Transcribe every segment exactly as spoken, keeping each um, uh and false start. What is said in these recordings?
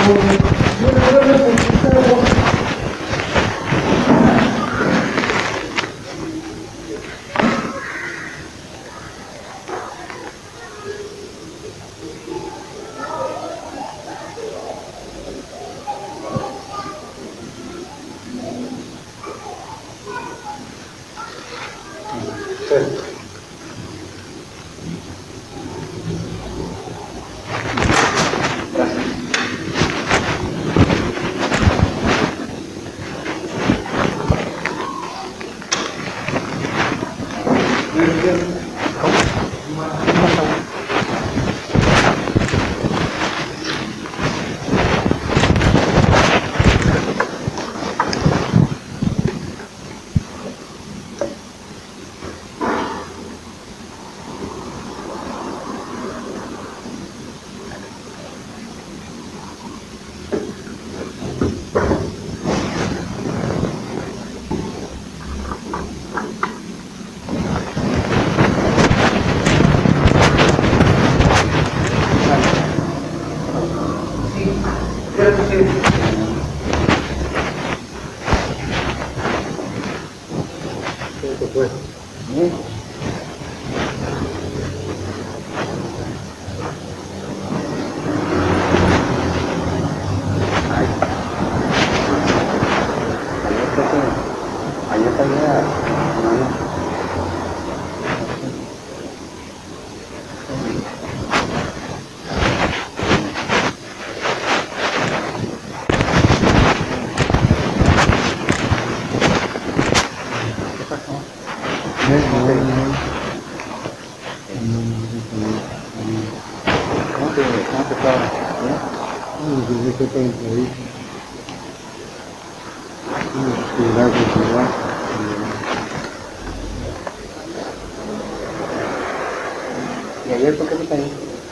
¿Y ayer por qué te caí?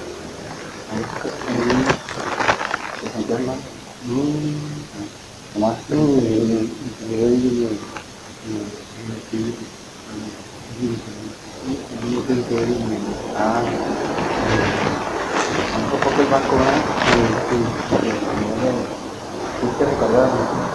¿Te sentías mal? No. ¿Nomás? No, ah, un poco el banco, ¿verdad? Sí, sí. ¿Tienes que recordar?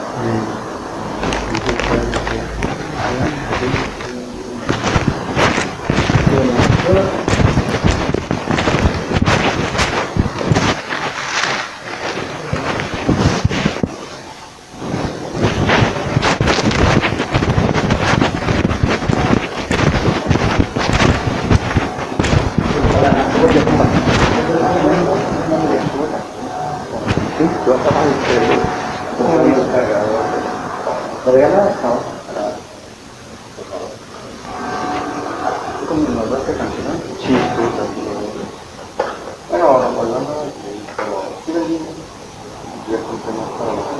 ¿Me regalas? No. ¿Tú cómo nos vas a cancelar? Sí, tú tranquilo. Bueno, hablando de que, pero sí vendí. Ya compré más para los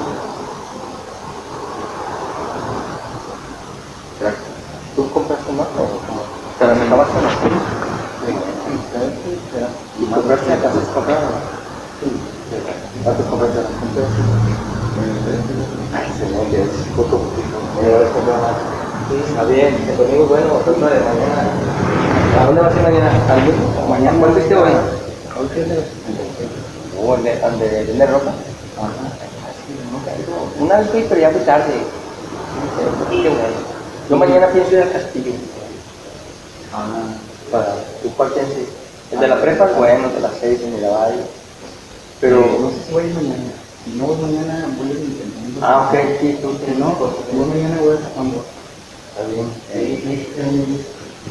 gracias. ¿Tú compraste más o cómo? ¿Te las acabaste en los seis? Sí. ¿Y compraste a casas compradas? Sí. ¿Cuántas compraste a las compras? Ay, se me olvidó, es poco poquito. Me voy a comprar más. Sí, está bien, el domingo bueno, no de mañana. ¿A dónde vas a ir mañana? ¿Al mismo? ¿O mañana? ¿Cuál fuiste hoy? ¿Hoy qué es de Oh, ¿al de, al de vender ropa? Ajá. Una vez fui, pero ya fui tarde. Qué bueno. Yo mañana pienso ir al castillo. Ah, para. ¿Tú cuál piensas? El de la prepa, bueno, de las seis en Miravalle. Pero no sé si voy a ir mañana. Si no voy mañana, voy a ir intentando. Ah, ok, sí, tú. Si no, pues yo mañana voy a ir sacando. Está bien. Sí, sí, sí.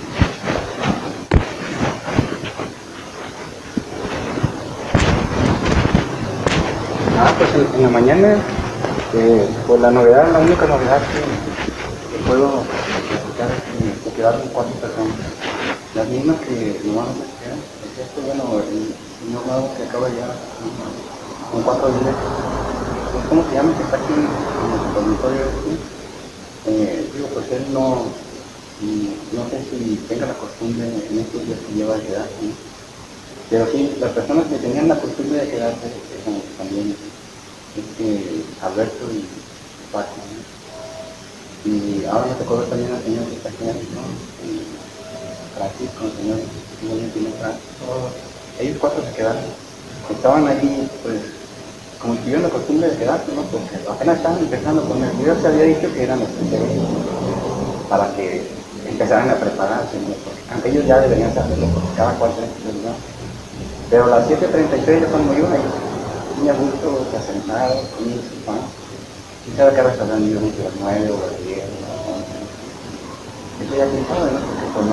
Ah, pues en, en la mañana, eh, pues la novedad, la única novedad que, que puedo platicar es que quedaron cuatro personas. Las mismas que nos vamos a quedar. Es esto, bueno, el señor Lado que acaba de llegar con cuatro días. ¿Cómo se llama? Que está aquí en el dormitorio. Eh, digo, pues él no, no sé si tenga la costumbre en estos días que lleva a quedar, ¿sí? Pero sí, las personas que tenían la costumbre de quedarse, como que también, este, Alberto y Paco, ¿no? Y ahora me tocó ver también al señor que está aquí, ¿no? Y Francisco, el señor, igualmente tiene Francisco. Ellos cuatro se quedaron. Estaban allí, pues, como tuvieron la costumbre de quedarse, ¿no? Porque apenas estaban empezando con el video, se había dicho que eran los terceros para que empezaran a prepararse, ¿no? Porque aunque ellos ya deberían saberlo, porque cada cual tiene su lugar. Pero a las siete treinta y seis, cuando iba ahí, muy a gusto, se sentado, comiendo su pan. Y sabe que ahora se habrán ido mucho a las nueve o a las diez, a las once. Eso ya quién sabe, ¿no? Porque pues no.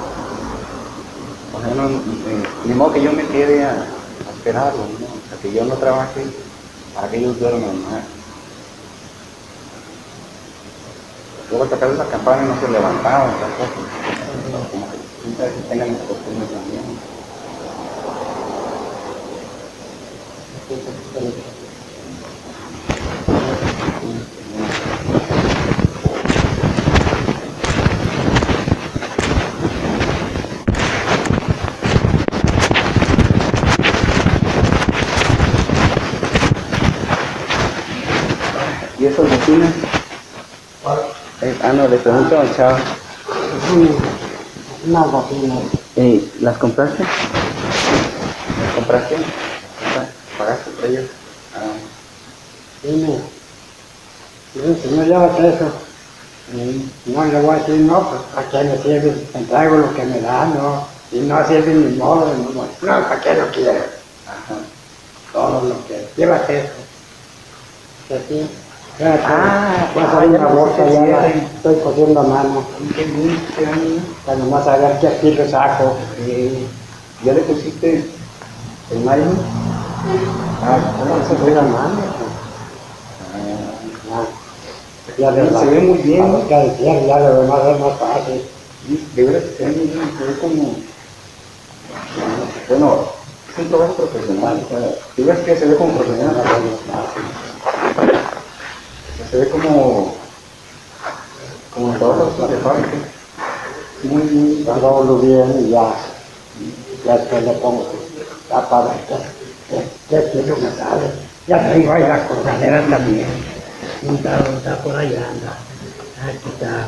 O sea, no, eh, ni modo que yo me quede a, a esperarlo, ¿no? O sea, que yo no trabaje para que ellos duerman, ¿no? Luego tocarles la campana y no se levantaban, tampoco. Como que quién sabe si tengan esa costumbre también. ¿Y esos vecinos? Eh, ah, no, le pregunto al chavo. Una bocina. Eh, ¿Las compraste? ¿Las compraste? ¿Pagaste por ellos? Ah. Dime, si no llevas eso, no le voy a decir no, pues ¿para qué me sirve? Te traigo lo que me da, no. Si no sirve ni modo, no, no, ¿para qué lo quiero? Ajá. Todo lo que llevas eso. Que sí. Ah, voy a hacer una bolsa, ya la estoy cosiendo a mano. Qué bien, qué bien. Para nomás saber qué aquí lo saco. Eh, ¿Ya le pusiste el mayo? Ah, ¿cómo se fue la mano? Ah, ya de se ve muy bien, ¿no? Ya decía, ya lo demás es más fácil. De verdad que se ve muy bien, se ve como... Bueno, es un trabajo profesional, o sea, ¿tú ves que se ve como profesional? Se ve como... como un trabajo de fábrica. Muy, muy... Hago bien y ya, ya después le pongo la para que que quiero me sale. Ya traigo ahí la colgadera también. Está, está por allá, anda. Aquí está.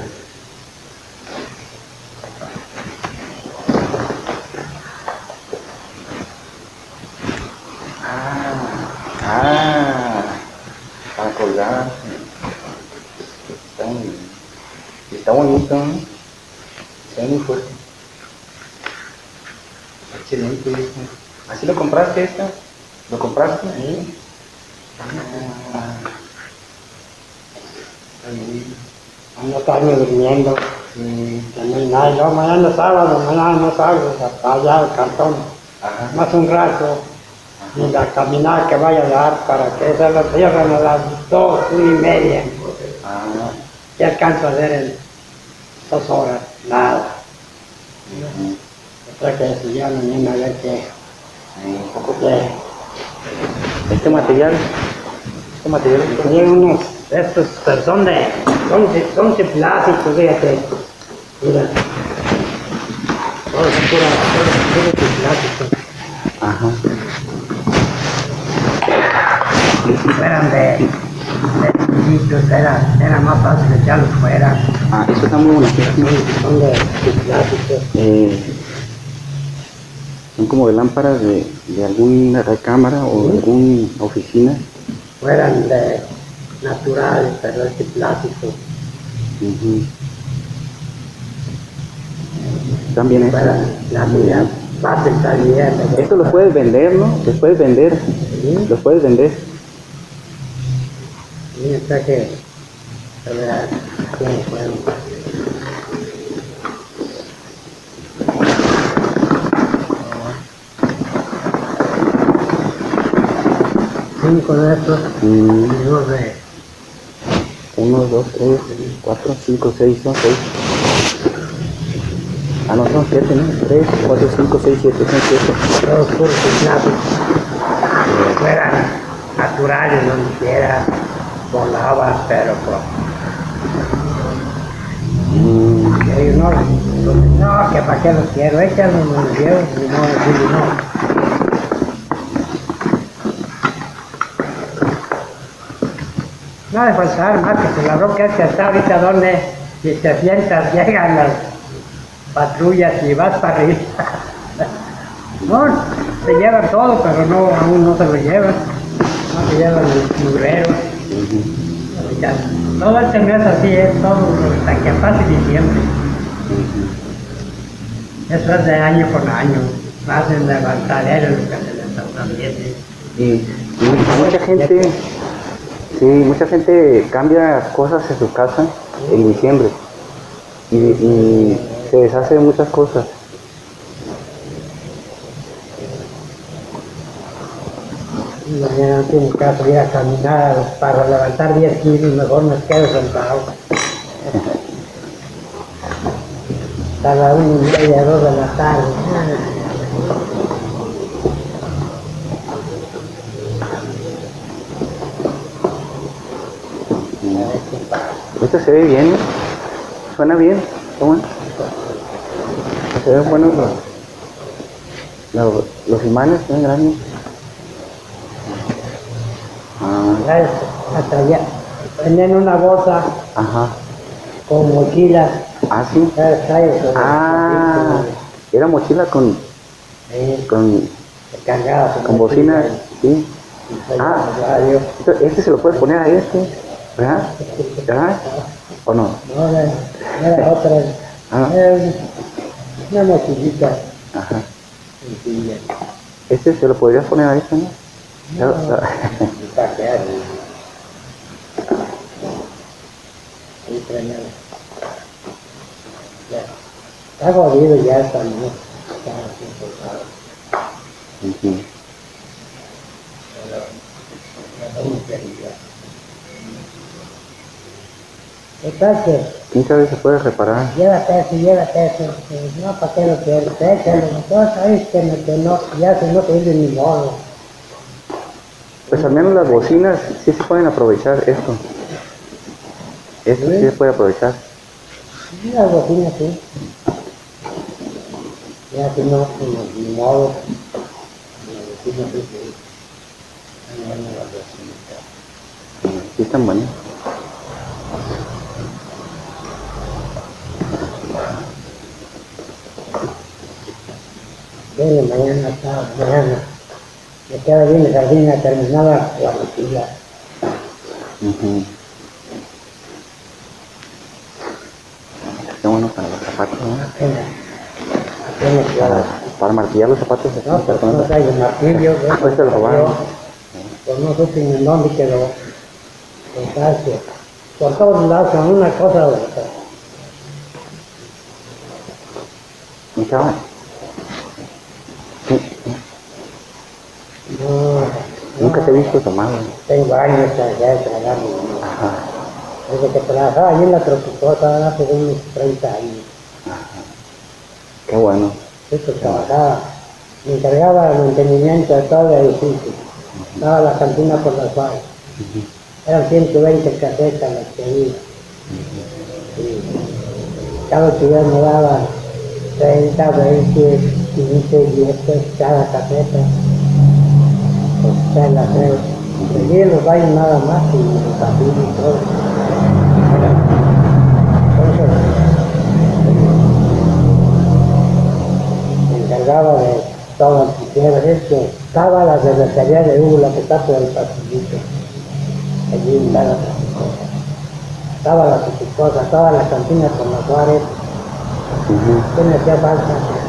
Ah, ah, para colgar. Está muy bien. Está bonito, ¿no? Está muy fuerte. Excelente. ¿Así lo compraste esta? ¿Lo compraste? ¿Sí? Ah, Ando tarde durmiendo. sí. Que no hay nada. Y luego mañana es sábado, mañana no salgo. Hasta allá el cartón. Ajá. Más un rato. Y la caminada que vaya a dar para que se lo cierren a las dos, una y media. Ah, Ya alcanzo a ver en dos horas, nada. ujú. O sea que si ya mañana a ver qué, Sí, un poco. qué. Este material, este material es Hay unos, estos pues, son de, son de, son de plástico, fíjate. Mira. Todos son pura, pura de plástico. Ajá. Si fueran de, de chiquitos, era, era más fácil echarlos fuera. Ah, eso está muy bonito. Son, son de, de plástico. Eh, son como de lámparas de, de alguna recámara o de alguna oficina. Fueran de naturales, pero es de plástico. Uh-huh. Están bien hechos. Fueran la vida fácil salida. Esto los puedes vender, ¿no? Los puedes vender. Sí. Los puedes vender. Y hasta que, a ver, ¿cómo fueron? Cinco de estos, Mm. y dos de, Uno, dos, tres, cuatro, cinco, seis, son seis. Ah, no, son siete, ¿no? Tres, cuatro, cinco, seis, siete, son siete. todos puros de plástico. Que fueran naturales, donde quiera, volabas, pero pues, Mm. y ellos no, no, que para qué los quiero, échalos, me los llevo, y no decirle no. No ha de faltar más que se la roca esta está ahorita donde si te sientas llegan las patrullas y vas para arriba. No, se llevan todo, pero no, aún no se lo llevan. se llevan el mugrero. Ya, todo este mes así es, todo hasta que pase diciembre. Eso es de año con año, hacen levantadero lo que se les también. Y, y mucha gente, sí, mucha gente cambia cosas en su casa en diciembre y, y se deshace de muchas cosas. Mañana no tiene caso ir a caminar para levantar diez kilos, mejor me quedo sentado. A las una y media, dos de la tarde. Esto se ve bien, ¿eh? Suena bien, está bueno. Se ven buenos los, los, los imanes, se ven grandes. Ah. Hasta allá. Venden una bolsa. Ajá. Con mochila. Ah, sí. Ah, era mochila con, sí. con, cargada, con bocina, sí. Ah, este se lo puedes poner a este, ¿verdad? ¿Verdad? ¿O no? No, era, era otra. Ah. Era una mochilita. Ajá. Este se lo podrías poner a este, ¿no? No, no. Está jodido ya esta no. Está así forzado. Uh-huh. Pero no me quería. Total que. ¿Quién sabe si se puede reparar? Llévate eso, llévate eso. No, ¿para qué lo quieres? Échalo. Entonces sabes que, me, que no, ya se no te de mi modo. Pues al menos las bocinas sí se pueden aprovechar esto. Esto sí, sí se puede aprovechar. Sí, las bocinas sí. Ya si no, pues ni modo. Las bocinas sí, sí. Están buenas las bocinas. Sí están buenas. Viene mañana, sábado, mañana. Me queda bien esa sardina terminada la mochila. Uh-huh. Está bueno para los zapatos, ¿no? Apenas. Apenas Para, para martillar los zapatos. No, pues no traigo martillo. Ah, pues se lo robaron. Pues no supe en dónde quedó. Total que por todos lados con una cosa u otra. ¿Mi chaval? Sí. No, Nunca no, te he visto tomado. Tengo años ya de trabajar. Ajá. Desde que trabajaba allí en la Tropicosa hace unos treinta años. Ajá. Qué bueno. Yo pues trabajaba, me encargaba del mantenimiento de todo el edificio. Daba la cantina por las fallas. Uh-huh. Eran ciento veinte casetas las que había. Uh-huh. Y cada ciudad me daba treinta, veinte, quince, diez cada caseta. Pues se las tres. Seguí en los baños nada más y los caminos y todo. Entonces, me encargaba de todo el sistema. Es que estaba la cervecería de Hugo, la que está por el pasillito. Allí en la Tropicosa. Estaba la Tropicosa, estaba la cantina con los bares. ¿Qué me hacía falta?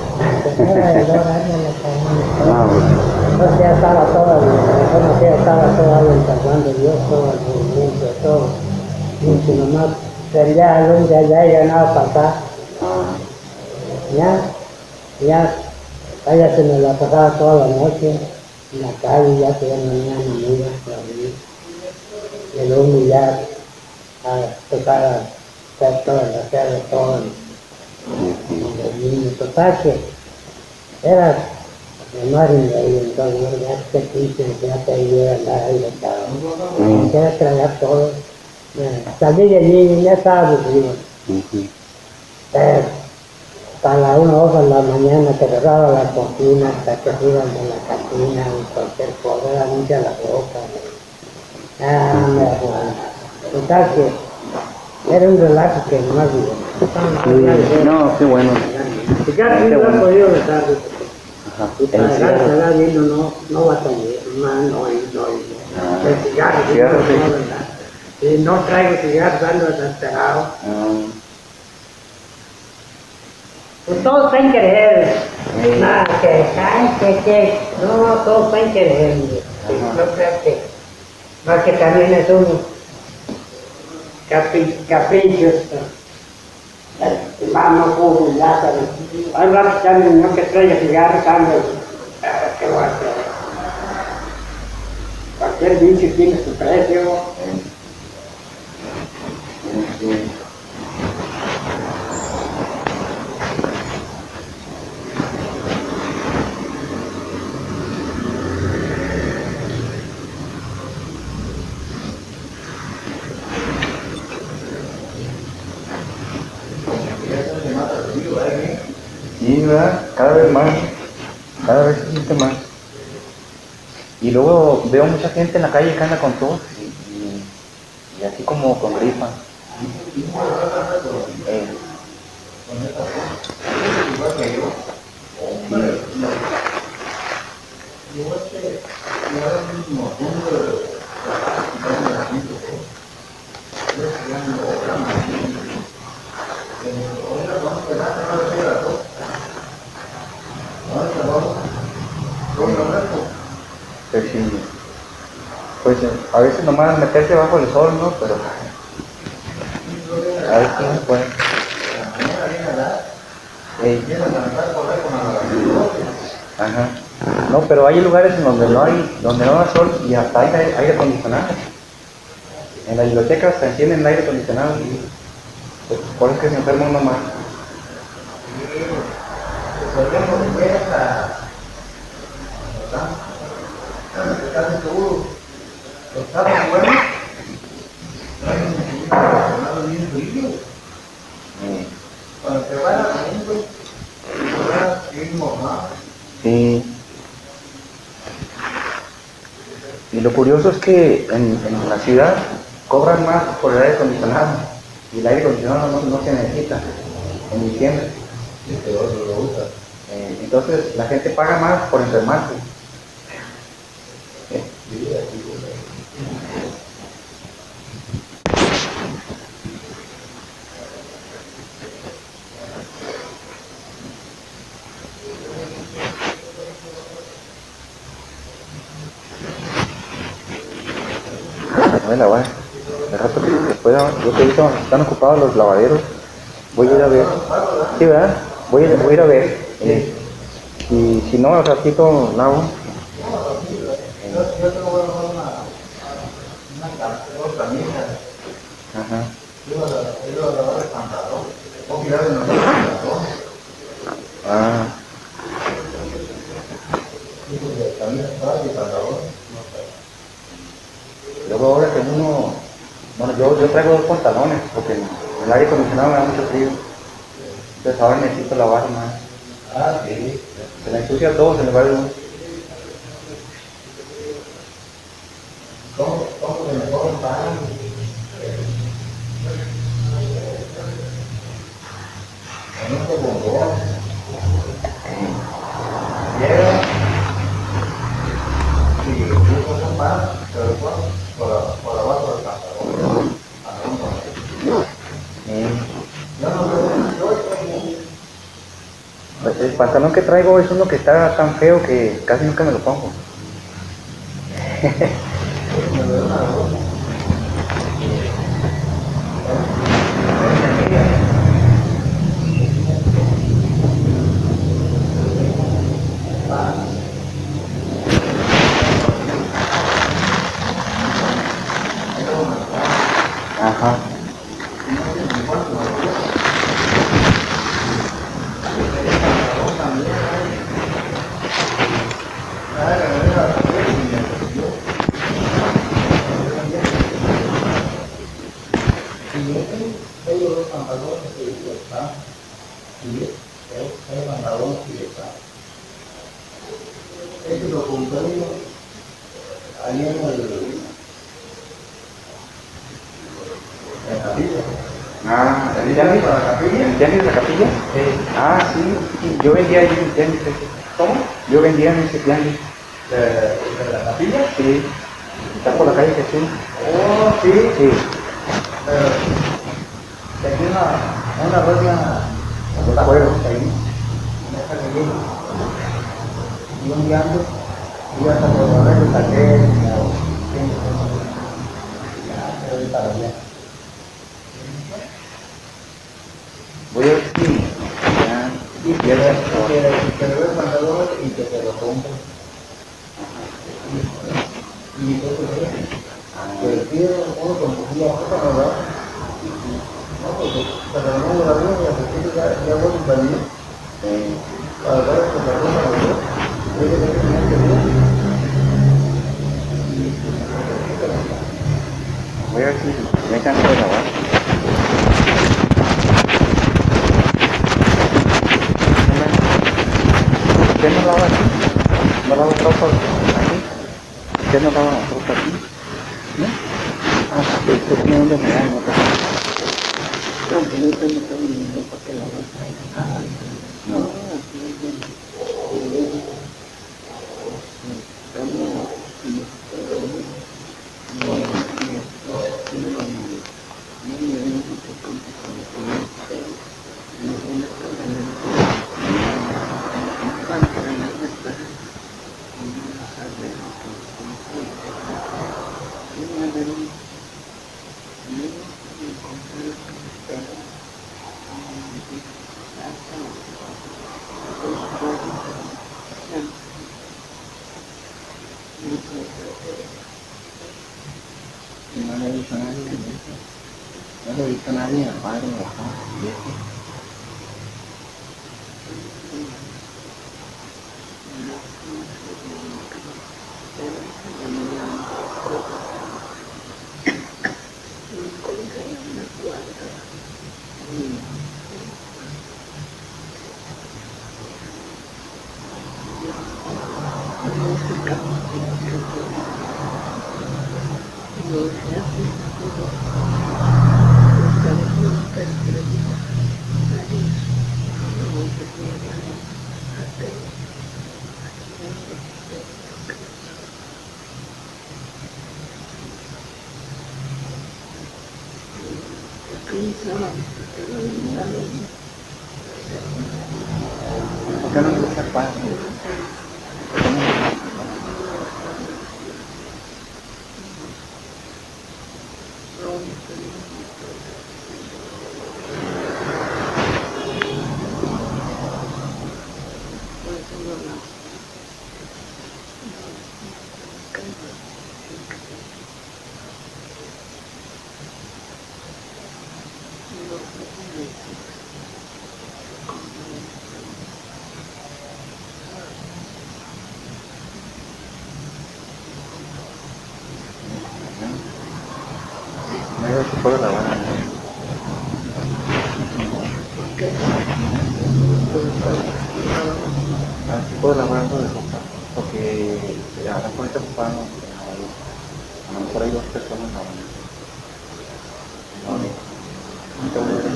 Entonces ya estaba todo, bueno, ya estaba todo ahí encargando Dios, todo el movimiento, todo. Y si nomás sería algún día ya y ganaba para acá. Ya, ya, allá se me la pasaba toda la noche en la calle, ya que ya no tenía amigas para vivir. Y el uno ya a tocar a hacer todas las tardes, todo. Los niños, total que era de mar y medio, entonces ya te quise, ya te iba a andar ahí de todo. Me quedé a tragar todo. Salí de allí y ya estaba aburrido. Pero para la una hora de la mañana que cerraba la cocina hasta que se iban de la cantina y cualquier cosa, era mucha la boca. Ah, me acuerdo. Total que era un relajo que no había. Sí, no, qué bueno. Ya sí lo he podido besar. Ajá. Y para llegar a viendo no, no batallé, no, no, no, no. Ah, de cigarros. y cigarros, no, sí. no, ¿verdad? Y no traigo cigarros, ando desesperado. Ah, Pues todo está en querer. Sí. Nada, que, ay, que, que, no, todo está en querer. mire. Ajá. No creo que, más que también es un capi, capricho. Vamos, fumo, ya sabes. Hay ratos que ando, no que traiga cigarros, ando, ah, ¿qué voy a hacer? Cualquier vicio tiene su precio. sí, sí. Sí, ¿verdad? Cada vez más, cada vez se siente más. Y luego veo mucha gente en la calle que anda con tos y, y- y así como con gripa. Eh, pues sí, pues eh, a veces nomás meterse bajo el sol, ¿no? Pero a veces no se puede. Ey. Ajá. No, pero hay lugares en donde no hay, donde no da sol y hasta hay aire, aire acondicionado. En la biblioteca se encienden el aire acondicionado y pues, por eso es que se enferma uno más. Sí. Y lo curioso es que en, en la ciudad cobran más por el aire acondicionado y el aire acondicionado no, no se necesita en diciembre. Eh, entonces la gente paga más por enfermarse. Eh, voy a lavar. De rato que después, yo que ahorita están ocupados los lavaderos, voy a ir a ver. Sí, ¿verdad? Voy a, voy a ir a ver. Eh, y si no, al ratito lavo. Ajá. Ah. Luego ahora que uno, bueno, yo, yo traigo dos pantalones porque el aire acondicionado me da mucho frío. Entonces ahora necesito lavar más. Ah, sí. Se me ensucia todo, se me va el uno. ¿Cómo, cómo se me pone el pan? No se pongo. Llega. Y puso un pan, pero por, por abajo del pantalón. Pues el pantalón que traigo es uno que está tan feo que casi nunca me lo pongo. Ajá. Este lo compré ahí en el... en la capilla. Ah, ¿el tianguis de la capilla? ¿El tianguis de la capilla? Sí. Ah, sí, sí, yo vendía ahí en el tianguis. ¿Cómo? Yo vendía en ese tianguis. ¿De, de la capilla? Sí. ¿Estás por la calle Jesús? Oh, sí. Sí. Pero tenía una, una rueda Los cueros ahí. en esa calle. Y un día antes, y hasta por lo menos saqué, como, ya, pero ahorita lo veo. Voy a ver si ya Y que viernes le- que- que le voy a mandar dos y que se lo compre. Y entonces, que pide uno con la ropa, ¿verdad? No, porque para no la luz, ya se ya, ya voy a salir. Para ver que la ropa la luz, yo que tengo que tener que ver. voy a ver si me canso de lavar. ¿Usted no lava aquí? ¿No lava ropa aquí? ¿Usted no lava ropa aquí? ¿No? Ah, sí, usted tiene donde me da, no te no, que no tengo que venir para que lavar. No, no le he visto a nadie, no le he visto a nadie, padre, bajado, viejo. ¿Por qué no le gusta el padre? ¿Por qué no le gusta el padre? No, yo sí puedo lavar. Ah, sí puedo lavar algo de ropa, porque ahora por ahorita ocupado, a lo mejor hay dos personas lavando. No, entonces,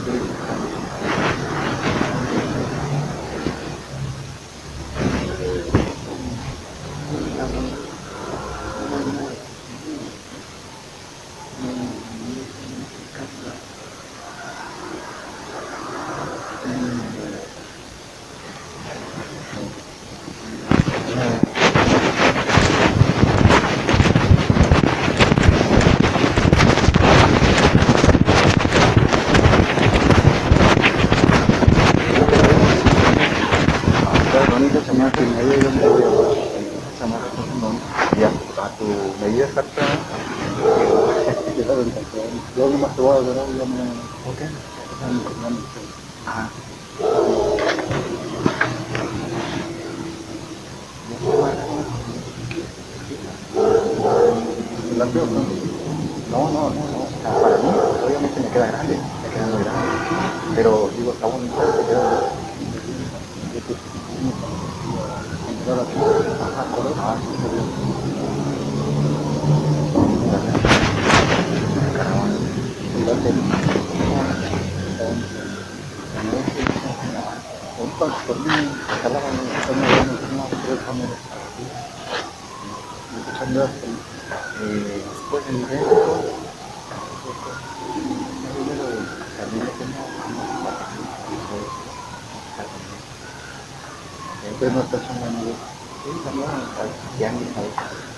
bonito se me hace medio y donde voy a ver, se me hace un y a, a tu medida exacta. Yo nomás te voy a ver, yo me... ¿Ok? Ajá. ¿La veo? No, no, no, no. O sea, para mí, obviamente me queda grande, me queda muy grande. Pero digo, está bonita, me queda grande. Ajá, correcto. Ah, sí, Eh, pues en México, también le tengo Usted no está chingando. sí, también ya ni sabes.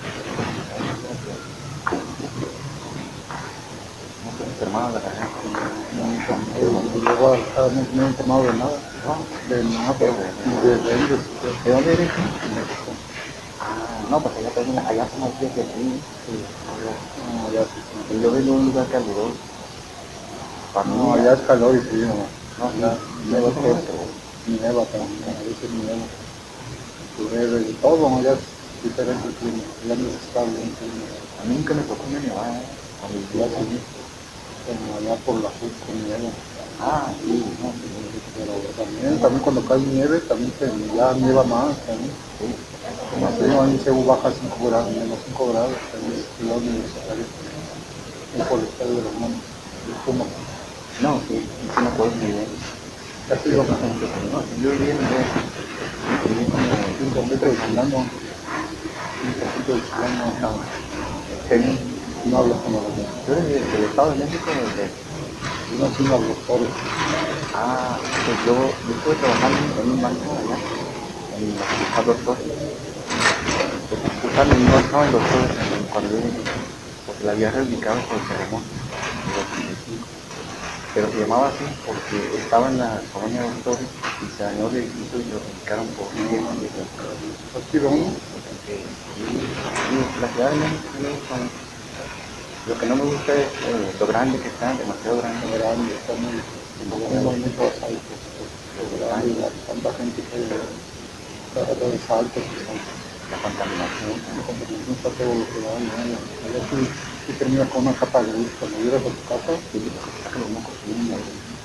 No estoy enfermado de la garganta. Y luego ah, no, no he informado de nada. No, De nada. qué bueno. Ni de dengue. ¿De dónde eres? Ah, no, pues allá también, allá son más días que aquí. No, ya sí, sí. Y yo vengo de un lugar caluroso. Para mí, No, allá es calor y frío. no, Ya, sí, nieva sí, todo. sí. Nieva también, a veces nieva. Llueve y todo, ¿no? Ya es diferente el clima. Ya no es estable el clima. A mí nunca me tocó una nevada, ¿eh? Cuando Ya vivía sí, como allá por la sur con nieva. ah, sí, no, sí, Pero también, también cuando cae nieve, también se, ya nieva más. También. sí. Como así, no, ahí se baja cinco grados, menos cinco grados. También es ciudad universitaria. Es por el estadio de los Monos. El Puma. No, sí, sí me acuerdo muy bien. Casi Yo, lo no, yo viví en inglés. Viví como un como poquito de tres años. chileno. Un poquito de chileno. No, en serio. No hablo como los demás. ¿Tú eres de- del Estado de México o de...? Yo nací en los doctores. Ah, pues yo, yo estuve trabajando en un banco allá, en la Facultad Doctor. Justamente no estaba en doctor cuando yo llegué, porque la había reubicado por el terremoto del ochenta y cinco. Pero se llamaba así porque estaba en la colonia Doctores y se dañó el edificio y lo reubicaron por diez años. Aquí vamos. Porque sí, la Ciudad de México sí me gusta mucho. Lo que no me gusta es eh, lo grande que está, demasiado grande. Grande, está muy, tenemos muchos asaltos. Grande, y la- tanta gente que hay. Cada vez altos y son. La contaminación. La contaminación está todo lo que da, ¿no? Allá tú, tú terminas con una capa gris. Cuando llegas a tu casa, Sí, saca los mocos, sí, te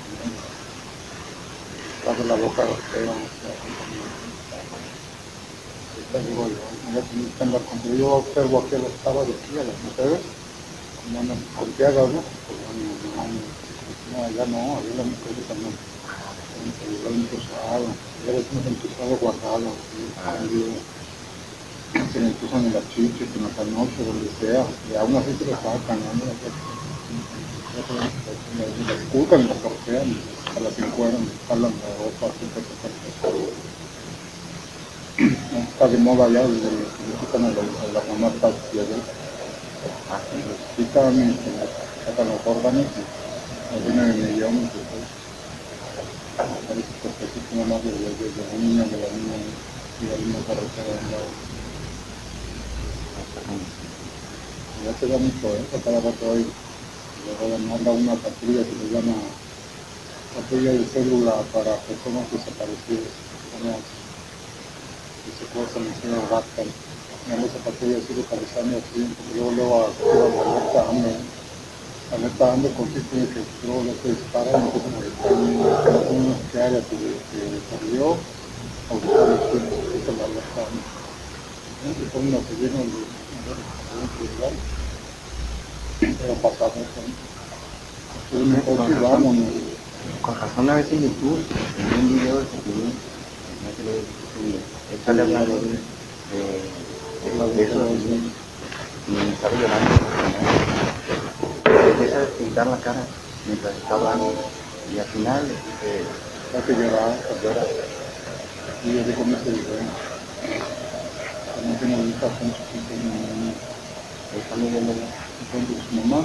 abre la boca fea. Está digo yo, ya tienes que andar con yo observo aquí a los sábados, aquí a las mujeres, como andan golpeadas, ¿no? Pues, no, no, no, allá no, allá las mujeres también. El celular entusado, ya les hemos entusado guardado, escondido. Se le entusan en las chichis, en las anoches, donde sea, y aún así se lo sacan, ¿no? Ya se- ya se las las escucan, las torcean, se las encueran, jalan la ropa, así que se está de moda ya, desde que le quitan a, los- a las mamás pastillas, así. les quitan y se les sacan los órganos y los vienen en millones después. Parece que se quita una más desde, desde la niña, de la niña, y la niña carretera de un lado. Ya se da mucho, ¿eh? A cada rato hay, luego manda una patrulla que se llama patrulla de célula para personas desaparecidas, personas que se secuestran y se raptan. Ya esa patrulla sigue localizando así, porque luego luego activan la alerta AMBER. La alerta AMBER consiste en que luego lo que disparan y empiezan a buscar en qué área se perdió, a buscar los tiempos, esa es la alerta AMBER. Y ponen a seguir donde lugar, pero pasamos con un coche y vámonos. Con razón una vez en YouTube, en un video de Piolín, no sé si lo he visto, él sale hablando de, de, de eso y estaba llorando. Le empieza a pintar la cara mientras está hablando y al final eh, Ya que lloraba, llora. Y yo digo, me se video. También tengo hija con chiquito, mi niña. está midiendo bien. Entonces su mamá,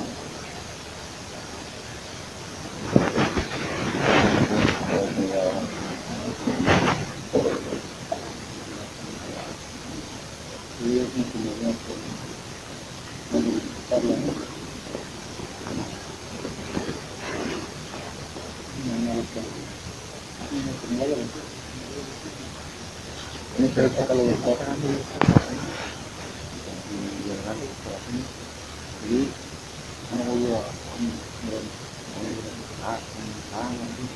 y es mucho mejor por no visitarla, ¿no? No, no, no, no, no, no, no, pero sácalo de casa. Y no voy a... Ah, ah,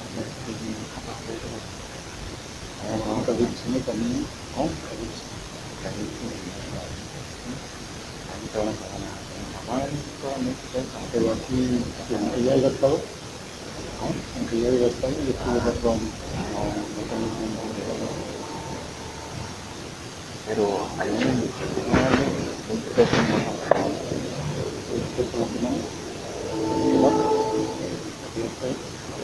Nunca vi cine también, ¿no? Pero aquí, aunque ya haya estado, aunque ya haya estado, yo estuve cuatro años. pero hay un pesos a la semana. ¿Verdad? Así es, ¿eh?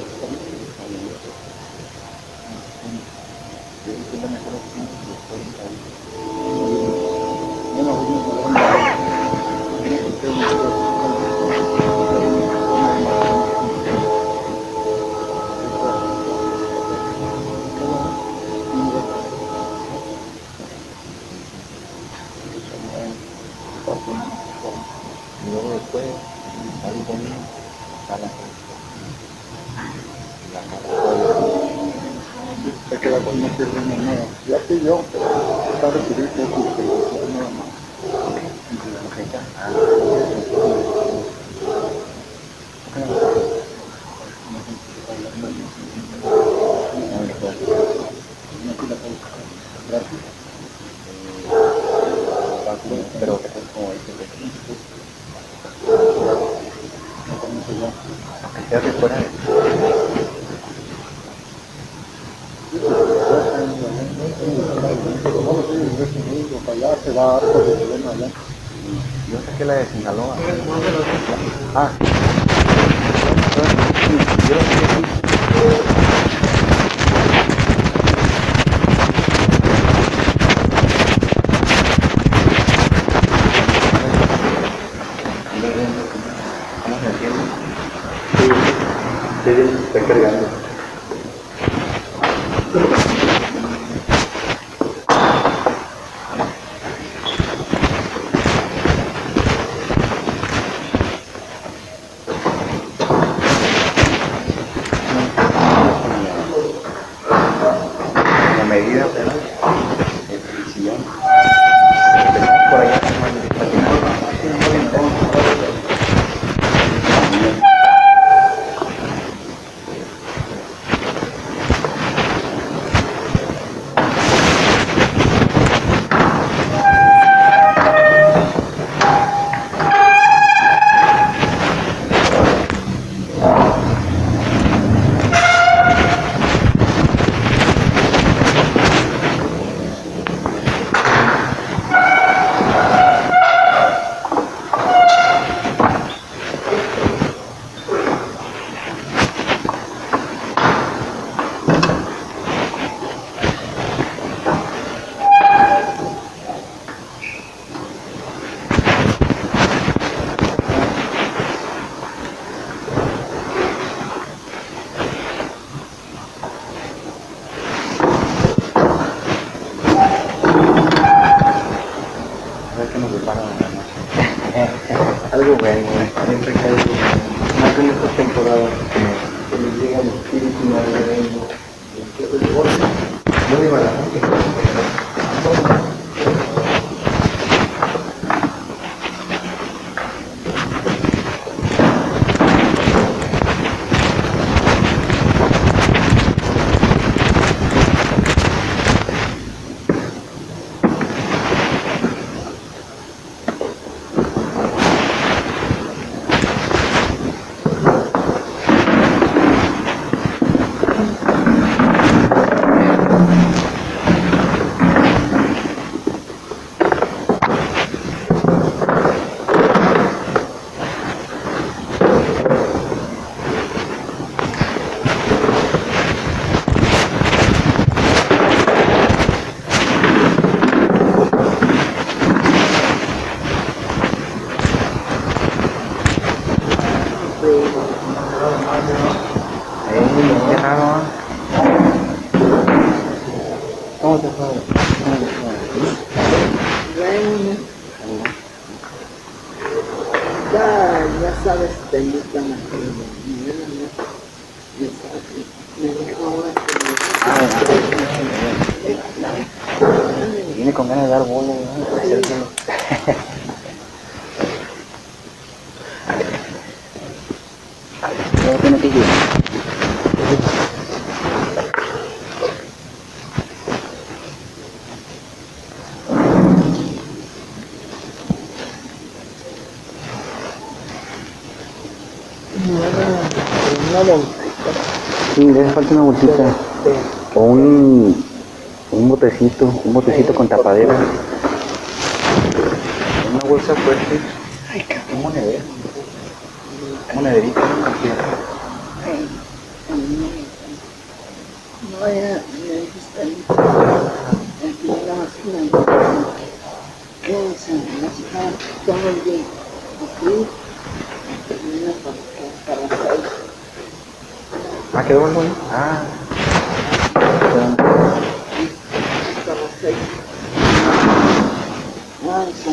Yo creo que es la mejor opción que se puede estar. Bueno, hoy nos vamos a ver. Y luego después sale conmigo a la la se queda con no pierde nada. Ya pidió, está recibir poco, pero nada más. pero que es como dice que se hace fuera de allá se va harto de problema allá. yo saqué la de Sinaloa. Ah, yo ¿cómo se entiende? Sí, sí, está cargando. La medida, ¿verdad? El sillón. Empezamos por allá patinando. Algo bueno, siempre que hay algo bueno. Más en estas temporadas que me llega el espíritu navideño. Muy barato. Qué raro. ¿Cómo te fue? Bueno, ya, ya sabes, te invitan a que mañana me me dijo ahora Viene con ganas de dar bola, ¿no? Hacérselo. Luego tiene que ir. una bolsa. Sí, le hace falta una bolsita. O un, un botecito, un botecito con tapadera. Una bolsa fuerte. Ay, cabrón. ¿Cómo le ves? Monederito, ¿no? Aquí. Ay, a mí no me encanta. No, era, me gusta aquí la basura. Esa, la chica todo el día. Aquí, y una para, para seis. Ah, quedó muy bueno. Ah. Para seis. Ah, esa.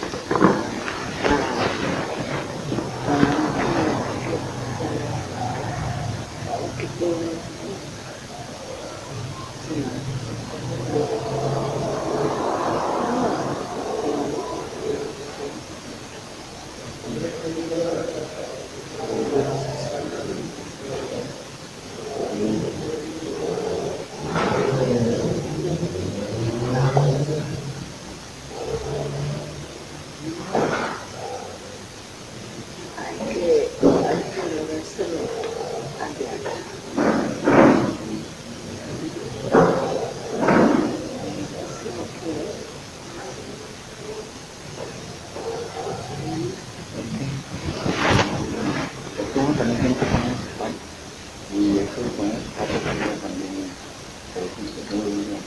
También tiene que poner pan. Y eso de poner papas también pero funciona muy bien.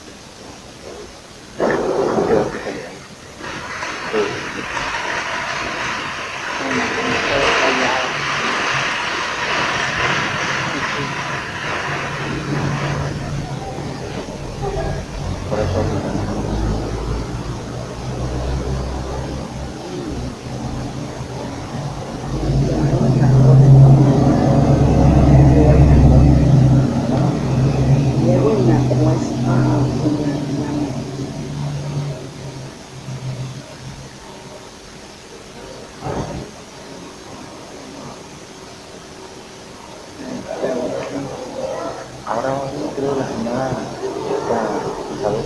No queda que salga. Por eso Llevo una puesta con la mano. ahora creo que la señora está en salud.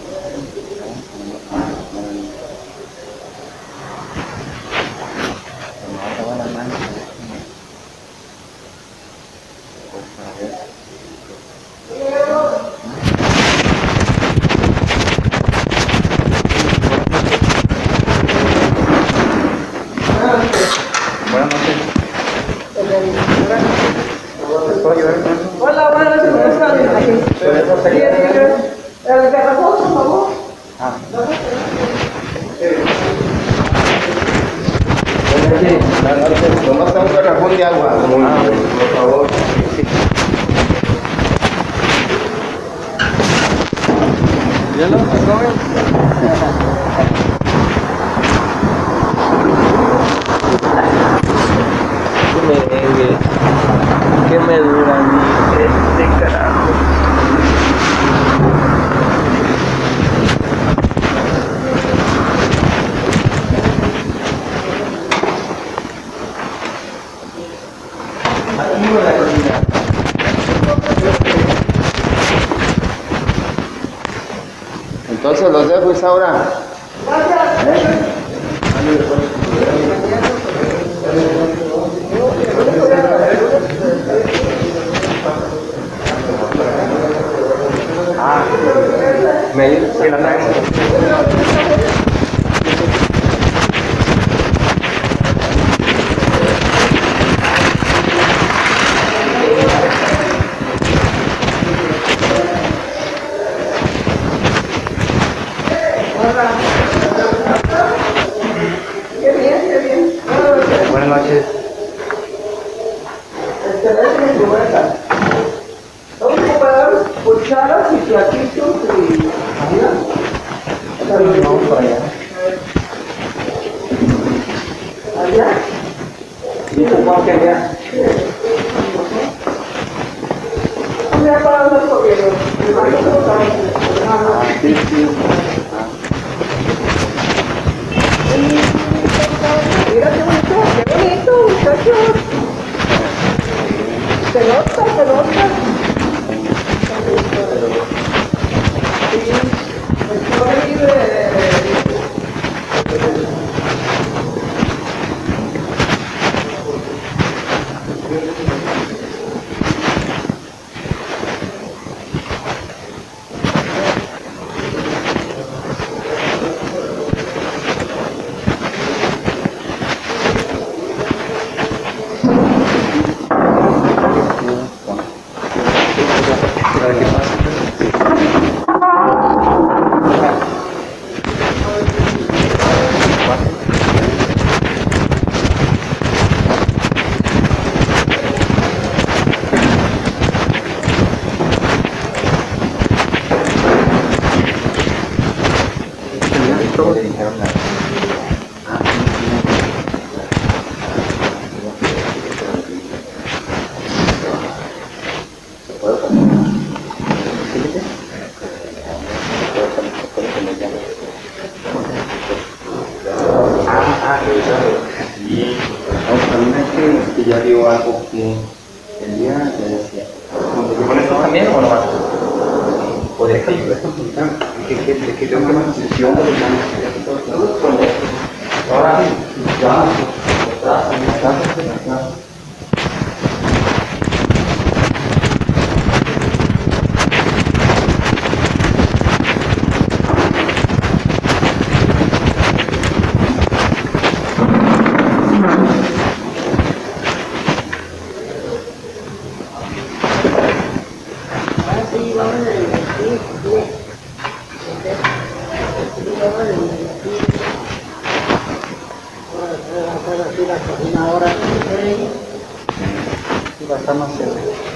No, estaba la mano. Pues para ver. Buenas noches. ¿Puedo ayudar? Hola, buenas noches, ¿cómo están? Bien, bien. ¿El garrafón, por favor? Ah. Nomás está un garrafón de agua, muy Ah, bien, por favor. ¿Ya lo comen? Qué merengue, qué me dura a mí este carajo. Entonces los dejo, Isaura. Ah, me ayudas que la traigo. Qué bien, qué bien. Buenas noches. Este, déjenme tu vuelta. Vamos a preparar cucharas y platitos y... ¿Mira? Vamos para allá. ¿Allá? Sí, supongo que allá. ¿Dónde ha parado el gobierno? El barrio de los Ángeles. Ah, sí, sí. Mira qué bonito, qué bonito, muchachos. Se nota, se nota. Sí, estoy ahí de... no le dijeron nada. ¿Se puede poner? ¿Sí? Ah, ah, sí. También hay que, que ya dio algo que el día que decía. ¿Con esto también o no más? ¿Podría que ayudar? Que que que que tengo que más sesión de ahora ya está. Una hora y va a estar más cerca.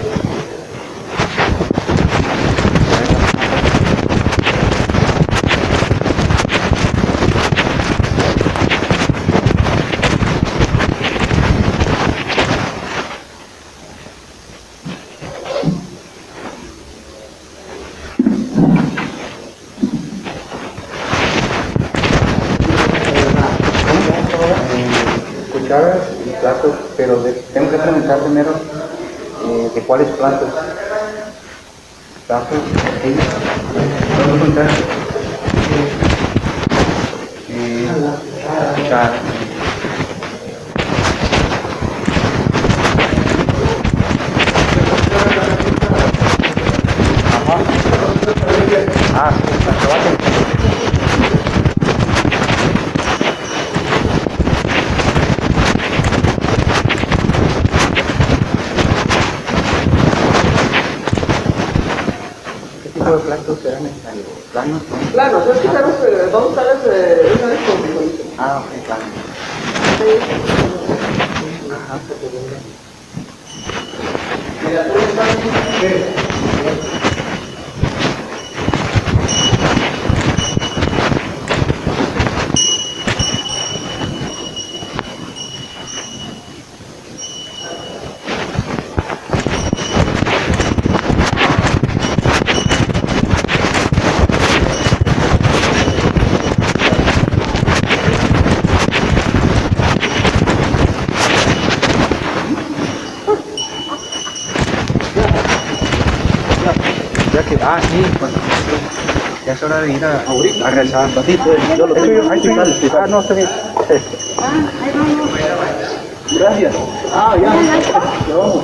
Cucharas y platos, pero de, tengo que preguntar primero eh, de cuáles platos. Platos, ¿sí? ¿Puedo preguntar? Eh, cucharas. Ajá. Ah, sí, está abajo. De platos eran necesarios. ¿Planos? ¿No? Claro, es que sabes que vamos a usar ese, una vez con frijolito. Ah, ok, claro. Ajá. Mira, tú estás... Ya que, ah, sí, pues, ya es hora de ir a, a rezar. Sí, pues, yo lo tengo. Ahí está, ah, no, está bien. Gracias. Ah, ya. Ya vamos.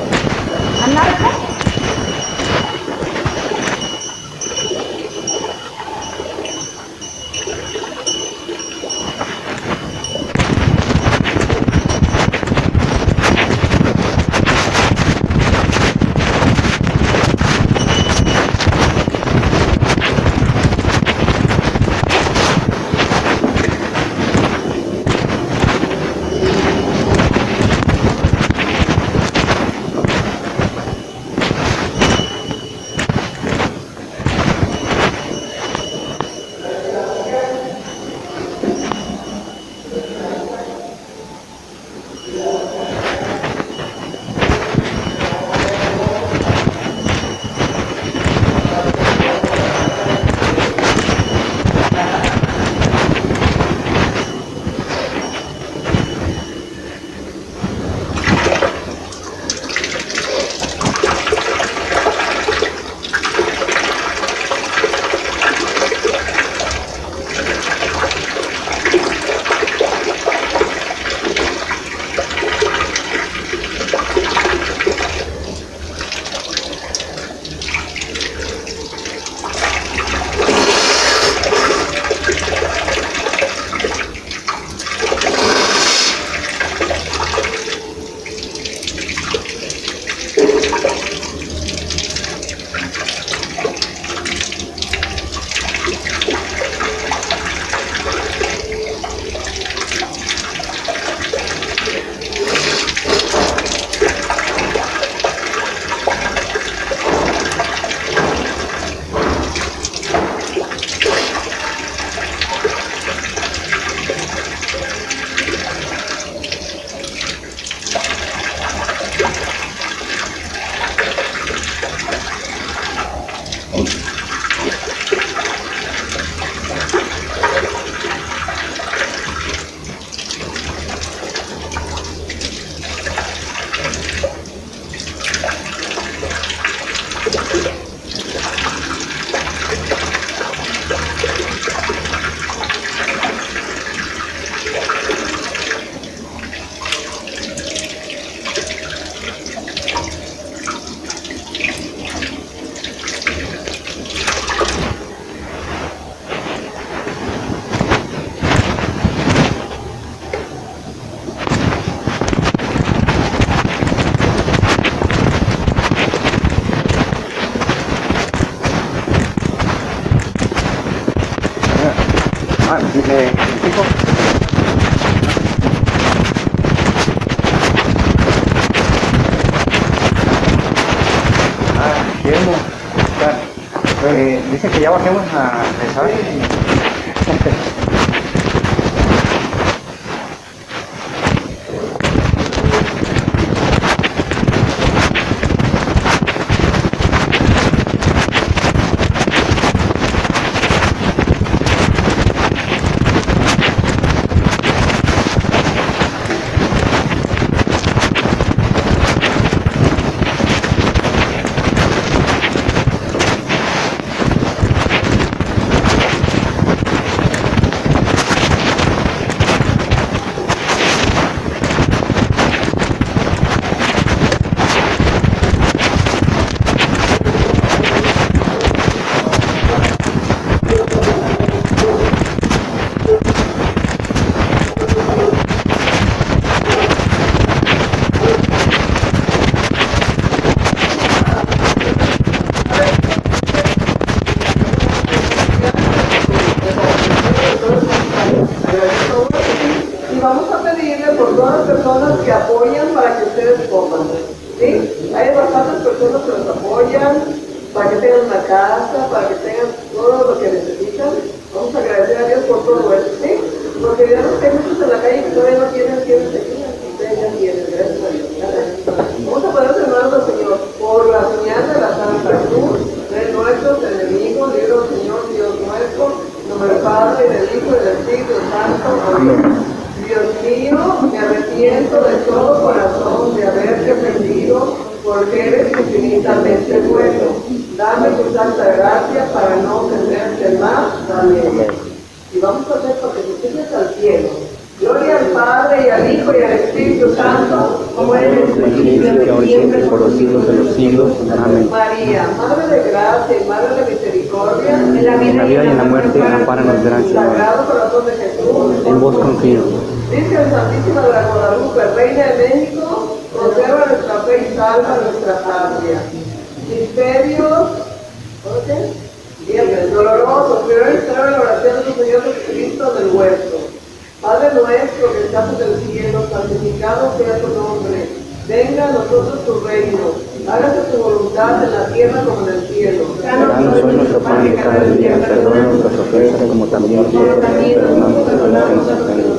Ah, dile, hijo. Ah, Guillermo. Eh, dice que ya bajemos a rezar. Y vamos a pedirle por todas las personas que apoyan para que ustedes coman, ¿sí? Hay bastantes personas que nos apoyan para que tengan una casa, para que tengan todo lo que necesitan. Vamos a agradecer a Dios por todo eso, ¿sí? Porque ya no hay muchos en la calle que todavía no tienen quien tequila, ustedes ya tienen, gracias a Dios. Vamos a poner hermanos al Señor por la señal de la Santa Cruz de nuestros enemigos, libro Señor Dios nuestro, en nombre del Padre, del Hijo y del Espíritu Santo. Amén. Dios mío, me arrepiento de todo corazón de haberte ofendido, porque eres infinitamente bueno. Dame tu santa gracia para no ofenderte más. Amén. Y vamos a hacer para que te llegues al cielo. Gloria al Padre, y al Hijo, y al Espíritu Santo, como era en el principio, y siempre, por los siglos de los siglos. Amén. María, Madre de gracia y Madre de misericordia, en la vida y en la muerte, ampáranos, gran Señor. Sagrado corazón de Jesús, en vos confío. Virgen Santísima de la Guadalupe, Reina de México, conserva nuestra fe y salva nuestra patria. Misterios, ¿oye? Viernes dolorosos, primero entrar en la oración de nuestro Señor Jesucristo del huerto. Padre nuestro que estás en el cielo, santificado sea tu nombre. Venga a nosotros tu reino. Hágase tu voluntad en la tierra como en el cielo. Danos hoy nuestro pan de cada día, perdona nuestras ofensas como también nosotros perdonamos a los que nos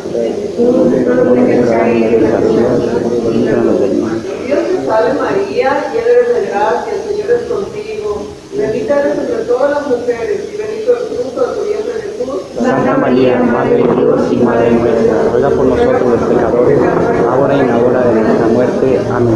ofenden. No nos dejes caer en tentación, líbranos del mal. Dios te salve María, llena eres de gracia, el Señor es contigo. Bendita eres entre todas las mujeres y bendito el fruto de tu vientre Jesús. Santa María, Madre de Dios y Madre nuestra, ruega por nosotros los pecadores, ahora y en la hora de nuestra muerte. Amén.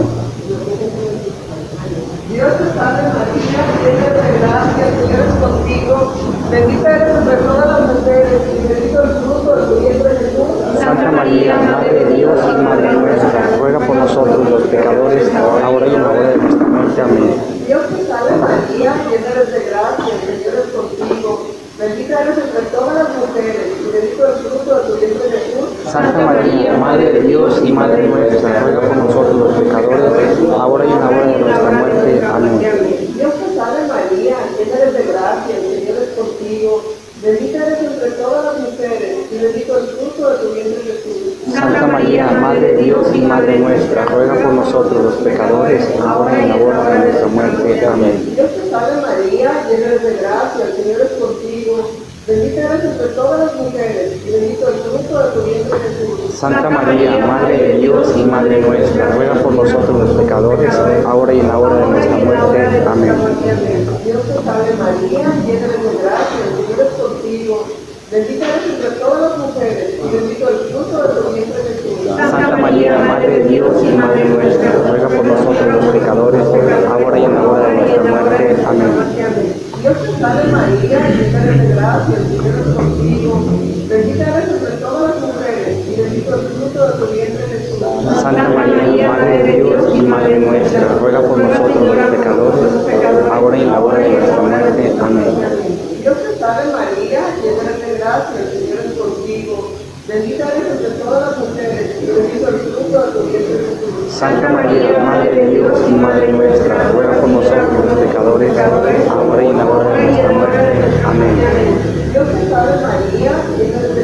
Dios te salve María, llena eres de gracia, el Señor es contigo. Bendita eres entre todas las mujeres y bendito el fruto de tu vientre Jesús. Santa María, Madre de Dios y Madre nuestra, ruega por nosotros los pecadores, ahora y en la hora de nuestra muerte. Amén. Dios te salve María, llena eres de gracia, el Señor es contigo. Bendita eres entre todas las mujeres y bendito el fruto de tu vientre Jesús. Santa María, Madre de Dios y Madre nuestra, ruega por nosotros los pecadores, ahora y en la hora de nuestra muerte. Amén. Dios te salve María, llena eres de gracia, el Señor es contigo. Bendita eres entre todas las mujeres y bendito el fruto de tu vientre Jesús. Santa María, Madre de Dios y Madre nuestra, ruega por nosotros los pecadores, ahora y en la hora de nuestra muerte. Amén. Dios te salve María, llena eres de gracia, el Señor es contigo. Bendita eres entre todas las mujeres y bendito el fruto de tu vientre Jesús. Santa María, Madre de Dios y Madre nuestra, ruega por nosotros los pecadores, ahora y en la hora de nuestra muerte. Amén. Dios te salve María, llena eres de gracia, el Señor es contigo. Bendita eres entre todas las mujeres y bendito el fruto de tu vientre Jesús. Santa María, Madre de Dios y Madre nuestra, ruega por nosotros los pecadores, ahora y en la hora de nuestra muerte. Amén. Dios te salve María, llena eres de gracia, el Señor es contigo. Bendita eres entre todas las mujeres y bendito el fruto de tu vientre Jesús. Santa María, Madre de Dios y Madre nuestra, ruega por nosotros los pecadores, ahora y en la hora de nuestra muerte. Amén. Dios te salve María, llena eres de gracia, el Señor es contigo. Bendita eres entre todas las mujeres y bendito el fruto de tu vientre Jesús. Santa María, Madre de Dios y Madre nuestra, ruega por nosotros los pecadores, ahora y en la hora de nuestra muerte. Amén. Dios te salve María, llena eres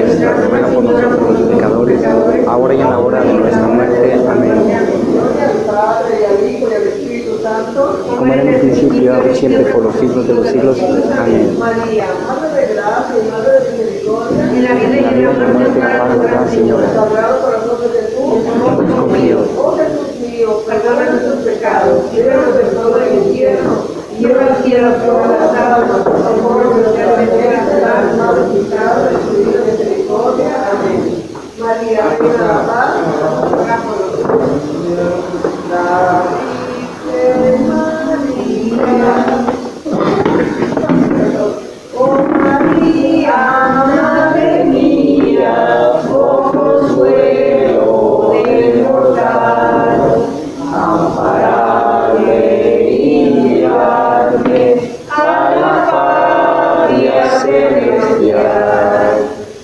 nuestra, ruega por nosotros los pecadores, ahora y en la hora de nuestra muerte. Amén. Gloria al Padre, y al Hijo, y al Espíritu Santo. Como era en el principio, ahora y siempre, por los siglos de los siglos. Amén. María, Madre de gracia y Madre de misericordia, En la vida En la vida y la muerte, la paz, la Señora. Sagrado Corazón de Jesús, Jesús confío. oh Jesús mío, perdona nuestros pecados, líbranos de todo el infierno, y lleva al cielo a todas las almas, por favor, especialmente a las almas necesitadas de tu divina misericordia. Amén. María, reina de la paz, ruega por nosotros. La Virgen María. Oh María, Madre mía, oh consuelo del mortal, amparadme y guiadme a la patria celestial.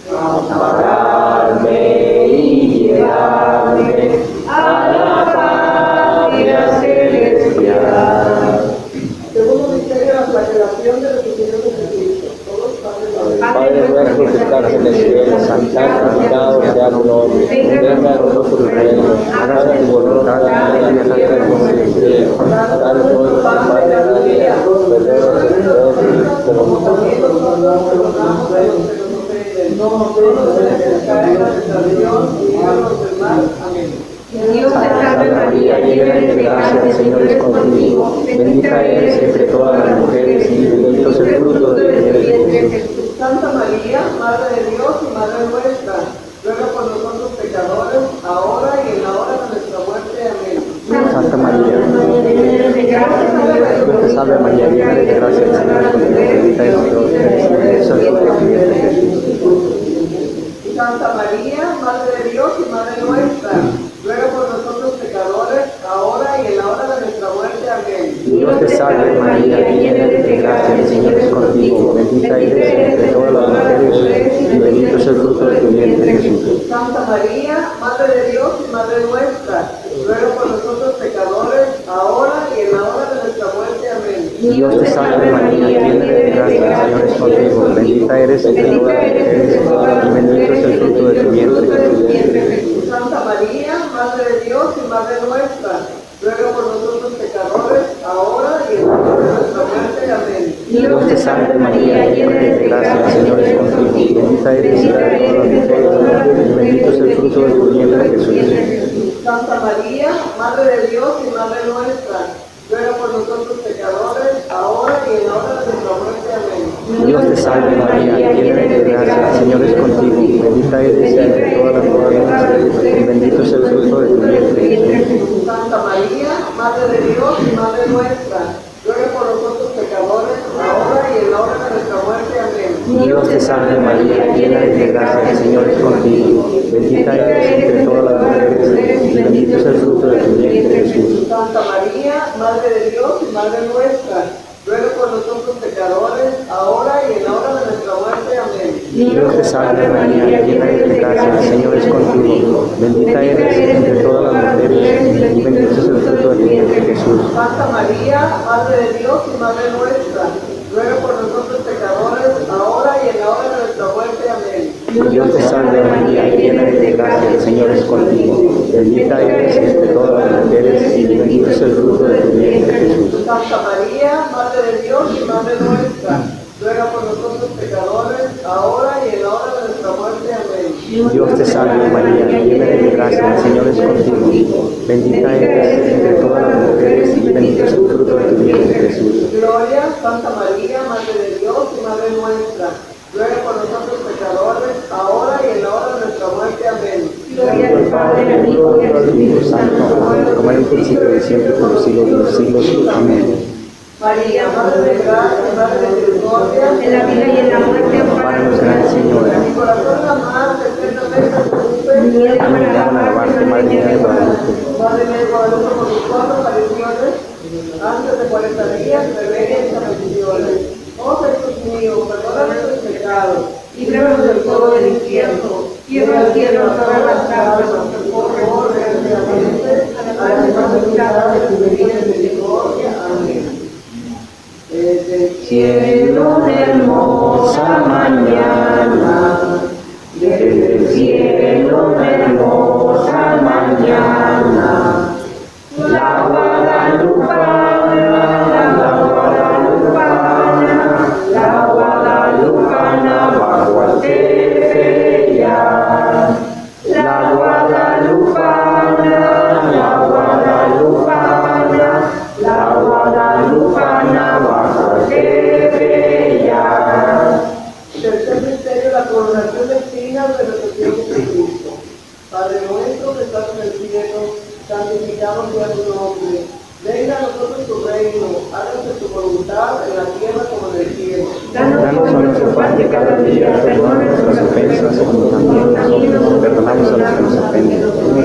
Amparadme y guiadme a la patria celestial. Segundo misterio, la flagelación de nuestro Señor Jesucristo. Todos Padre nuestro que estás en el cielo, santificado sea tu nombre. Venga a nosotros tu reino. Hágase tu voluntad, en la tierra como en el cielo. Danos hoy nuestro pan de cada día. Perdona nuestros pecados, como nosotros perdonamos a los que nos ofenden. No nos dejes caer en la tentación y líbranos del mal. Amén. Dios te salve María, llena eres de gracia, el Señor es contigo. Bendita eres entre todas las mujeres y bendito es el fruto de tu vientre, Jesús. Santa María, Madre de Dios y Madre nuestra, ruega por nosotros pecadores, ahora y en la hora de nuestra muerte. Amén. Santa María, Llena eres de gracia, el Señor es Dios te salve María, llena eres de gracia, el Señor es contigo. Bendita eres entre todas las mujeres y bendito es el fruto de tu vientre, Jesús. Santa María, Madre de Dios y Madre nuestra, ruega por nosotros pecadores, ahora y en la hora de nuestra muerte. Amén. Dios te salve María, llena eres de gracia, el Señor es contigo. Bendita eres entre todas las mujeres y bendito es el fruto de tu vientre, Jesús. Santa María, Madre de Dios y Madre nuestra, ruega por nosotros pecadores, ahora y en la hora de nuestra muerte. Amén. Dios te salve María, llena eres de gracia, el Señor es contigo. Bendita eres entre todas las mujeres y bendito es el fruto de tu vientre, Jesús. Santa María, Madre de Dios y Madre nuestra, ruega por nosotros pecadores, ahora y en la hora de nuestra muerte. Amén. Dios te salve María, llena eres de gracia, el Señor es contigo. Bendita eres entre todas las mujeres y bendito es el fruto de tu vientre, Jesús. Santa María, Madre de Dios y Madre nuestra, ruega por nosotros pecadores, ahora y en la hora de nuestra muerte. Amén. Dios te salve María, llena eres de gracia, el Señor es contigo. Bendita eres entre todas las mujeres y bendito es el fruto de tu vientre, Jesús. Santa María, Madre de Dios y Madre nuestra, ruega por nosotros pecadores, ahora y en la hora de nuestra muerte. Amén. Dios te salve María, llena eres de gracia, el Señor es contigo. Bendita eres entre todas las mujeres y bendito es el fruto de tu vientre, Jesús. Santa María, Madre de Dios y Madre nuestra, ruega por nosotros pecadores, ahora y en la hora de nuestra muerte. Amén. Dios te salve María, llena eres de gracia, el Señor es contigo. Bendita eres entre todas las mujeres y bendito es el fruto de tu vientre, Jesús. Santa María, Madre de Dios y Madre nuestra, ruega por nosotros pecadores, ahora y en la hora de nuestra muerte. Amén. Dios te salve María, llena eres de gracia, el Señor es contigo. Bendita eres entre todas las mujeres y bendito es el fruto de tu vientre, Jesús. Santa María, Madre de Dios y Madre nuestra, ruega por nosotros pecadores, ahora y en la hora de nuestra muerte. Amén. Dios te salve María, llena eres de gracia, el Señor es contigo. Bendita eres entre todas las mujeres y bendito es el fruto de tu vientre, Jesús. Gloria, Santa María, Madre de Dios y Madre nuestra, ruega por nosotros pecadores, ahora y en la hora de nuestra muerte. Amén. Gloria al Padre, al Hijo y al Espíritu Santo, como en el principio y siempre por los siglos de los siglos. Amén. María, Madre de gracia, Madre de misericordia, en la vida y en la muerte, Ampáranos, Gran Señora. mi corazón amante, eternamente te Amén. sufre. Amén. Llaman a alabarte, Madre mía de Guadalupe. Padre mío, Guadalupe, por tus cuatro apariciones, antes de cuarenta días, revela estas bendiciones. Oh Jesús mío, perdona nuestros pecados, líbranos del fuego del infierno, lleva al cielo a todas las almas, por favor, desgraciadamente, a las más necesitadas de tu divina misericordia. Amén. Desde el cielo de hermosa mañana, de sea tu nombre. Venga a nosotros tu reino, hágase tu voluntad en la tierra como en el cielo. Danos a nuestro pan de cada día, perdona nuestras ofensas, como también nosotros perdonamos a los que nos ofenden.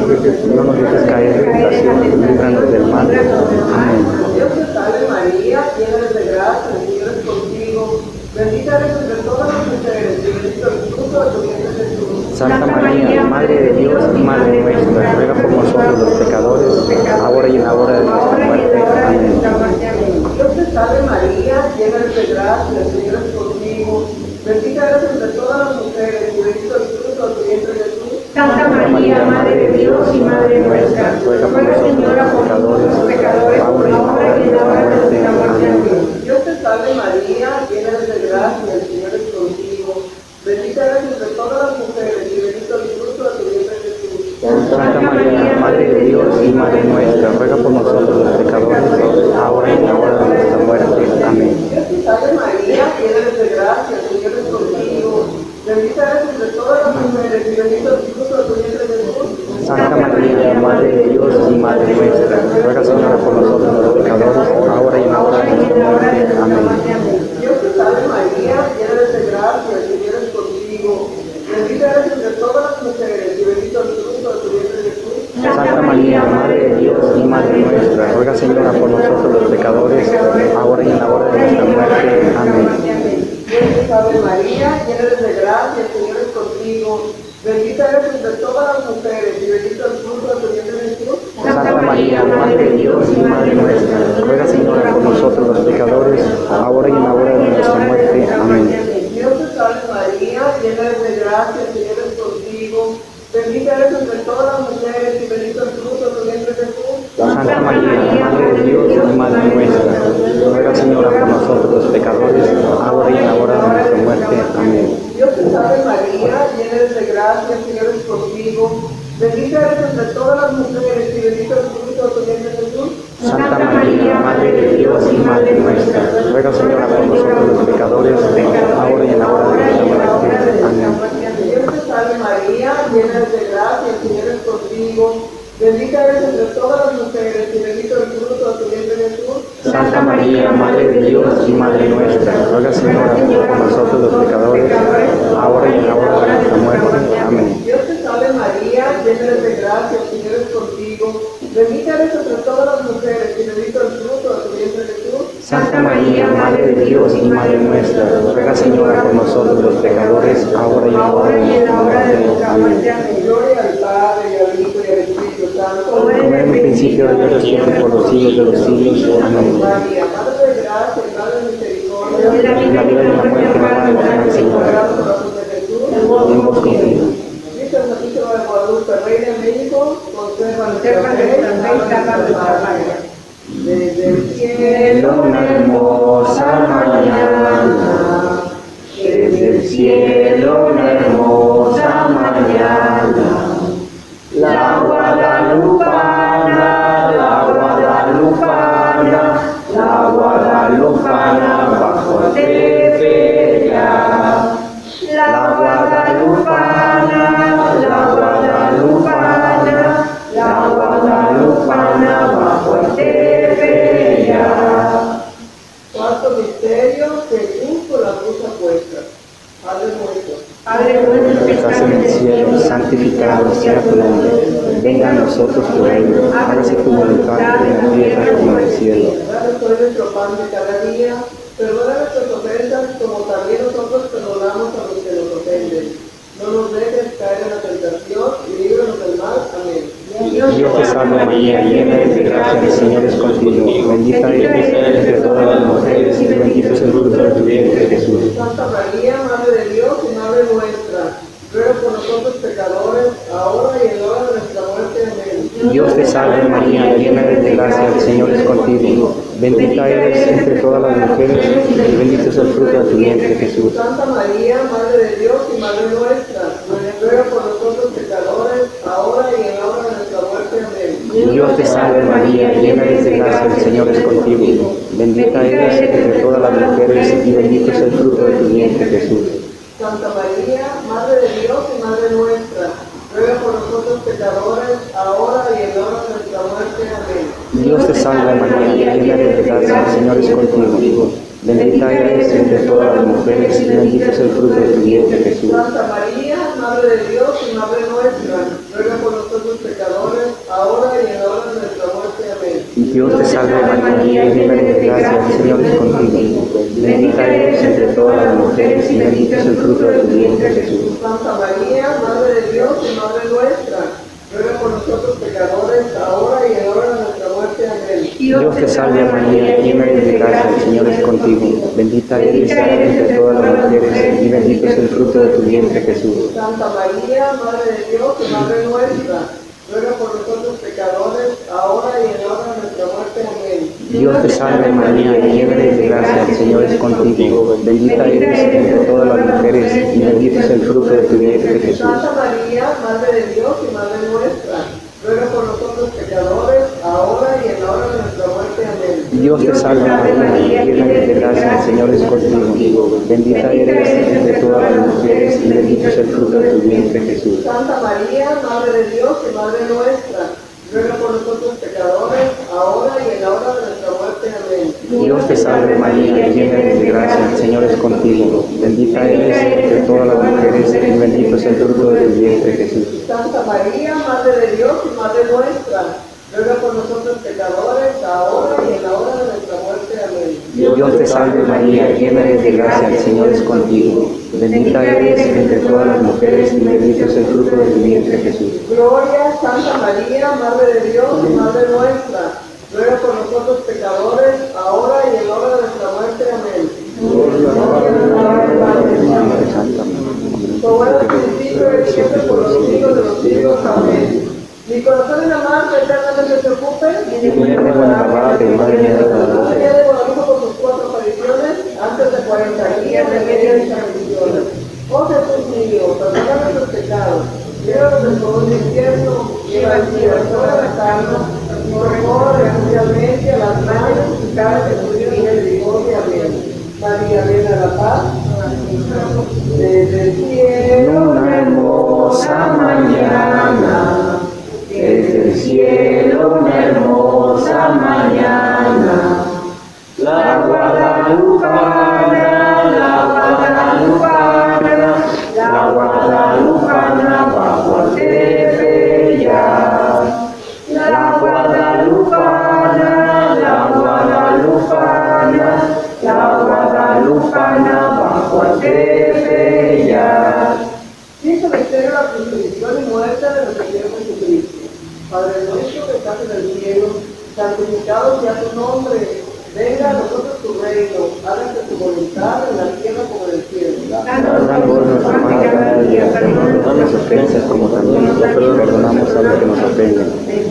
No nos dejes caer en tentación, líbranos del mal. Amén. Dios te salve María, llena eres de gracia, el Señor es contigo. Bendita eres entre todas las mujeres, y bendito el fruto de tu vientre Jesús. Santa María, Madre de Dios y Madre nuestra, ruega por nosotros los pecadores, ahora y en la hora de nuestra muerte. Amén. Dios te salve María, llena eres de gracia, el Señor es contigo. Bendita eres entre todas las mujeres, y bendito el fruto de tu vientre Jesús. Santa María, Madre de Dios y Madre nuestra, ruega por nosotros los pecadores, ahora y en la hora de nuestra muerte. Amén. Dios te salve María, llena eres de gracia, el Señor es contigo. Bendita eres entre todas las mujeres, y bendito el fruto de tu vientre Jesús. Santa María, Madre de Dios y Madre nuestra, ruega por nosotros los pecadores, ahora y en la hora de nuestra muerte. Amén. Dios te salve María, llena eres de gracia, el Señor es contigo. Bendita eres entre todas las mujeres, y bendito el fruto de tu vientre Jesús. Santa María, Madre de Dios y Madre nuestra, ruega Señora por nosotros los pecadores, ahora y en la hora de nuestra muerte. Amén. Dios te salve María, llena eres de gracia, el Señor es contigo. Bendita eres entre todas las mujeres, y bendito el fruto de tu vientre Jesús. Santa María, Madre de Dios y Madre nuestra, ruega Señora por nosotros los pecadores, ahora y en la hora de nuestra muerte. Amén. Dios te salve María, llena eres de gracia, el Señor es contigo. Bendita eres entre todas las mujeres, y bendito el fruto de tu vientre Jesús. Santa María, Madre de Dios y Madre nuestra, ruega Señora por nosotros los pecadores, ahora y en la hora de nuestra muerte. Amén. Dios te salve María, llena eres de gracia, el Señor es contigo. Bendita eres entre todas las mujeres, y bendito el fruto de tu vientre Jesús. Santa María, Madre de Dios y Madre nuestra, ruega Señora por nosotros los pecadores, ahora y en la hora de nuestra muerte. Amén. Dios te salve María, llena eres de gracia, el Señor es contigo. Bendita eres entre todas las mujeres, y bendito el fruto de tu vientre Jesús. Santa María, Madre de Dios y Madre nuestra, ruega Señora por nosotros los pecadores, ahora y en la hora de nuestra muerte. Amén. Dios te salve María, llena eres de gracia, el Señor es contigo. Bendita eres entre todas las mujeres, y bendito el fruto de tu vientre Jesús. Santa María, Madre de Dios y Madre nuestra, ruega Señora por nosotros los pecadores, ahora y en la hora de nuestra muerte. Amén. Dios te salve María, llena eres de gracia, el Señor es contigo. Bendita eres entre todas las mujeres, y bendito el fruto de tu vientre Jesús. Santa María, Madre de Dios y Madre nuestra, ruega Señora por nosotros los pecadores, ahora y en la hora de nuestra muerte. Amén. Gloria al Padre, y al Hijo, y al Espíritu Santo. Como en un principio, ahora y siempre, por los siglos de los siglos. Amén. María, Madre de gracia, y Madre de misericordia. En la vida y en la muerte, Madre de Señor. Sagrado corazón de Jesús. En vos confío. Cristo Santísimo de Guadalupe, Reina de México, conserva nuestra Conserva fe, nuestra fe y salva nuestra patria. desde el cielo. Una hermosa mañana, desde el cielo una hermosa mañana, la guadalupana, la guadalupana, la guadalupana bajo el tepeyac. La guadalupana, la guadalupana, la guadalupana bajo el tepeyac. Cuarto misterio, Jesús con la cruz puesta. Padre nuestro. Padre nuestro que Estás en el cielo, santificado sea tu nombre. Venga a nosotros tu reino. Hágase tu voluntad en la tierra como en el cielo. Danos hoy nuestro pan de cada día. Perdona nuestras ofensas como también nosotros perdonamos a los que nos ofenden. No nos dejes caer en la tentación y líbranos del mal. Amén. Dios te salve María, llena eres de gracia, el Señor es contigo. Bendita eres entre todas las mujeres y bendito es el fruto de tu vientre, Jesús. Santa María, Madre de Dios y Madre nuestra, ruega por nosotros pecadores, ahora y en la hora de nuestra muerte. Amén. Dios te salve María, llena eres de gracia, el Señor es contigo. Bendita eres entre todas las mujeres y bendito es el fruto de tu vientre, Jesús. Santa María, Madre de Dios y Madre nuestra, ruega por nosotros pecadores, ahora y en la hora de nuestra muerte. Amén. Dios te salve María, llena eres de gracia, el Señor es contigo. Bendita eres entre todas las mujeres y bendito es el fruto de tu vientre, Jesús. Santa María, Madre de Dios y Madre nuestra, ruega por nosotros pecadores, ahora y en la hora de nuestra muerte. Amén. salve María, llena eres de gracia, el Señor es contigo. Bendita eres entre todas las mujeres y bendito es el fruto de tu vientre, Jesús. Santa María, Madre de Dios y Madre nuestra, ruega por nosotros pecadores, ahora y en la hora de nuestra muerte. Amén. Dios te salve María, llena eres de gracia, el Señor es contigo. Bendita eres entre todas las mujeres y bendito es el fruto de tu vientre, Jesús. Santa María, Madre de Dios y Madre nuestra, ruega por nosotros pecadores, ahora y en la hora de nuestra muerte. Amén. Dios te salve María, llena eres de gracia, el Señor es contigo. Bendita eres entre todas las mujeres y bendito es el fruto de tu vientre, Jesús. Santa María, Madre de Dios y Madre nuestra, ruega por nosotros pecadores, ahora y en la hora de nuestra muerte. Amén. Dios te salve María, llena eres de gracia, el Señor es contigo. Bendita eres entre todas las mujeres y bendito es el fruto de tu vientre, Jesús. Santa María, Madre de Dios y Madre nuestra, ruega por nosotros pecadores, ahora y en la hora de nuestra muerte. Amén. Dios te salve María, llena eres de gracia, el Señor es contigo. Bendita eres entre todas las mujeres y bendito es el fruto de tu vientre, Jesús. Santa María, Madre de Dios y Madre nuestra, ruega por nosotros pecadores, ahora y en la hora de nuestra muerte. Amén. Dios te salve María, llena eres de gracia, el Señor es contigo. Bendita eres entre todas las mujeres y bendito es el fruto de tu vientre, Jesús. Santa María, Madre de Dios y Madre nuestra, ruega por nosotros pecadores, ahora y en la hora de nuestra muerte. Amén. Dios te salve María, llena eres de gracia, el Señor es contigo. Bendita eres entre todas las mujeres y bendito es el fruto de tu vientre, Jesús. Gloria, Santa María, Madre de Dios y Madre nuestra, ruega por nosotros pecadores, ahora y en la hora de nuestra muerte. Amén. Como era el principio y siempre por los siglos de los siglos. Amén. Mi corazón en la mano eternamente se ocupe. Y mi Madre de Guadalupe por sus cuatro apariciones, antes de cuarenta días de media de bendiciones. Oh Jesús mío, perdona nuestros pecados, líbranos del fuego del infierno, lleva el cielo toda la carne, y socorre especialmente a las madres necesitadas de tu misericordia. Amén. María, reina de la paz, desde el cielo, Una hermosa mañana, desde el cielo una hermosa mañana, la guadalupana, la guadalupana, la guadalupana bajo al tepeyac. La guadalupana, la guadalupana, la guadalupana bajo al tepeyac. Cristo misterio la crucifixión y muerte de nuestro Señor Jesucristo. Padre nuestro que estás en el cielo, santificado sea tu nombre. Venga a nosotros tu reino, hágase tu voluntad en la tierra como en el cielo. Danos nuestro pan de cada día, perdona las ofensas como también nosotros perdonamos a los que nos ofenden.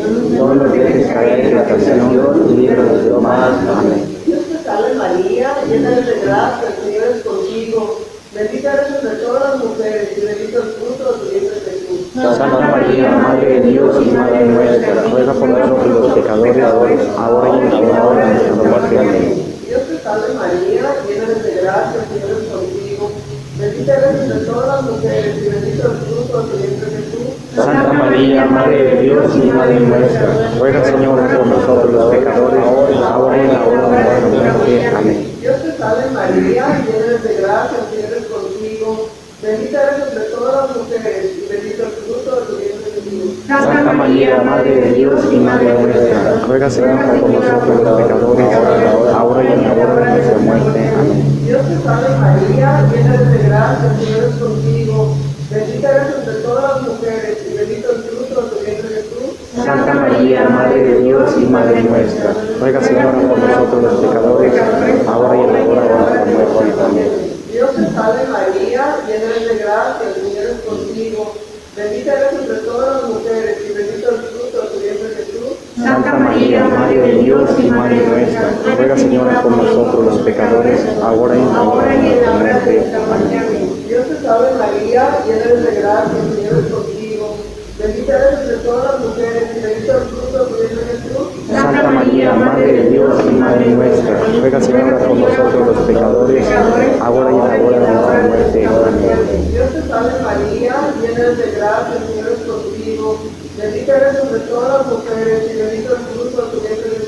No nos dejes caer en tentación y líbranos del mal. Amén. Dios te salve María, llena eres de gracia, el Señor es contigo. Bendita eres entre todas las mujeres y bendito el fruto de tu vientre, Jesús. Santa María, Madre de Dios y Madre nuestra, ruega por nosotros los pecadores, ahora y en la hora de nuestra muerte. Amén. Dios te salve María, llena eres de gracia, el Señor es contigo. Bendita eres entre todas las mujeres y bendito el fruto de tu vientre, Jesús. Santa María, Madre de Dios y Madre nuestra, ruega Señor por nosotros los pecadores, ahora y en la hora de nuestra muerte. Amén. Dios te salve María, llena eres de gracia, el Señor es contigo. Bendita eres entre todas las mujeres y bendito el fruto de tu vientre, Jesús. Santa María, Madre de Dios y Madre nuestra, ruega Señor por nosotros los pecadores, ahora y en la hora de nuestra muerte. Amén. Dios te salve María, llena eres de gracia, el Señor es contigo. Bendita eres entre todas las mujeres y bendito el fruto de tu vientre, Jesús. Santa María, Madre de Dios y Madre nuestra, ruega Señor por nosotros los pecadores, ahora y en la hora de nuestra muerte. Amén. Dios te salve María, llena eres de gracia, el Señor es contigo. Bendita eres entre todas las mujeres y bendito el fruto de tu vientre, Jesús. Santa María, Madre de Dios y Madre nuestra, ruega Señor por nosotros los pecadores, ahora y en la hora de nuestra muerte. Amén. Dios te salve María, llena eres de gracia, el Señor es contigo. Bendita eres entre todas las mujeres y bendito el fruto de tu vientre, Jesús. Santa María, Madre de Dios y Madre nuestra, ruega Señor por nosotros los pecadores, ahora y en la hora de nuestra muerte. Amén. Dios te salve María, llena eres de gracia, el Señor es contigo. Bendita eres entre todas las mujeres y bendito el fruto de tu vientre, Jesús.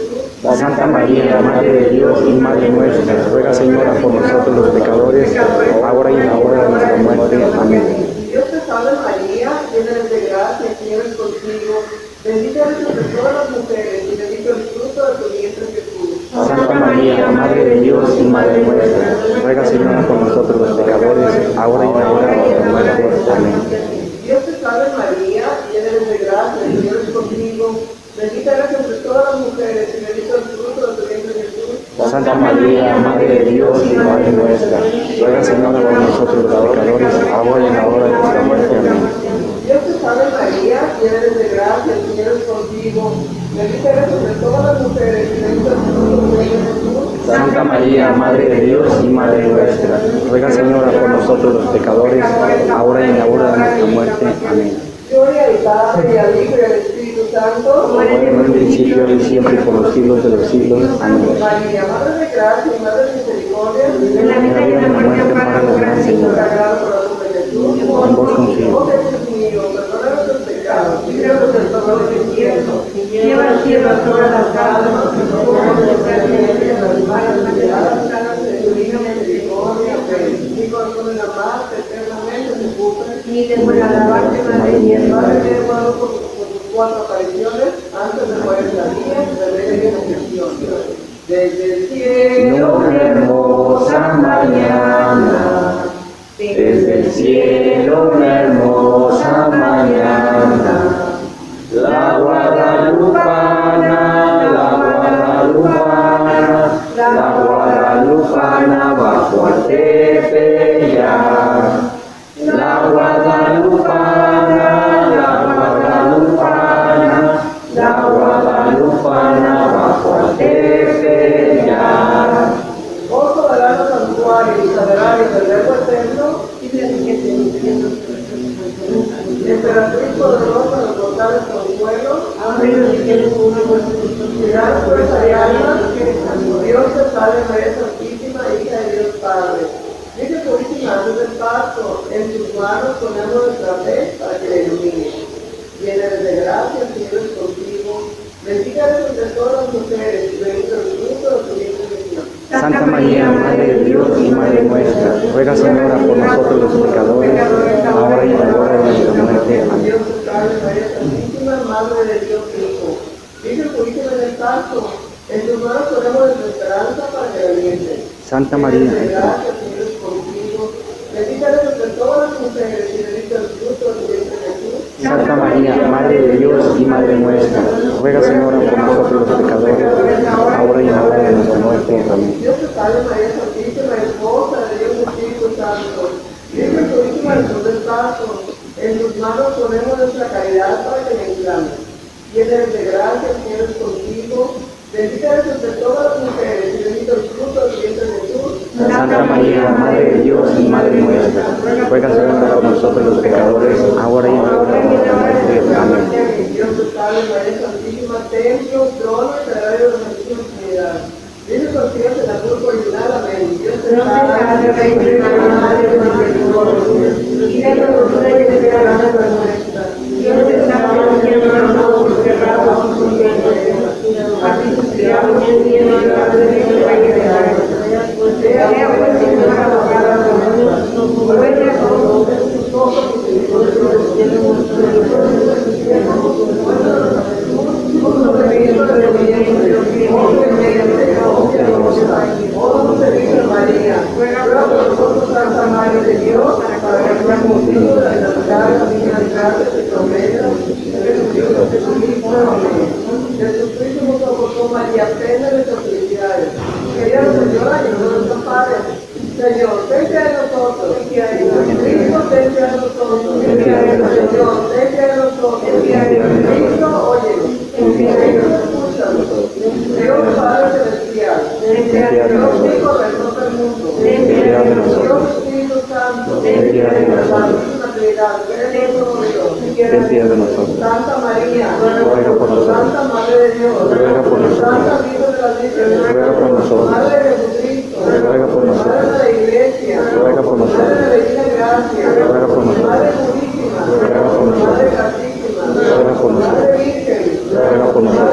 Santa María, Madre de Dios y Madre nuestra, ruega, Señora, por nosotros los pecadores, ahora y en la hora de nuestra muerte. Amén. Dios te salve María, llena eres de gracia, el Señor es contigo. Bendita eres entre todas las mujeres y bendito el fruto de tu vientre Jesús. Santa María, Madre de Dios y Madre nuestra, ruega, Señora, por nosotros los pecadores, ahora y en la hora de nuestra muerte. Amén. Dios te salve María, llena eres de gracia, el Señor es contigo. Bendita eres entre todas las mujeres y bendito el fruto de tu vientre Jesús. Santa María, Madre de Dios y Madre nuestra, ruega, Señora, por nosotros los pecadores, ahora y en la hora de nuestra muerte. Amén. Dios te salve María, llena eres de gracia, el Señor es contigo. Bendita eres entre todas las mujeres y bendito el fruto de tu vientre Jesús. Santa María, Madre de Dios y Madre nuestra, ruega, Señora, por nosotros los pecadores, ahora y en la hora de nuestra muerte. Amén. Gloria al Padre, y al Hijo y al Espíritu Santo. Como era en un principio, y siempre, y por los siglos de los siglos. Amén. María, Madre de gracia y Madre de misericordia, En la vida y en la muerte, para la gran Señor. sagrado corazón de Jesús, En vos confío. oh Jesús mío, perdona nuestros pecados, líbranos del fuego del infierno, Lleva al cielo a todas las almas, que no puedan desgraciadamente en las manos liberadas, de tu divina misericordia, y con la paz eternamente se cumple. ni de buena alabarte, Madre mía. Padre, te ruego por tus cuatro apariciones antes de cuarenta días de ley de confesión. Desde el cielo, Una hermosa mañana, desde el cielo una hermosa mañana, la guadalupana, la guadalupana, la guadalupana bajo al Tepeyac. La guadalupana, la guadalupana, la guadalupana bajo al Tepeyac. oh soberano santuario y sagrario del Verbo eterno, emperatriz poderosa de los mortales consuelos, gran fuerza de alma, Dios te salve María Santísima, hija de Dios Padre. Dice purísima antes del pacto, en tus manos ponemos nuestra fe para que la ilumine. Llena eres de gracia, el Señor es contigo. Bendita eres entre todas las mujeres y bendito el fruto de tu vientre Jesús. Santa María, Madre de Dios y Madre nuestra, ruega, Señora, por nosotros los pecadores, ahora y en la hora de nuestra muerte. Amén. Dios te salve María Santísima, Madre de Dios Hijo. Dice purísima en el pacto, en tus manos ponemos nuestra esperanza para que la alientes. Santa María, Llena eres de gracia, el Señor es contigo. Bendita eres entre todas las mujeres y bendito el fruto de tu vientre Jesús. Santa María, Madre de Dios y Madre nuestra, ruega, Señora, por nosotros los pecadores, ahora y en la hora de nuestra muerte. Amén. Dios te salve María Santísima, esposa de Dios Espíritu Santo. Virgen purísima del sol del paso, en tus manos ponemos nuestra caridad para que la inflame. Llena eres de gracia, el Señor es contigo. Bendita eres entre todas las mujeres y bendito el fruto de tu vientre Jesús. Santa María, Madre de Dios y Madre nuestra, ruega, Señora, por nosotros los pecadores, ahora y en la hora de nuestra muerte. Amén. Dios te salve María Santísima, templo, trono y sagrario de la Santísima Trinidad. Dice con Dios en la cruz original, amén. Dios te salve, Reina, Madre de misericordia, y de la dulzura y de la esperanza nuestra. Dios te salve, Señor, hermoso, cerrado a su vientre. Así su criado, en cielo, y la de Dios, Rey de la sea pues, Señor, abogada con nosotros, ruega por nosotros tus ojos y María, ruega por nosotros, Santa Madre de Dios, para que seamos dignos de alcanzar las divinas gracias y promesas de Jesucristo, Jesucristo, amén. Jesucristo nos soportó María, pena de nuestras felicidades. Querida Señora, y no nuestros padres. Señor, ten piedad de nosotros. Cristo, ten piedad de nosotros. Señor, ten piedad de nosotros. Cristo, óyenos. Cristo, escúchanos. Dios Padre Celestial. Dios Hijo, Redentor del mundo. Dios Espíritu Santo. Santísima Trinidad. Ten piedad de nosotros. Santa María. Ruega por nosotros. Santa Madre de Dios. Ruega por nosotros. Santa Virgen de las Vírgenes. Ruega por nosotros. Madre de Jesucristo. Ruega por nosotros. Madre de la Iglesia. Ruega por nosotros. Madre de la Divina Gracia. Ruega por nosotros. Madre purísima. Ruega por nosotros. Madre castísima. Ruega por nosotros. Madre Virgen. Ruega por nosotros. Madre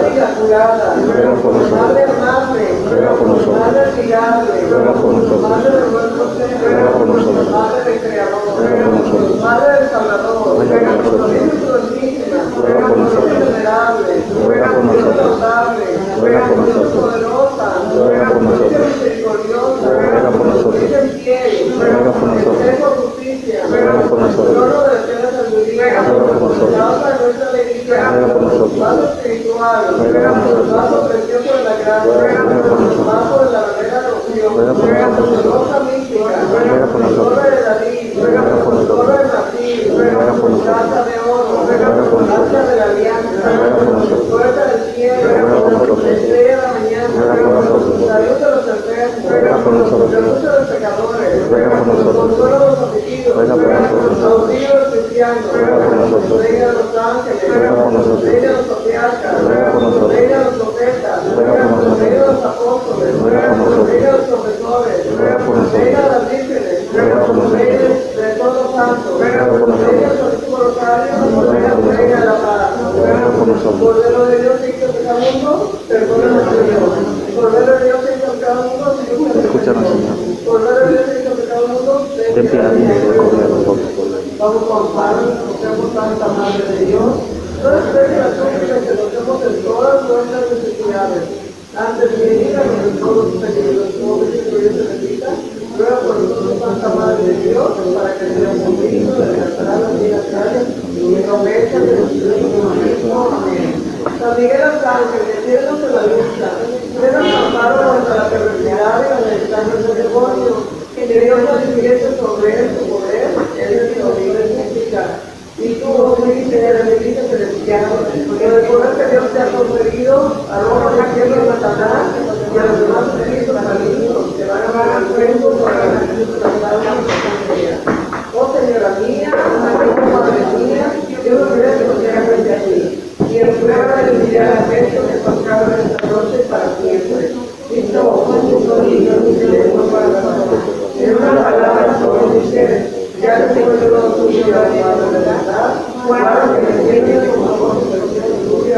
Inmaculada, ruega por nosotros, Madre amable, ruega por nosotros, Madre amigable, ruega por nosotros, Madre del buen consejo, ruega por nosotros, Madre del Creador, ruega por nosotros, Madre del Salvador, ruega por nosotros, Virgen Santísima, ruega por nosotros, venerable, ruega por nosotros, notable, ruega por nosotros, poderosa, ruega por nosotros, misericordiosa, ruega por nosotros, Virgen fiel, ruega por nosotros, Consejo de justicia, ruega por nosotros, trono de la eterna sabiduría, ruega por nosotros, causa de nuestra alegría, ruega por nosotros, vaso espiritual, ruega por nosotros, vaso precioso de la gracia, ruega por nosotros, vaso de la verdadera devoción, ruega por nosotros, poderosa mística, ruega por nosotros, torre de David, ruega por nosotros, torre de Martín, ruega por nosotros, casa de oro, ruega por nosotros, casa de la alianza, ruega por nosotros, puerta del cielo, ruega por nosotros, estrella de la mañana, ruega por nosotros, salud de los enfermos, ruega por nosotros, luz de los pecadores, ruega por nosotros, consuelo de los afligidos, ruega por nosotros, auxilio de los cristianos, ruega por nosotros, reina de los ángeles, ruega por nosotros, reina de los patriarcas, ruega por nosotros, reina de los profetas, ruega por nosotros, reina de los apóstoles, ruega por nosotros, reina de los profesores, ruega por nosotros, reina de las vírgenes, ruega por nosotros, reina de todos los santos, ruega por nosotros, reina del Santísimo Rosario, reina de la paz, ruega por nosotros, Cordero de Dios que hizo pecado, perdona nuestro Dios. Cordero de Dios que hizo pecado, escúchanos, Señor, Cordero de Dios que hizo pecado, ten piedad y misericordia de nosotros. vamos con Padre, conocemos Santa Madre de Dios, no esperes las súplicas que nos hacemos en todas nuestras necesidades. Antes de venir a los todos los pequeños pobres y que Dios se bendiga, ruega por nosotros Santa Madre de Dios, para que seamos dignos de alcanzar las vidas diarias y promesas de Jesucristo mismo. Amén. San Miguel Arcángel, defiéndonos de la lucha, denos amparo contra la perversidad y la necesidad del demonio, que Dios manifieste sobre él su poder, él es el libre música. Y tú, oh Cristo, eres el Cristo celestial, que el poder que Dios te ha concedido, arroja la tierra de Satanás y a los demás espíritus malignos que van a dar al cuerpo para la justicia de la alma. Oh Señora mía, Santa Madre mía, Dios nos quiere que nos sea frente a ti. Y en prueba de unidad de afecto que pasaba de esta noche para siempre. Cristo, Cristo, Dios, Dios, para nosotros. En una palabra, todos ustedes, ya que tengo yo todo tuyo, la verdad, guarda que me sirve como voz de tuya.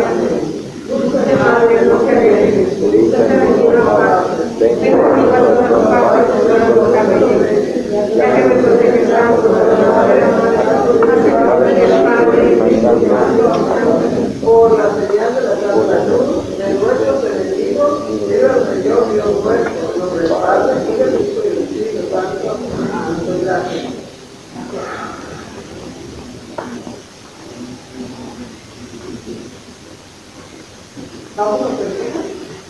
Dulce Madre, no queréis, dulce Madre, no queréis. Tengo mi corazón con paz y con los caminos. Ya que me protege tanto, la Madre, la Madre, el Padre, el por la señal de la Santa Cruz de nuestros enemigos, viva el Señor Dios nuestro, en nombre del Padre, y del Hijo y del Espíritu Santo. Amén. Gracias. Vamos a terminar.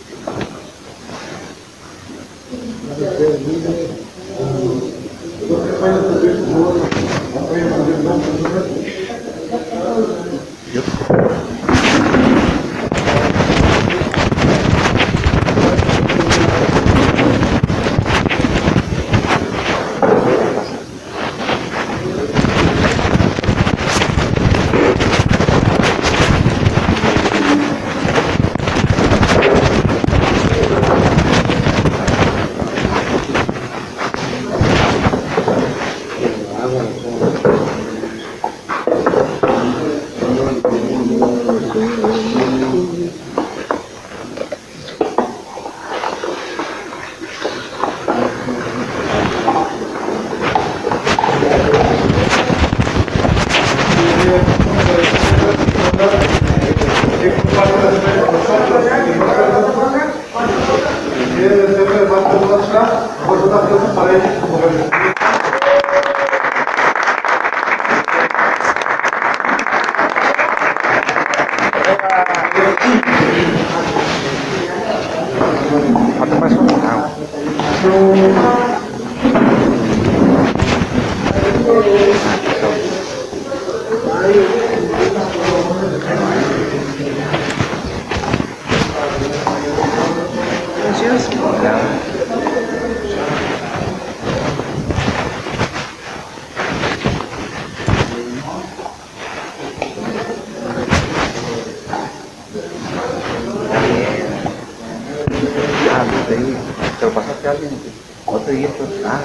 ¿Te lo pasaste a alguien? Otro y esto. Ah,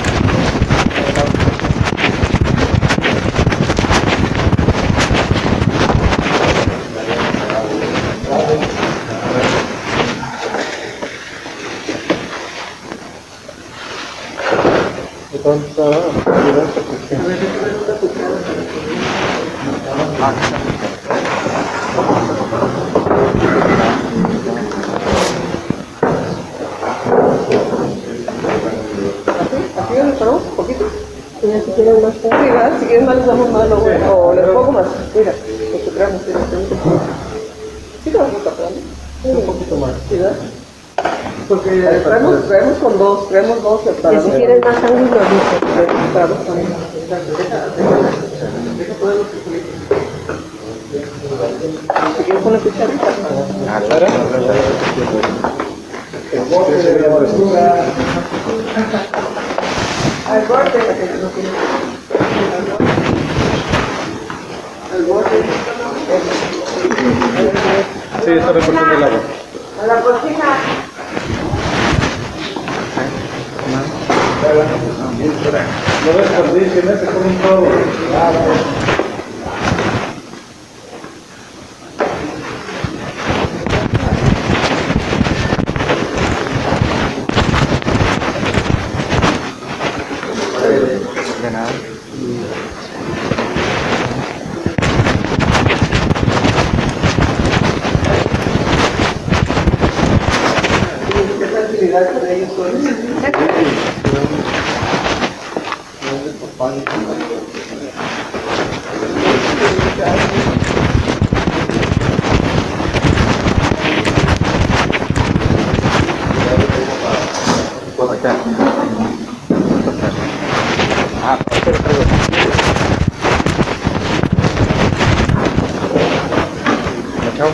no, no. cuánta cantidad? ¿Así ya le paramos un poquito? Si ya si quieren más, sí, ¿verdad? Si quieren más les damos más, luego, o les pongo más. Mira, lo que traemos, mira, sí te vas a tapar, ¿no? Un poquito más. Sí, ¿verdad? Porque traemos, traemos con dos, traemos dos separados. Y si quieren más ángulos, lo dice. Separados también. Si quieres poner cucharita. Ah, claro. El bote de la basura. Al borde. Al borde. Sí, está repartiendo el agua. A la cocina. No desperdicien, ese comen todo. De nada. Qué tranquilidad con ellos solos. Acá. Ah, pero traigo. Chao.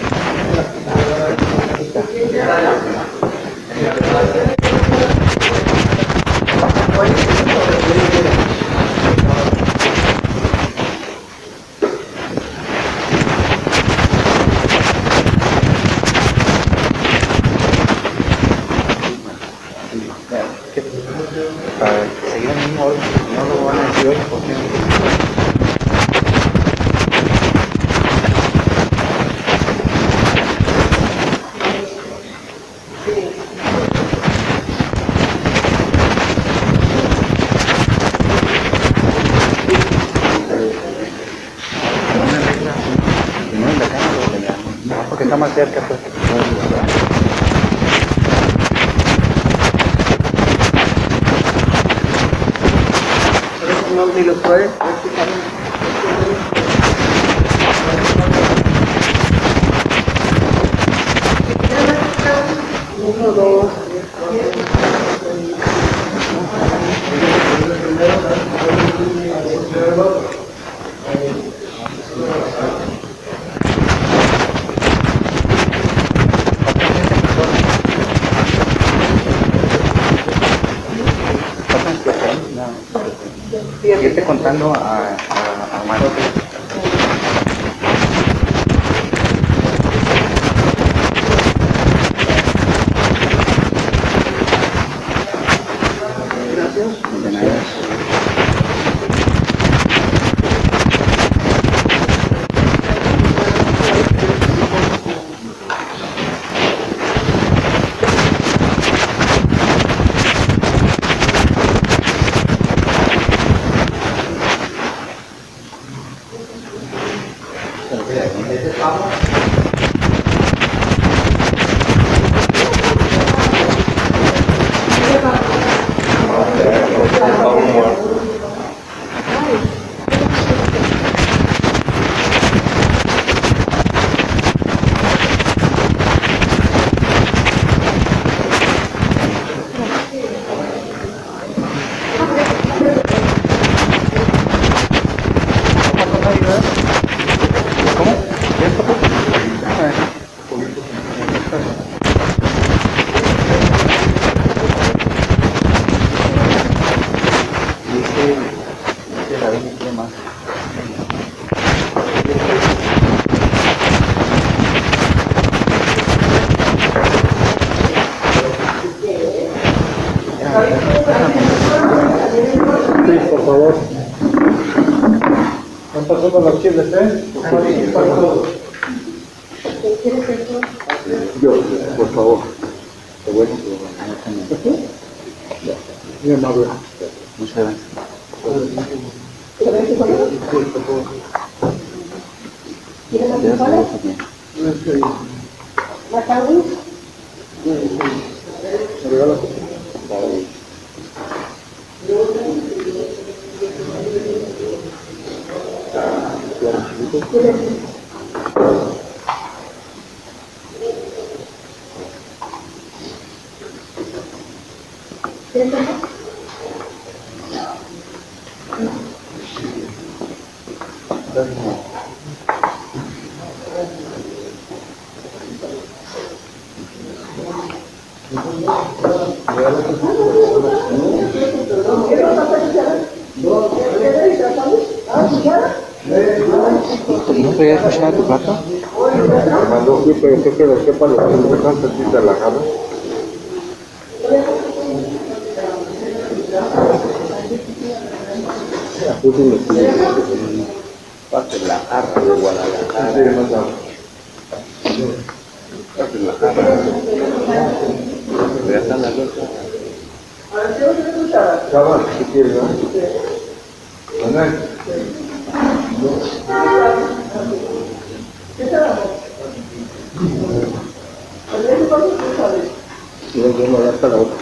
Para seguir el mismo orden, no lo van a decir hoy porque primero en la cama, luego en la- no, porque está más cerca, pues. No, ni los puedes. Uno, dos, Irte contando a, a, a Mario. De nada. ¿Cómo? ¿Qué es, papá? Dice, dice David y quiere más. Sí, por favor. ¿Cuántas son los chiles, eh? Yo, por favor. Qué bueno. Muy amable. Muchas gracias. ¿Quiere más Gracias, frijoles? gracias. ¿Más sándwich? Me regalas. ¿Quieres más? ¿No podías escuchar tu plato? Armando, sí, pero creo que lo sepa lo que es importante, si te la agarra. Pase la jarra de Guadalajara. Pase la jarra. Ya están las dos. Chava, ¿qué quieres, no? Manuel. Y yo no voy hasta la otra.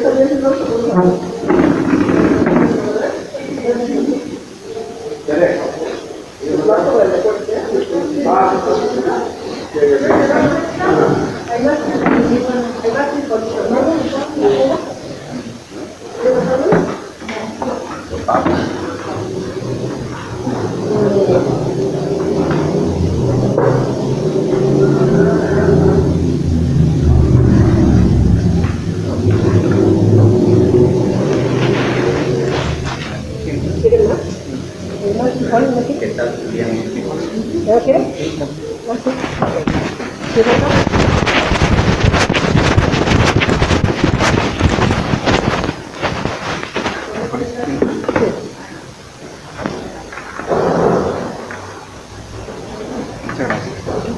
¿Qué tal? ¿Lo quieres? ¿Quieres otro? Muchas gracias.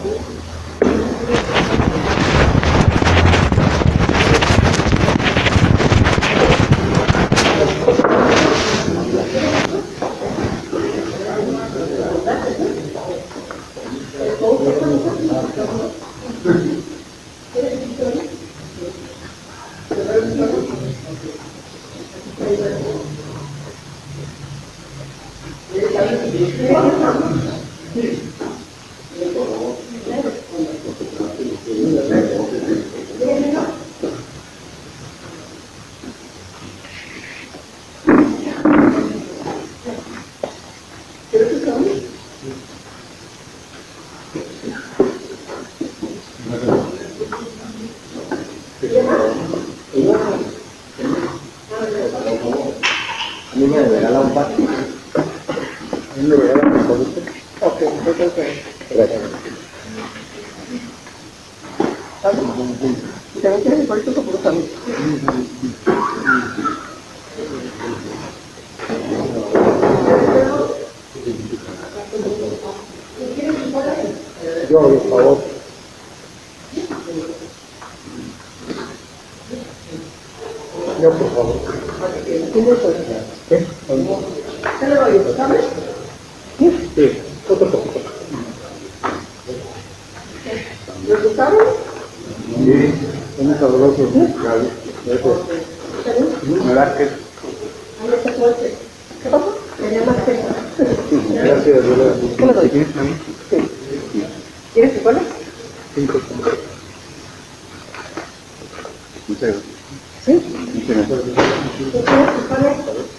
A mí me regala un pato. A mí me regalan un poquito. Ok, entonces, Gracias. ¿y también quieres el polito con puro sándwich? Yo, por favor. Yo, por favor. ¿Tienes eso? ¿Qué? ¿Qué le doy? ¿Sabes? Sí, otro poquito. ¿Les gustaron? Sí, son muy sabrosos. Eso. ¿Verdad que Ahí está fuerte. ¿Qué pasó? Tenía más queso. Gracias, de verdad. ¿Qué le doy? tienes también? Sí. ¿Quieres frijoles? Cinco. Muchas gracias. Sí. Muchas gracias. ¿Tú quieres frijoles?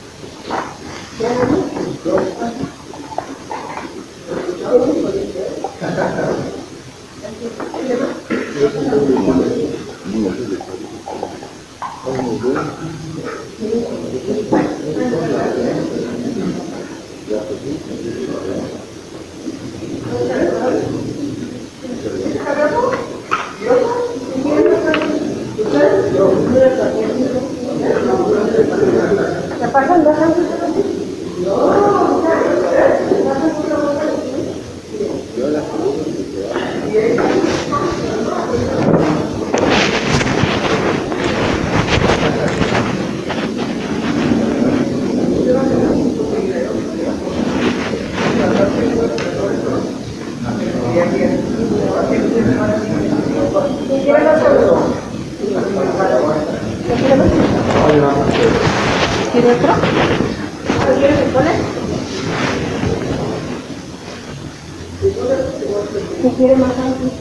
¿Me pasan dos sándwiches? No. ¿Quiere más saludo? ¿Quiere otro? ¿Quiere frijoles? ¿Qué quiere más antes?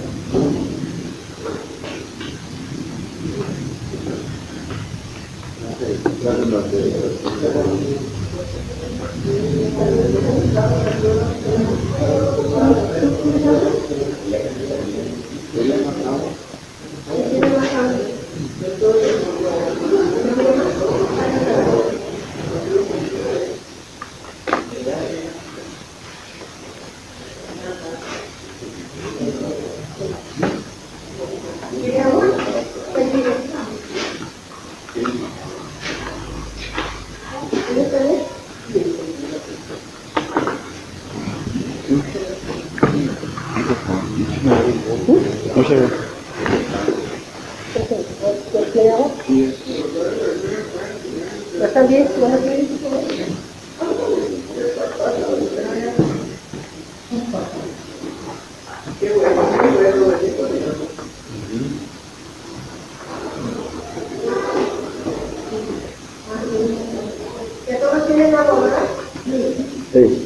Muchas gracias. ¿Ya están bien? ¿Ya están bien? Qué bueno, qué bueno. ¿Que todos tienen agua, verdad? Sí.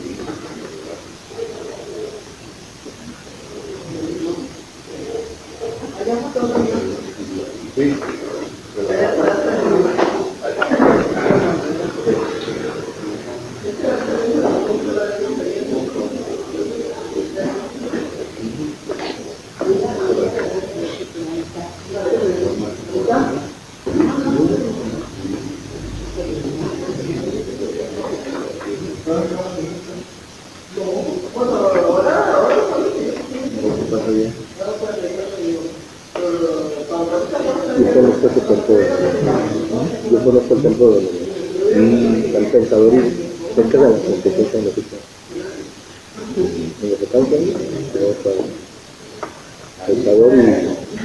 Yo conozco ese templo, yo conozco el templo de mm, el pensador y cerca de la competencia en la pista. En los setenta, tenemos al pensador y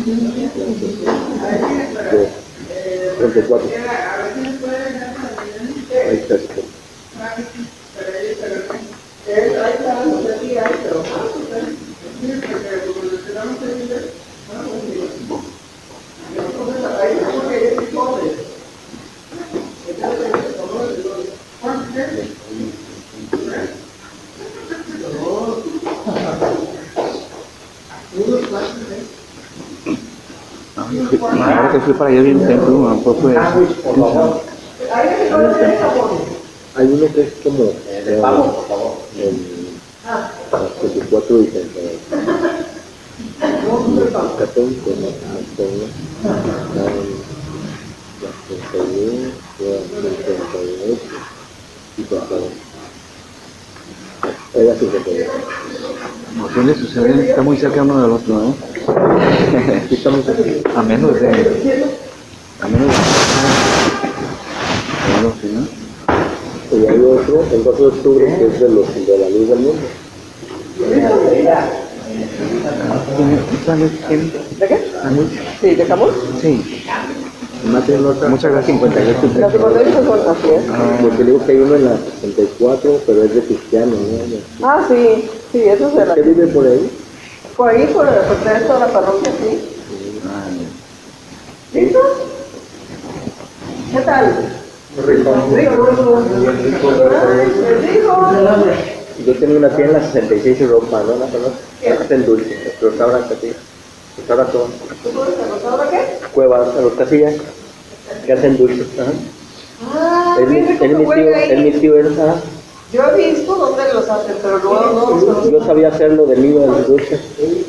treinta y cuatro. Ahí está ese templo. Ahora que fui para allá vi un templo, a lo mejor fue eso. Hay uno que es como eh, el treinta y cuatro y treinta y ocho. Católico, no, católico, la treinta y uno, la treinta y ocho y treinta y dos. Era cincuenta y dos. Los fines suceden, está muy cerca uno del otro, ¿no? Aquí estamos aquí. A menos de... A menos de... Algo así, ¿no? Y hay otro, el cuatro de octubre, que es de, los, de la luz del mundo. ¿De qué? Sí, ¿de Camus? Sí. Mate nota. Muchas gracias. cincuenta y ocho. La cincuenta y ocho es así es. Porque le digo que hay uno en la sesenta y cuatro, pero es de cristiano, ¿no? Ah, sí, sí, eso es de la... ¿Qué vive por ahí? Por ahí, por el resto de la parroquia, sí. ¿Listo? ¿Qué tal? Rico. Rico. Rico. Yo tenía una tía en la sesenta y seis ropa, ¿no? ¿La conoces? Está en Dulce, pero está ahora Casilla. Está ahora todo. ¿Ahora qué? Cuevas, a los Casillas, que hacen dulce. Ajá. Ah, Es mi, bien rico es que mi tío, huele ahí. es mi tío, él, ajá. Yo he visto dónde los hacen, pero luego no los conozco. Yo sabía hacerlo de niño del dulce.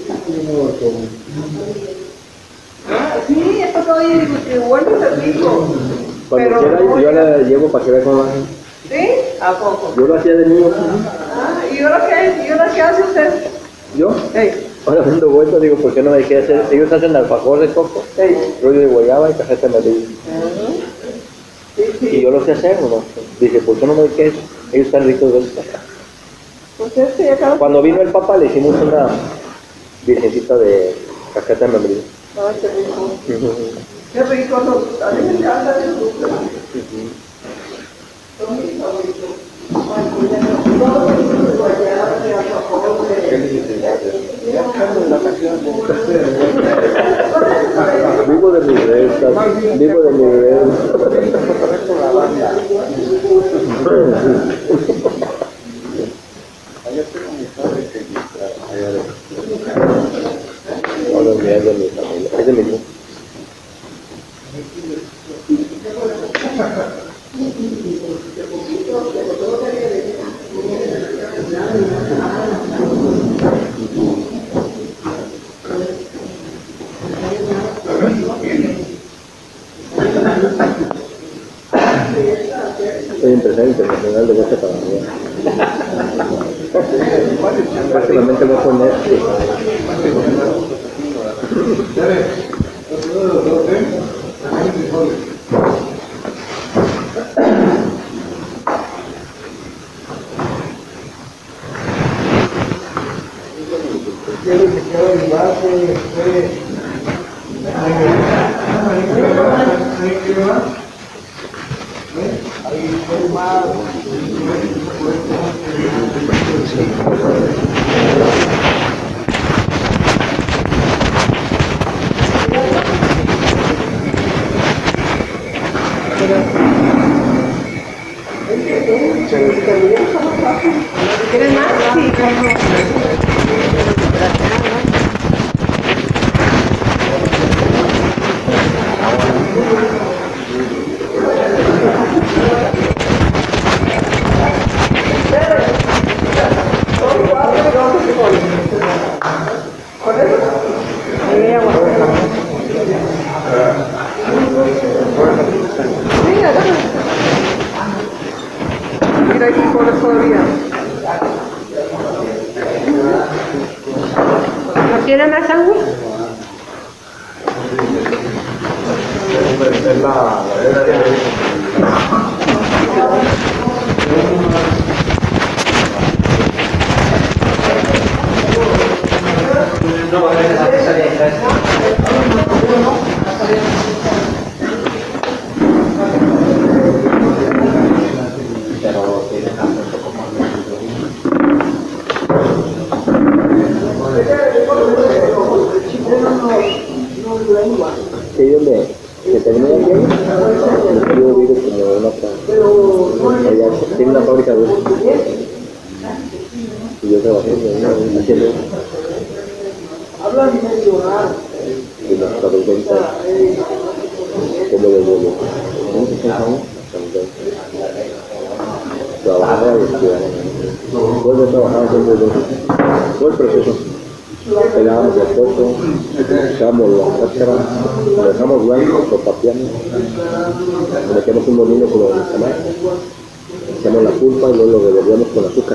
Ah, sí, esto todo ahí, digo, que huele tan rico. Cuando Pero quiera, no, yo la llevo para que vea cómo lo hacen. ¿sí? ¿A poco? Yo lo hacía de niño. Ah, ¿y ahora qué? ¿Y ahora qué hace usted? ¿Yo? Ey, Ahora dando vueltas, digo, ¿por qué no me dejé hacer? Ellos hacen alfajor de coco, ey. rollo de guayaba y cajeta de madrid. Sí, sí. Y yo lo sé hacer, ¿o no? Dice, ¿por qué no me dejé eso? Ellos están ricos de eso. Pues este ya acaba. Cuando vino el Papa le hicimos una virgencita de cajeta de membrillo. Ay, qué rico. Qué rico, no. A mí me encanta el dulce. Son mis favoritos. Ay, pues ya no. Vivo de mis rentas, vivo de mis rentas. Ahora me es de mi familia, es de mi hijo. Soy empresario internacional de Bolsa Paraguay. Prácticamente no fue Netflix. ¿Quieres más? Sí. Mira, aquí pones todavía. ¿No tiene más agua? Es la Sí, donde que termina aquí, yo vivo como una fábrica. Allá tiene una fábrica de dulces. Y yo trabajé en una haciendo y los productores como de vuelo. Muchos años trabajaba y estudiaba. Vuelvo a trabajar haciendo dulces. Todo el proceso. Pegábamos el coco, echábamos la cáscara, lo dejamos blanco, lo papeamos, le metemos un molino con los tamales, echamos la pulpa y luego lo revolvíamos con azúcar.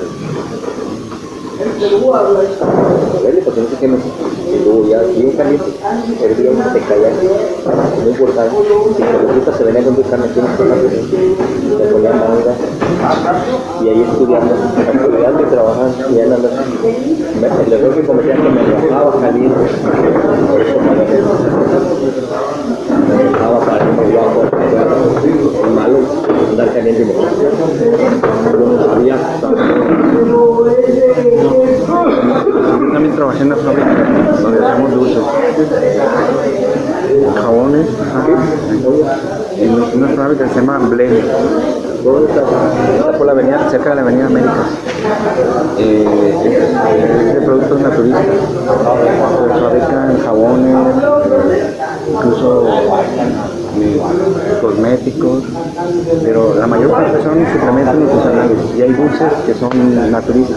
A ver, porque no se quema. Y luego ya bien caliente, hervíamos, se caía, no importaba. Si con la fruta se venía con tu carne, tienes que ponerle, le ponía manga. Y ahí estudiando, estudiando y trabajando, y en la noche. El error que cometía que me bajaba caliente, por eso me dejaba para irme guapo, es malo andar caliente y me pero no sabía. Yo también trabajé en una fábrica donde hacemos dulces, jabones, en una fábrica que se llama Blend. Está por la avenida, cerca de la avenida América. Eh, es de productos naturistas. Se fabrican jabones, incluso eh, cosméticos, pero la mayor parte son suplementos nutricionales y hay dulces que son naturistas.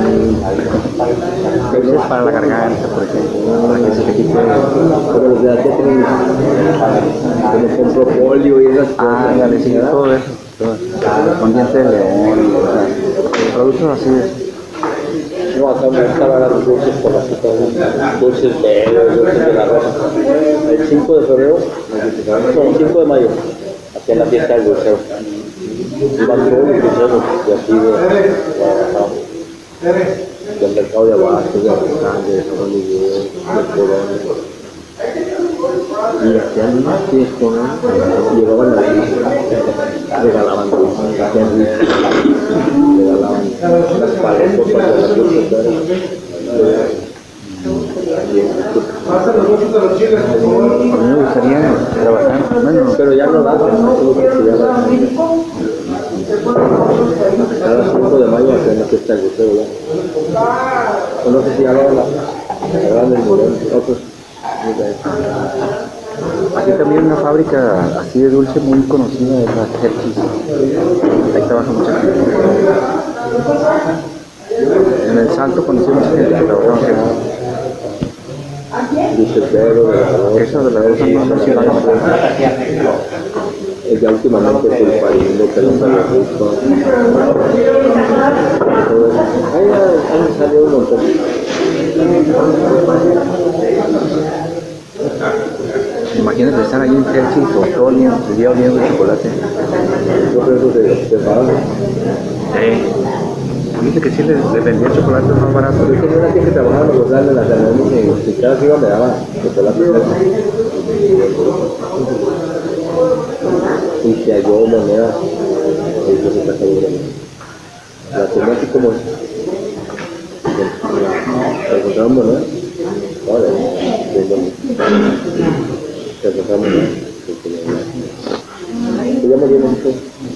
Dulces para la garganta, por ejemplo, para que se te quite. Pero los de la tía tienen como con propóleo y esas cosas. Ah, dale, sí, todo eso. Con dientes de león, o sea, productos así es. No, acá me estaba dando dulces por la fruta, dulces de dulces de la rosa. El cinco de febrero, no, el cinco de mayo, aquí en la fiesta del dulcero. Iban todos los dulceros de aquí de Guadalajara, del mercado de Abasto, de Arrozal, de San Miguel, de Corona. y hacían unas fiestas, llevaban a la regalaban dulces, hacían dulces, regalaban las paletas para las dulces. A mí me gustaría trabajar, bueno, pero ya no da, cada cinco de mayo hacen la fiesta del buceo ya. O no sé si ya lo la grande del modelo, otros. aquí también una fábrica así de dulce muy conocida es la Hershey's. Ahí trabaja mucha gente. En el Salto conocí mucha gente que trabajaba en Dulcero, eso de la dulce no no sé. es ya últimamente por el parindo, pero no sale justo. Ahí han salido un montón. Imagínate estar ahí en Hershey's o todo el día, el día oliendo de chocolate. Yo creo que se separaron. Eh, dice que sí le, le vendía chocolate más barato. Yo tenía una tía que trabajaba en los locales de las reuniones y si cada vez iba me daba chocolate. Y se halló moneda, entonces está seguro. La tenía así como. ¿Se encontraron moneda? Vale, se encontraron moneda. Se llama bien mucho.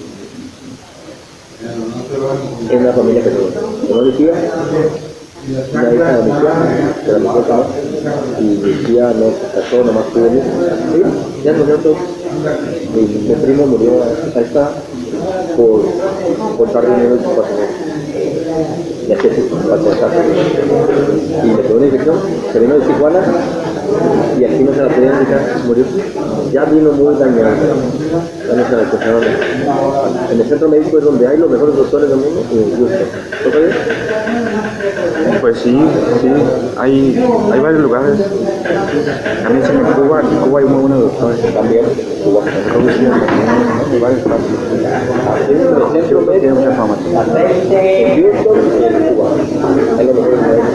Es una familia que no, que no decía, una hija de mi tía, de la mujer no, y mi tía no se casó, nomás tuvo un hijo. Sí, ya murió todo. Mi, mi primo murió, ahí está, por cortar dinero de su pasaje. Y así es, para cortar. Y le quedó una infección, se vino de Tijuana, y aquí no se la podían dejar, murió. Ya vino muy dañada, ya no se la escucharon. En el centro médico es donde hay los mejores doctores del mundo, y en Houston. ¿Lo sabes? Pues sí, sí, hay, hay varios lugares. También en Cuba, en Cuba hay muy buenos doctores. También, Cuba. Creo que sí, hay varios casos. En el centro Tiene médico, mucha fama. en Houston y en Cuba. Hay los mejores médicos.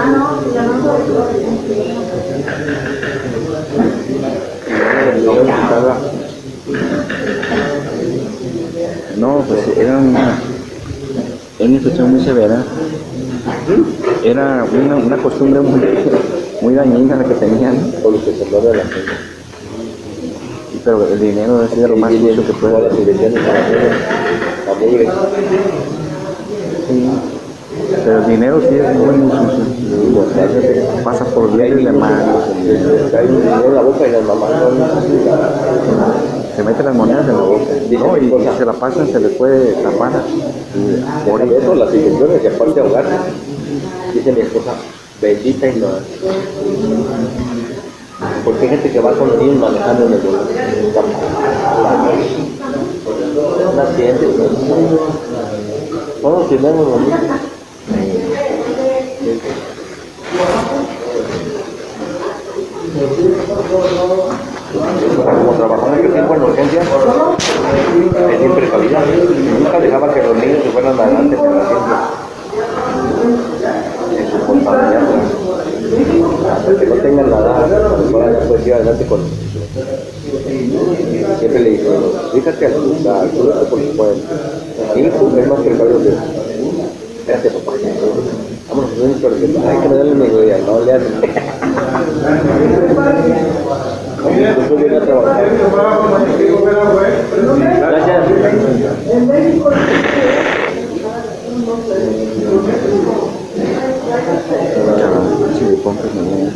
No, pues era una, era una infección muy severa. Era una, una costumbre muy, muy dañina la que tenían. Por lo que se mueve la gente. Pero el dinero es de lo más sucio que puede Las haber. inyecciones a la mugre. La mugre. Sí. Pero el dinero sí es muy, muy sucio. Pasa por miles de manos. Hay un dinero en la boca y las mamás no. Se meten las monedas en la boca. No, y, y se la pasan, se les puede tapar. Y Por eso las inyecciones, y aparte de ahogar, dice mi esposa, bendita y no. Porque hay gente que va con niños manejando en el volante. Un accidente. Todos tenemos lo mismo. Como trabajaba en aquel tiempo en urgencias, tenía precavida. Nunca dejaba que los niños se fueran adelante por la gente. En su contabilidad. Hasta que no tengan la edad, para ya puedes ir adelante con. Siempre le digo, fíjate al altura porque pueden. Mi hijo es más precavido que. Gracias, papá. Vámonos, no es porque hay que me darle una idea, no le hacen. Yo voy a trabajar. Gracias. si le compras me voy.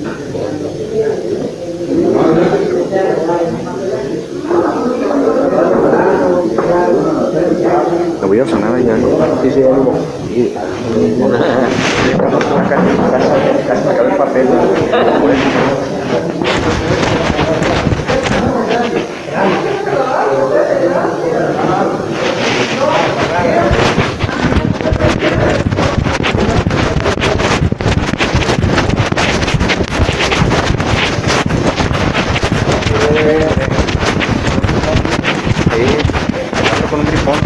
Lo voy a sonar allá. Sí, sí, ánimo. Sacar el papel. Con un grifón.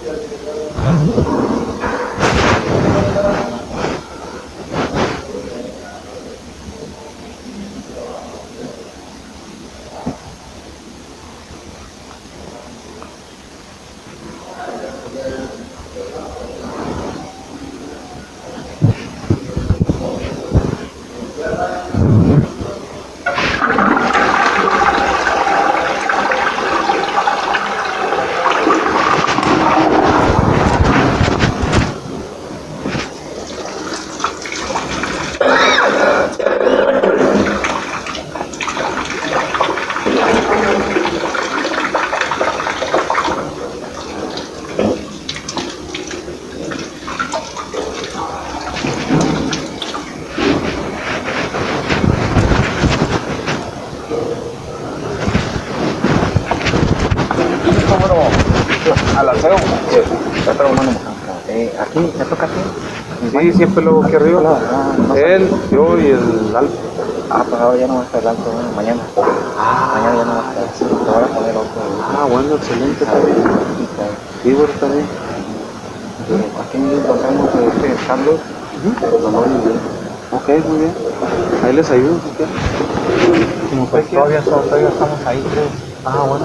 Al aseo. Ya está hermano. Eh, aquí, ¿me toca aquí? Sí, siempre luego aquí arriba. Ah, no, él, yo y el alto. Ah, pues ahora ya no va a estar el alto, bueno, mañana. Ah, mañana ya no va a estar. Sí, te voy a poner otro. Ah, bueno, excelente. Sí, bueno, está bien. Aquí encontramos este Carlos. Ok, muy bien. Ahí les ayudo, si quieren. Como pues todavía, todavía estamos ahí, creo. Ah, bueno.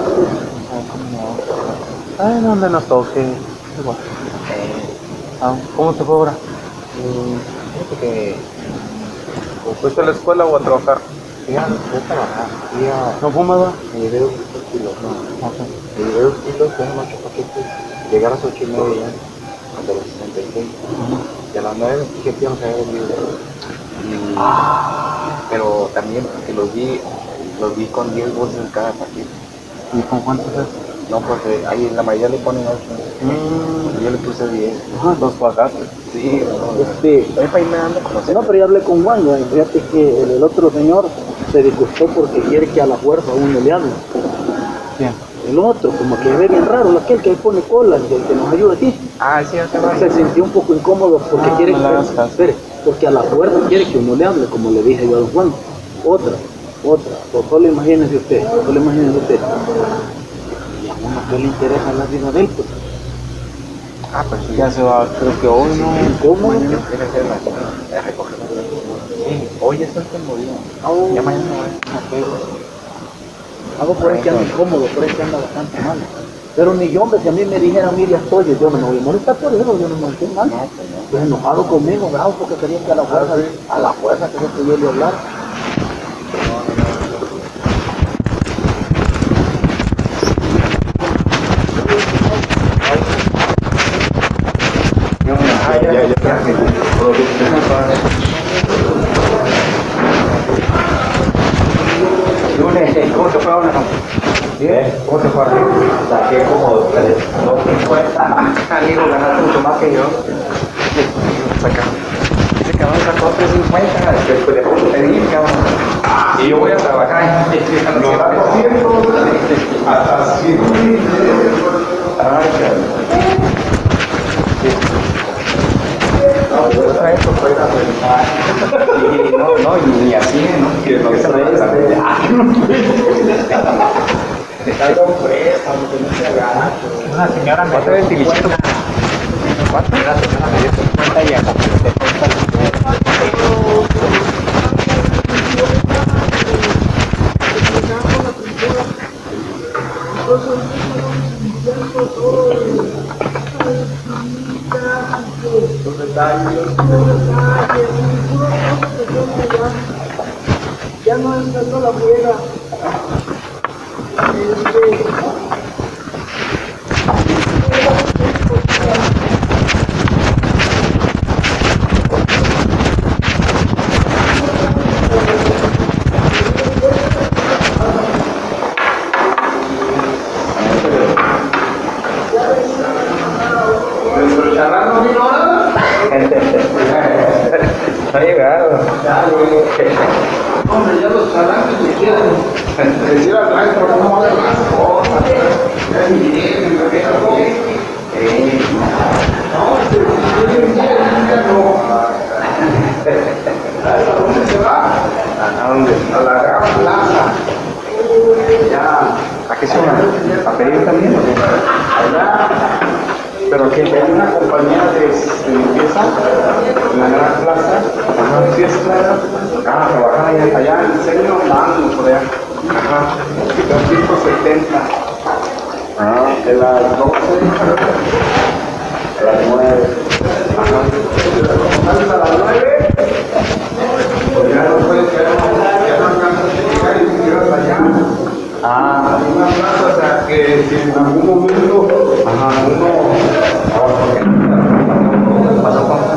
Ay, no, donde nos toque. Igual. Eh, ah, ¿cómo te fue ahora? Eh, fíjate que... ¿O fuiste a la escuela o a trabajar? Sí, a, fui a trabajar. Fui a... ¿No fumas, va? Me llevé dos kilos, no. Okay. Me llevé dos kilos, tengo ocho paquetes. Llegar a las ocho y media ya, hasta los sesenta y seis. Uh-huh. Y a las nueve dije que no se había vendido. Y... Ah. Pero también porque los vi, los vi con diez bolsas en cada paquete. ¿Y con cuántos es? No, porque ahí la mayoría le ponen ocho. Mm. Yo le puse diez. Ajá, dos pagaste. Sí, no. Este, ahí me ando conociendo. No, pero ya hablé con Juan, ya, fíjate que el, el otro señor se disgustó porque quiere que a la fuerza uno le hable. Bien. El otro, como que ve bien raro, aquel que pone cola, el que nos ayuda aquí. Ah, sí, ya se va. Se sintió un poco incómodo porque no, quiere no que, espere, porque a la fuerza quiere que uno le hable, como le dije yo a don Juan. Otra, otra, pues solo imagínese usted, solo imagínese usted. Y a uno que le interesa la vida de él, pues. Ah, pues ya se va, creo que hoy no. ¿Cómo? Mañana tiene que ser la recoger. Sí, hoy es el que murió. Oh. Ya mañana no es. Algo por ahí que anda incómodo, por ahí que anda bastante mal. Pero ni yo, hombre, si a mí me dijeran, mire, ya estoy, yo no me voy a molestar por eso, yo no me estoy mal. No, pues no. Estoy enojado conmigo, bravo, porque quería que a la fuerza, a la fuerza que yo yo le hablar. Ah, ya, ya, ya. ¿Cómo se fue ahora? Bien, ¿cómo se fue? Saqué como dos cincuenta. Amigo, ganaste mucho más que yo. Ese cabrón sacó tres cincuenta. Después de pedir, cabrón. Y yo voy a trabajar. Lo da doscientos hasta cien. Ay, cabrón. Eso fue la verdad. Y no, no, y así, ¿no? Que no se vaya a una señora me dio cincuenta. ¿Cuánto? Una señora me dio cincuenta y acá se cuesta los detalles, los detalles, ya no es tanto la juega. Este, ha llegado. Hombre, ya los charangos me quieren decir al traje, pero no vale las cosas. Ya ni bien, me quedo con no, se viene bien, no. ¿A dónde se va? ¿A dónde? A la Gran Plaza. Ya. ¿A qué zona? ¿A pedir también? Allá. Pero que hay una compañía de, de limpieza en la gran plaza. Ajá, sí es clara. Ah, trabajan allá, allá en diseño, mando por allá. Ajá, doscientos setenta. Ah, de las doce a las nueve. Ajá. ¿Sales a las nueve? Pues ya no puedes, ya no, ya no alcanzas a llegar y te quedas allá. Ah, hay una plaza, o sea, que si en algún momento, ajá, uno pasó con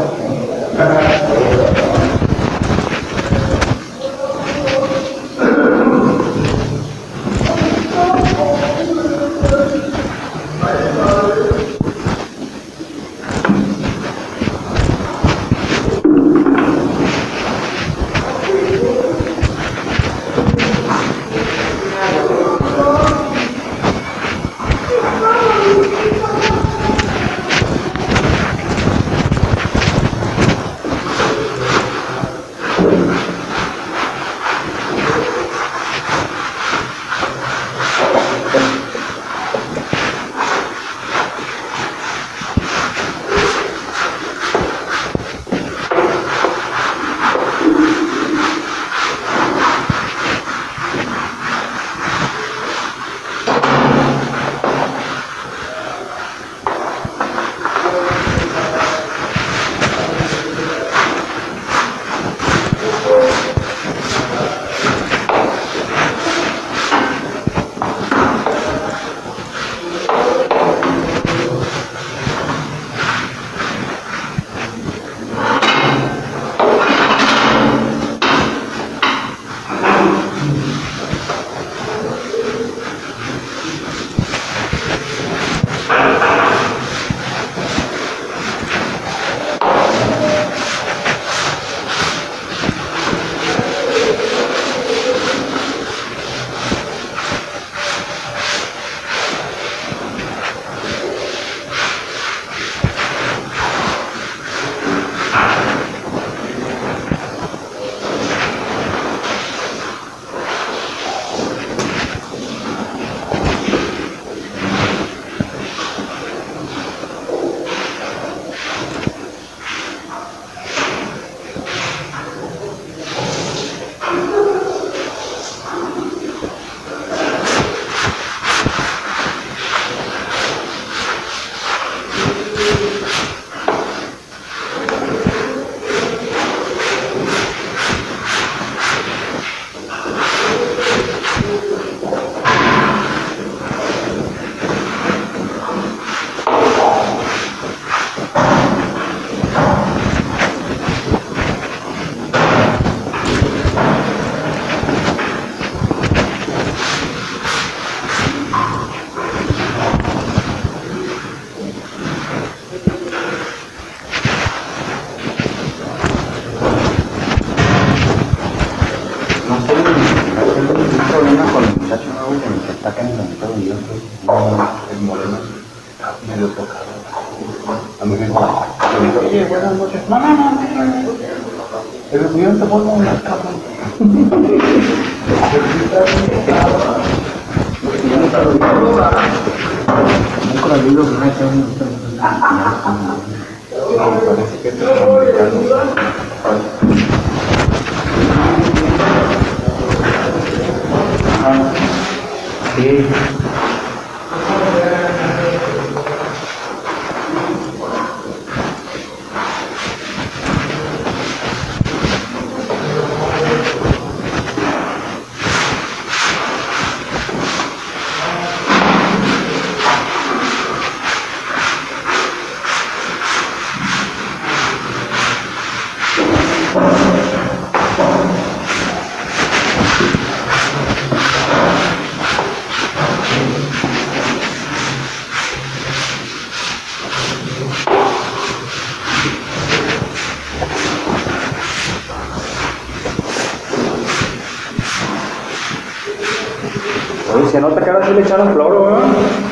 Se nota que ahora sí le echaron cloro, ¿verdad?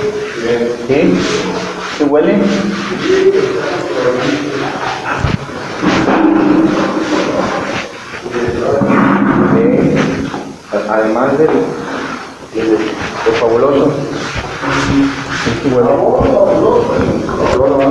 ¿Sí? ¿Se huele? Sí. Además del, del, del fabuloso. ¿Sí huele?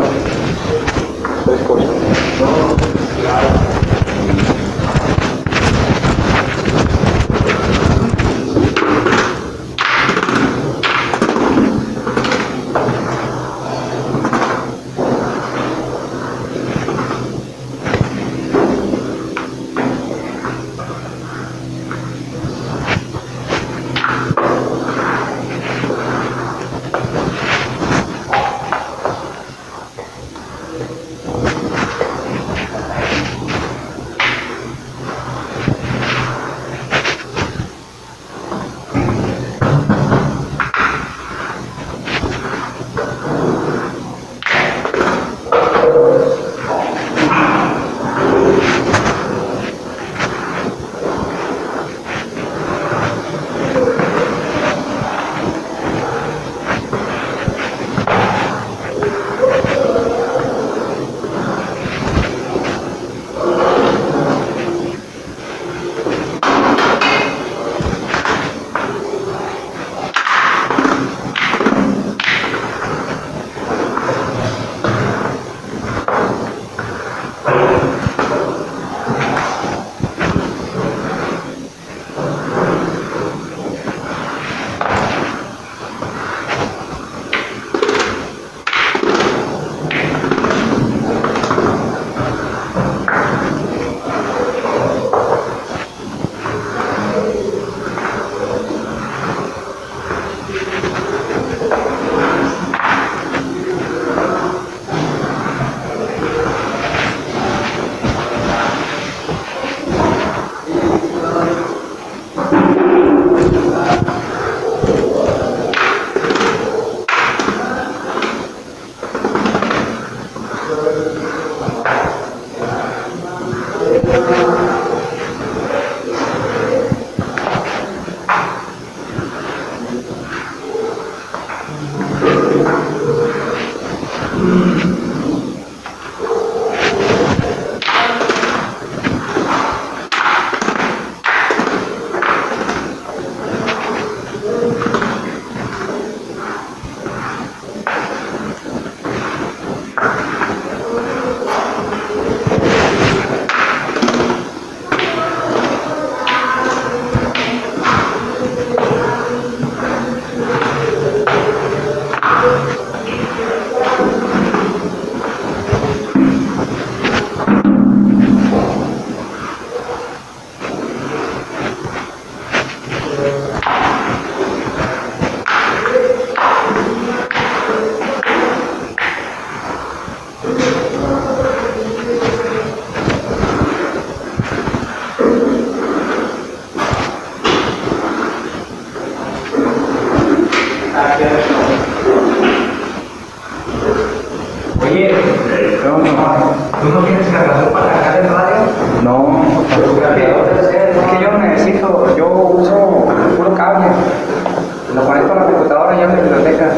Oye, no, no, ¿tú no tienes cargador para cargar el radio? No, es que yo no necesito, yo uso puro cable. Lo conecto a la computadora y a la biblioteca.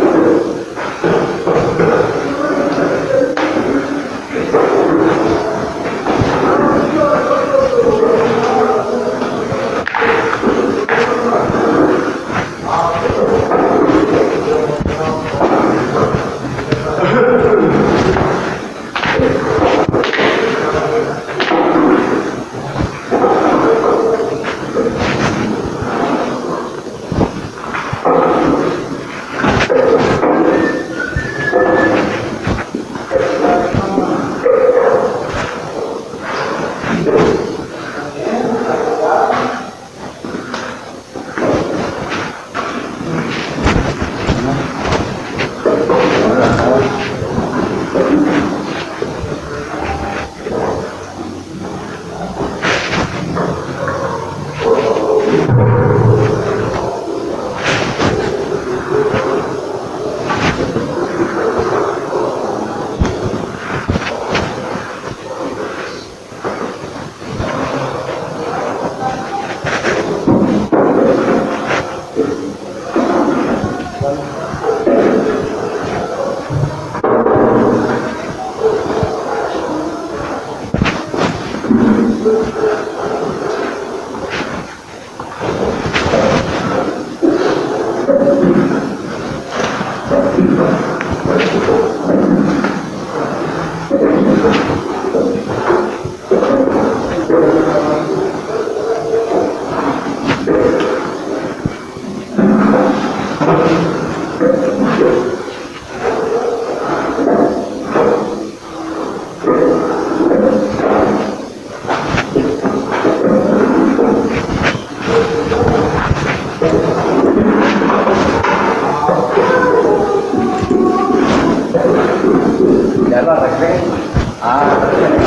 Ya lo arreglé. Ah,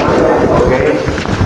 ok.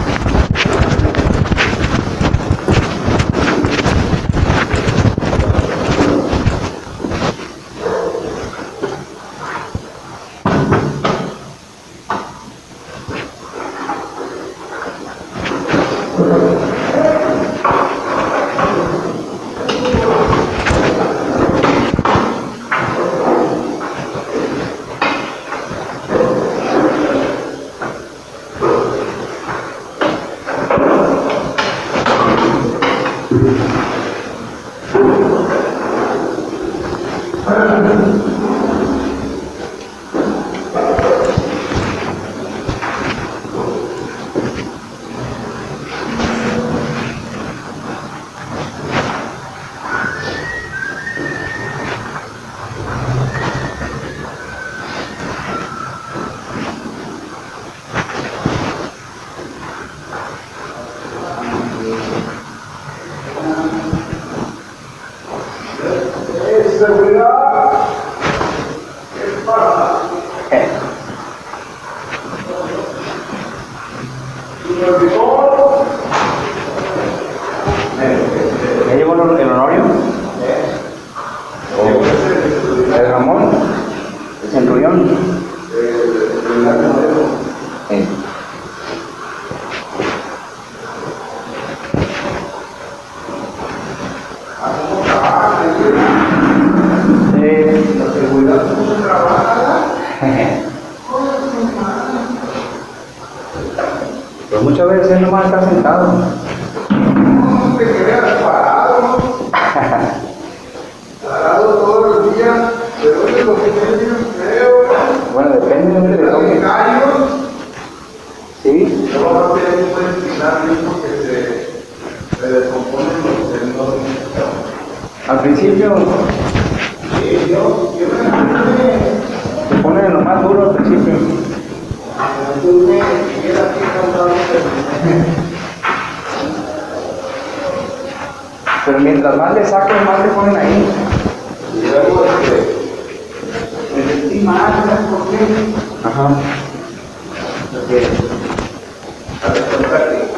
¿Ya llegó el honorio? ¿El Ramón? ¿El Centurión? Pero muchas veces él nomás está sentado. No te quedas parado. Parado todos los días. Pero es lo que te digo, creo. Bueno, depende de dónde le toque. Gallos. Sí. Luego no te puedes quitar porque se, se descomponen los tendones. Al principio Sí, yo, yo me imaginé. se pone lo más duro al principio. Yo me quedé aquí cansado. Pero mientras más le saquen, más le ponen ahí. Y luego este, me sentí mal, ¿sabes por qué? Ajá. Porque a ver, cuenta que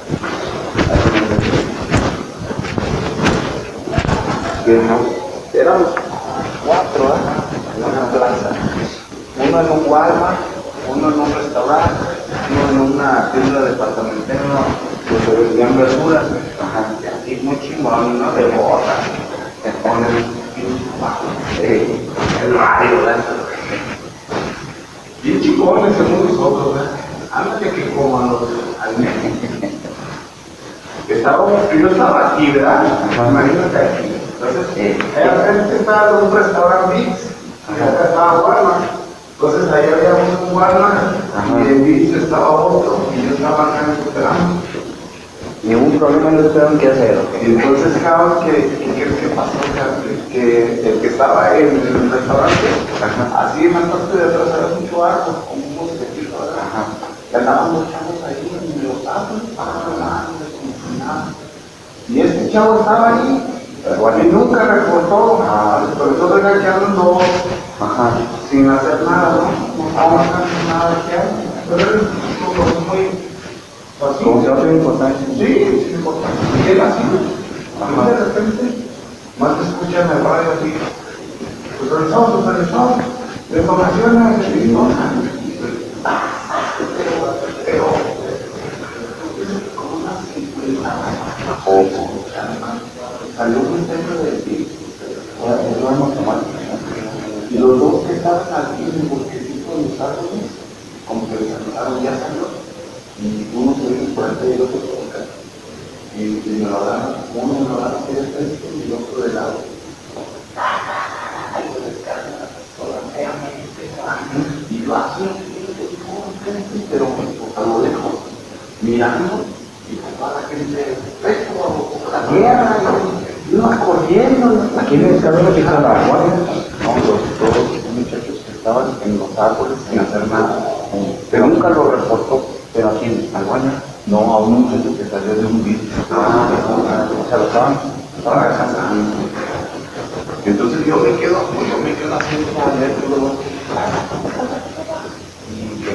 éramos cuatro, ¿eh? En una plaza. Uno en un Walmart, uno en un restaurante, uno en una tienda departamental, pues se vendían verduras. Ajá. Y así muy chingón, ¿no? De botas. Te ponen eh, el radio, ¿verdad? Bien chingones según nosotros, ¿verdad? Ándate que como a los al mes. Estaba, yo estaba aquí, ¿verdad? Imagínate aquí. Entonces, eh, allá frente estaba un restaurante Mix, y acá estaba Walmart. Entonces ahí había un Walmart, y en Mix estaba otro, y yo estaba acá esperando. Ningún problema, no supieron qué hacer. Y entonces, cabrón, ¿qué crees que pasó? Que el que estaba en el restaurante, así en la parte de atrás había mucho árbol, como un bosquecito, ¿verdad? Y andaban los chavos ahí en los árboles, hablando, como si nada. Y este chavo estaba ahí, y nunca reportó, pero yo venía que andan dos, sin hacer nada, ¿no? No estaban haciendo nada que hay, pero él es muy... Como si no tuviera importancia. Sí, sí, importante. Y él así, y de repente, más te escuchan en el radio así, supervisado, supervisado, de informaciones, y no, pero, como una simpleza, salió un centro de ti, no hemos tomado, y los dos que estaban aquí en el bosquecito de los árboles, como que les saludaron, ya salió. Y uno se viene por acá y el otro por acá. Y, y me lo dan, uno me lo dan hacia el frente y el otro de lado. Y yo así, pero a lo lejos, mirando, y toda la gente, esto, la tierra, y iba corriendo. Aquí en el camino que está la guardia. No, los todos los muchachos que estaban en los árboles sin hacer nada. Pero nunca lo reportó. Pero aquí en Albania, no, a un muchacho que salió de un vídeo. Ah, o sea, lo estaban trabajando. Y entonces yo me quedo, pues yo me quedo haciendo a ver todo. Y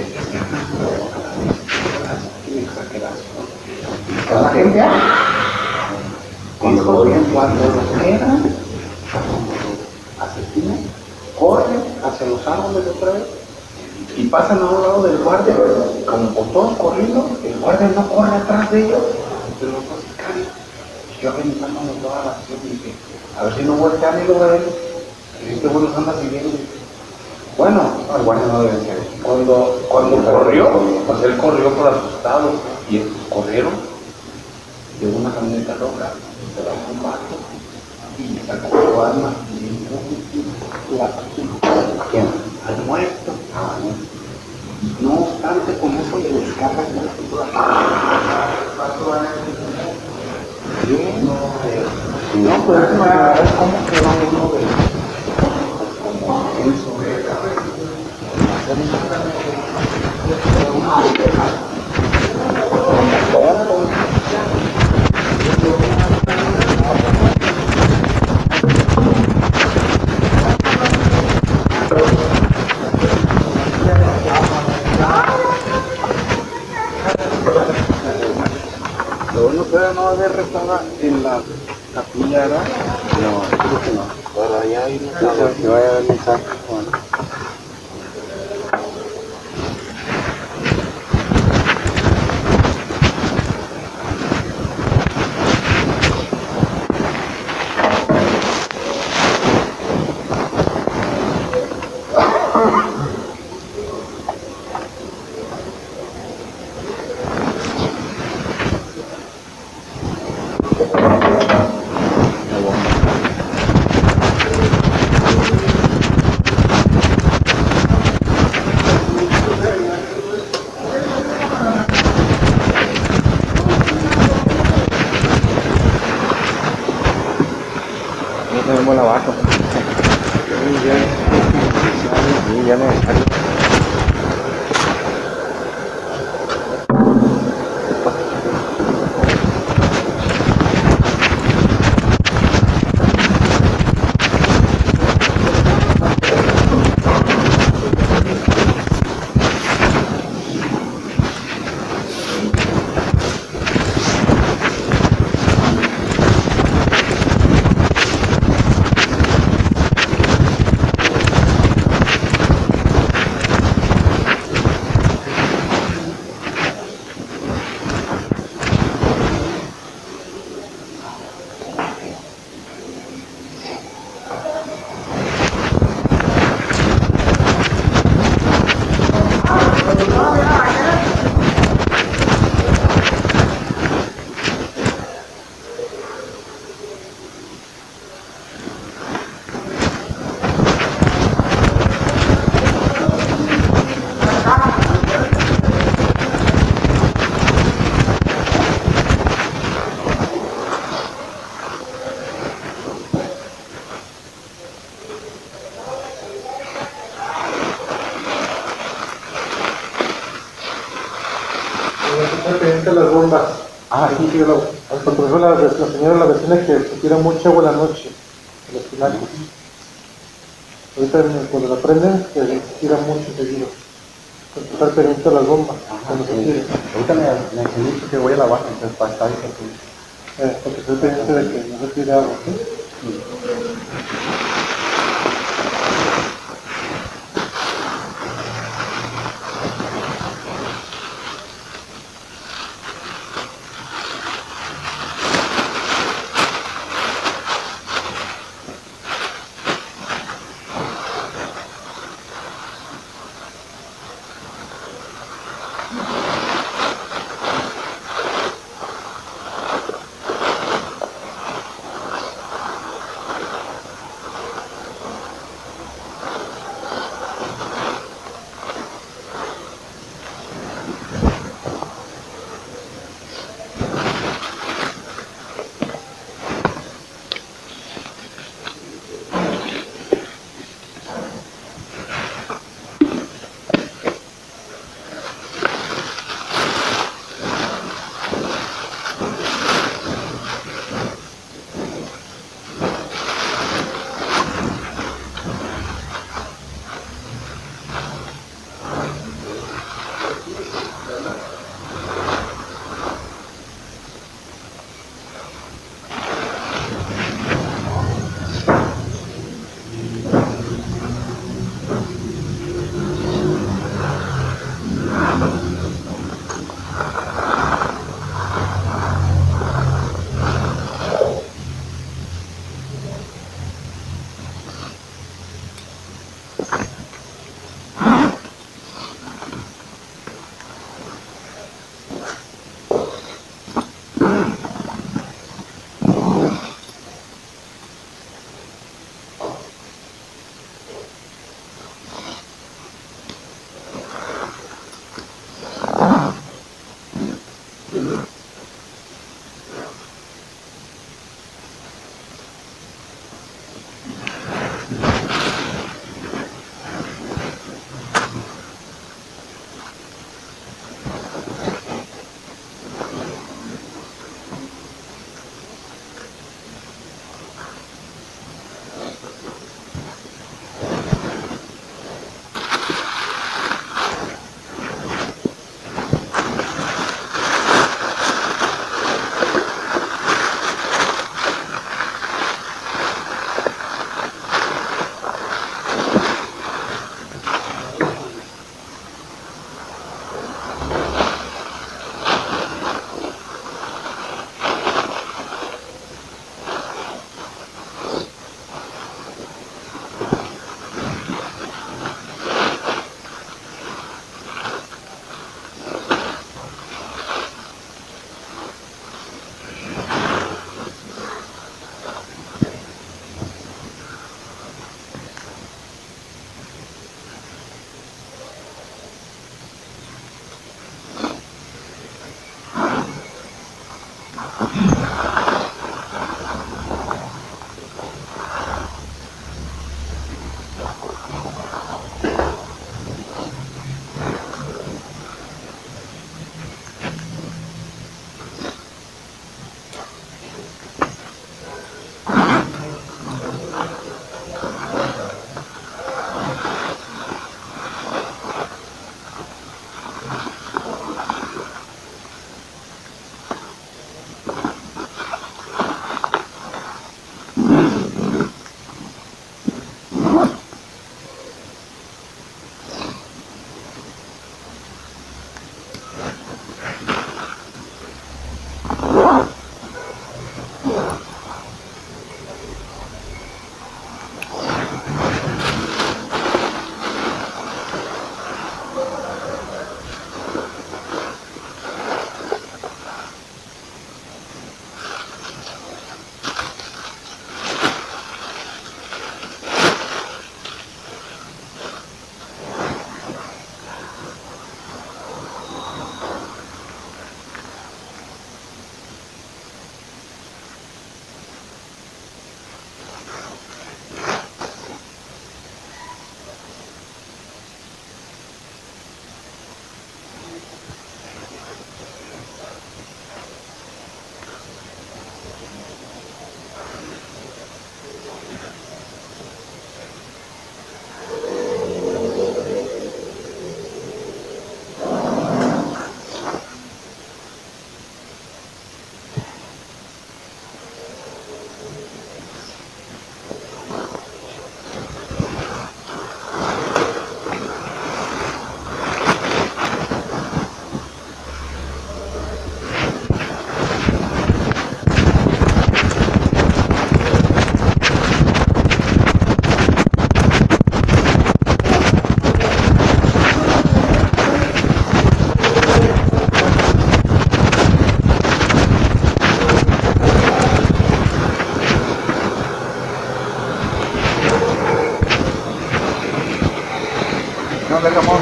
luego, la gente, cuando los quedan, asesinan, corren hacia los árboles otra vez. Y pasan a un lado del guardia, como por todos corriendo, el guardia no corre atrás de ellos, pero los dos se caen. Y yo aventándome toda la acción y dije, a ver si no voltean y lo ven, y este bueno anda siguiendo. Bueno, el guardia no debe ser. Cuando, cuando corrió, pues él corrió por asustado, y estos corrieron, llegó una camioneta roja, se bajó un vato, y sacó su arma, y la ¿a quién? Al muerto. Ah, no. No obstante, con eso le descargas de la pintura. Yo no, no, pero es una vez cómo queda uno de como eso. Lo bueno que no haber restaurante en la capilla, ¿verdad? No, creo que no. Para allá hay un mensaje. Que vaya a dar mensaje. Bueno. estar pendiente de las bombas. Ah, sí. Sí, lo- porque dijo la, la señora, la vecina, que se tira mucha agua en la noche, en los pinacos. Ahorita cuando la prenden, que se tira mucho seguido. Hay que estar pendiente de las bombas, cuando se tire. Ahorita me, me enseñé que voy a la baja, entonces para estar aquí. Eh, porque estoy pendiente de que no se tire agua. ¿Sí?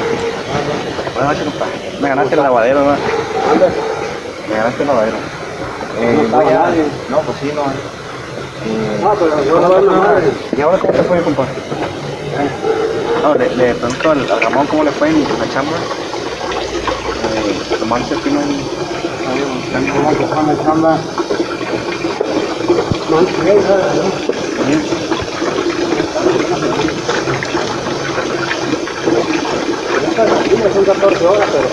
Buenas noches, compa. Me ganaste el lavadero, ¿no? Me ganaste el lavadero. Eh, voy a... No, pues sí, no. Eh, No, pero yo no voy a madre. ¿Y ahora cómo te fue, compa? No, le, le pregunto al, al Ramón cómo le fue en la chamba. Eh, Tomás se pino en... ¿Cómo que fue la chamba? No, sí, ¿sabes? Son catorce horas, pero...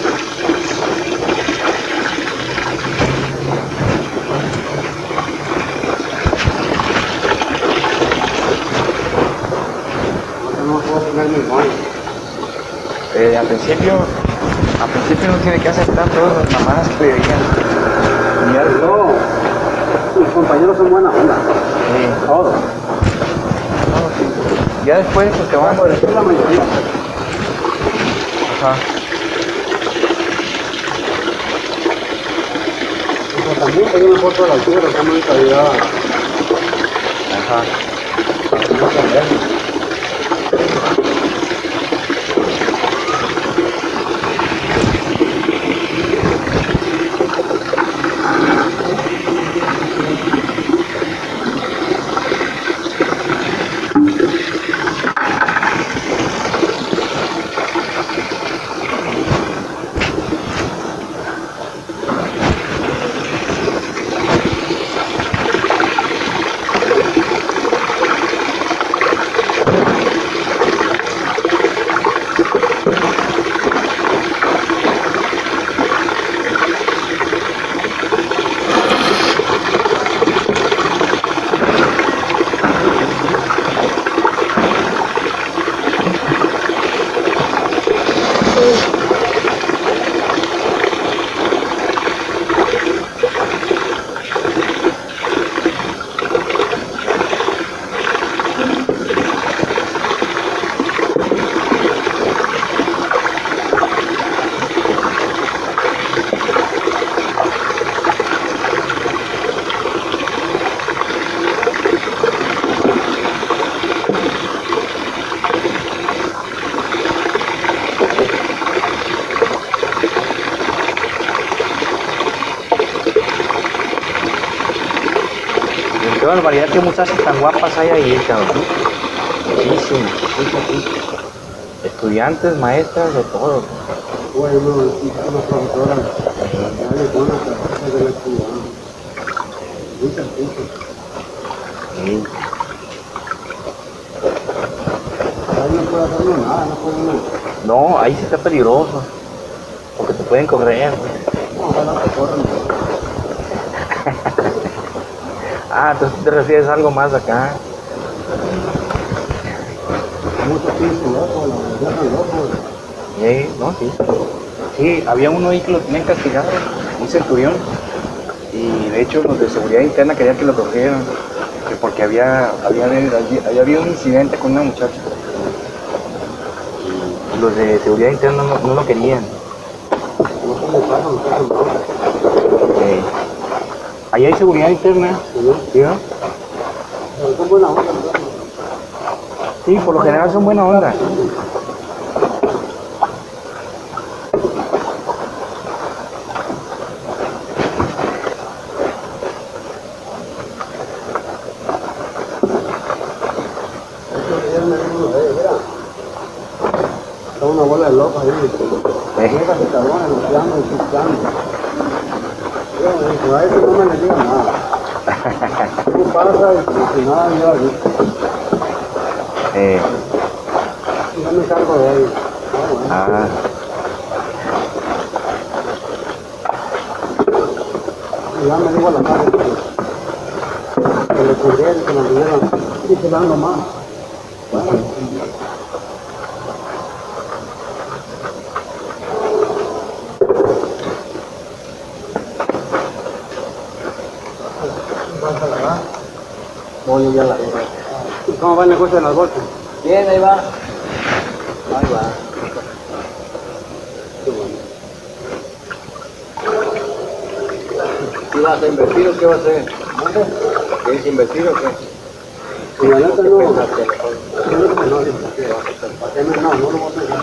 No puedo poner mi mano. Eh, al principio, al principio no tiene que aceptar todas las mamadas que le digan. Y ya No, mis compañeros son buena onda. Sí. Todos. No, sí. Ya después, pues te van. Por decir la mayoría. Ajá. Pero también tengo una foto de la altura, que me calidad. Ajá. No se ve. Qué barbaridad, qué muchachas tan guapas hay ahí, cabrón. Muchísimas, muchísimas. Estudiantes, maestras, de todo. Bueno, una profesora, dale con una tarjeta de la ciudad. Muchas cosas. Sí. Ahí no puede hacer nada, no puede nada. No, ahí sí está peligroso. Porque te pueden correr. No, ojalá te corran. Ah, entonces te refieres a algo más acá. Muchos pinches locos, la verdad, locos. Sí, no, sí. Sí, había uno ahí que lo tenían castigado, un centurión. Y de hecho los de seguridad interna querían que lo cogieran. Que porque había, había, había habido un incidente con una muchacha. Y los de seguridad interna no, no lo querían. No como pasan, no pasan nada. Eh, Ahí hay seguridad interna. ¿Sí, no? Pero son buena onda, ¿no? Sí, por lo general son buena onda. Son una bola de locos ahí. Llegas y cabrones, los llaman y sus planes. Yo me digo, a eso no me le digan nada. Tú pasas y si nada, yo aquí. Eh, Yo me cargo de ellos. ah, Y ya me digo a la madre que le cubrieron, que nos dieron, y se dan nomás. Bueno, Voy ya la ¿y cómo va el negocio de las bolsas? Bien, ahí va. Ahí va. ¿Qué vas a invertir o qué vas a hacer? ¿Quieres invertir o qué? Y la neta ¿Qué no, pensaste? No, no lo voy a pegar.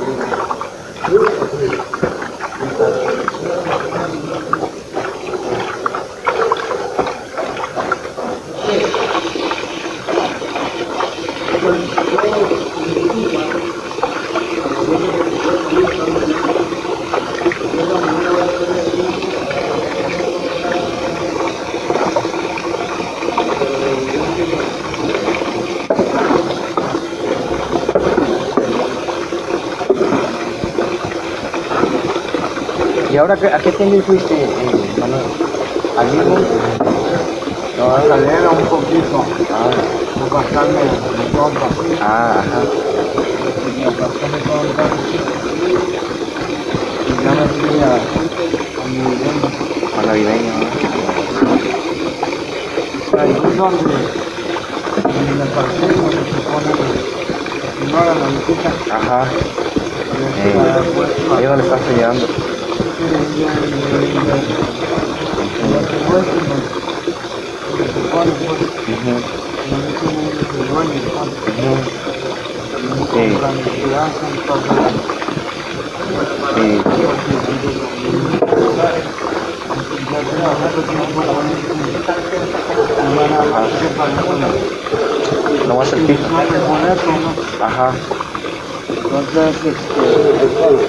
¿Y ahora qué- a qué tienda fuiste, eh, Manuel? ¿Al mismo? No, a la galera un poquito. Ah, No pasarme de trompa. ah, ajá. Y pasarme trompa. Y ya me fui a, a mi vivienda. A navideño, ¿no? Ahí es donde, en el parque donde se pone la señora, la visita. Ajá. Y Eh, está, pues, ahí es donde estás sellando. Sí. No va a ser piso. Ajá. Entonces, este,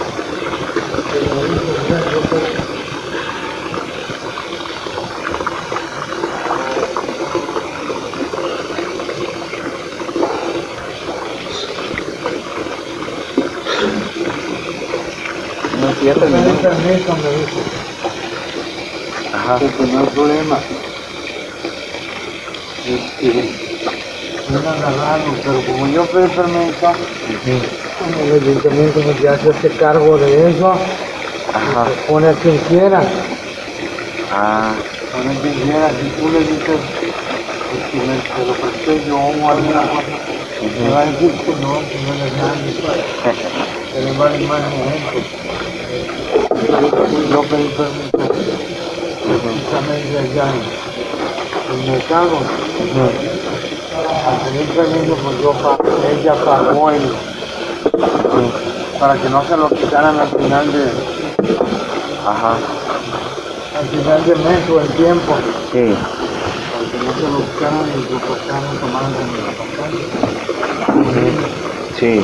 No, si ya me terminó. dio permiso, me dice, Ajá. que no hay problema. Este, no me agarraron, pero como yo pedí permiso, el ayuntamiento pues ya se hace cargo de eso, Ajá. y se pone a quien quiera, Ah, pone a quien quiera, si tú le dices, pues, que me te lo presté yo o alguna cosa, me va a decir que no, que no le dan, que le vale más gente. Yo pedí permiso, precisamente allá en el mercado, al pedir permiso, pues yo pagué, ella pagó el, para que no se lo quitaran al final de, ajá. al final de mes o el tiempo, Sí. para que no se lo quitaran y lo pasaran tomaran como la pantalla. Sí.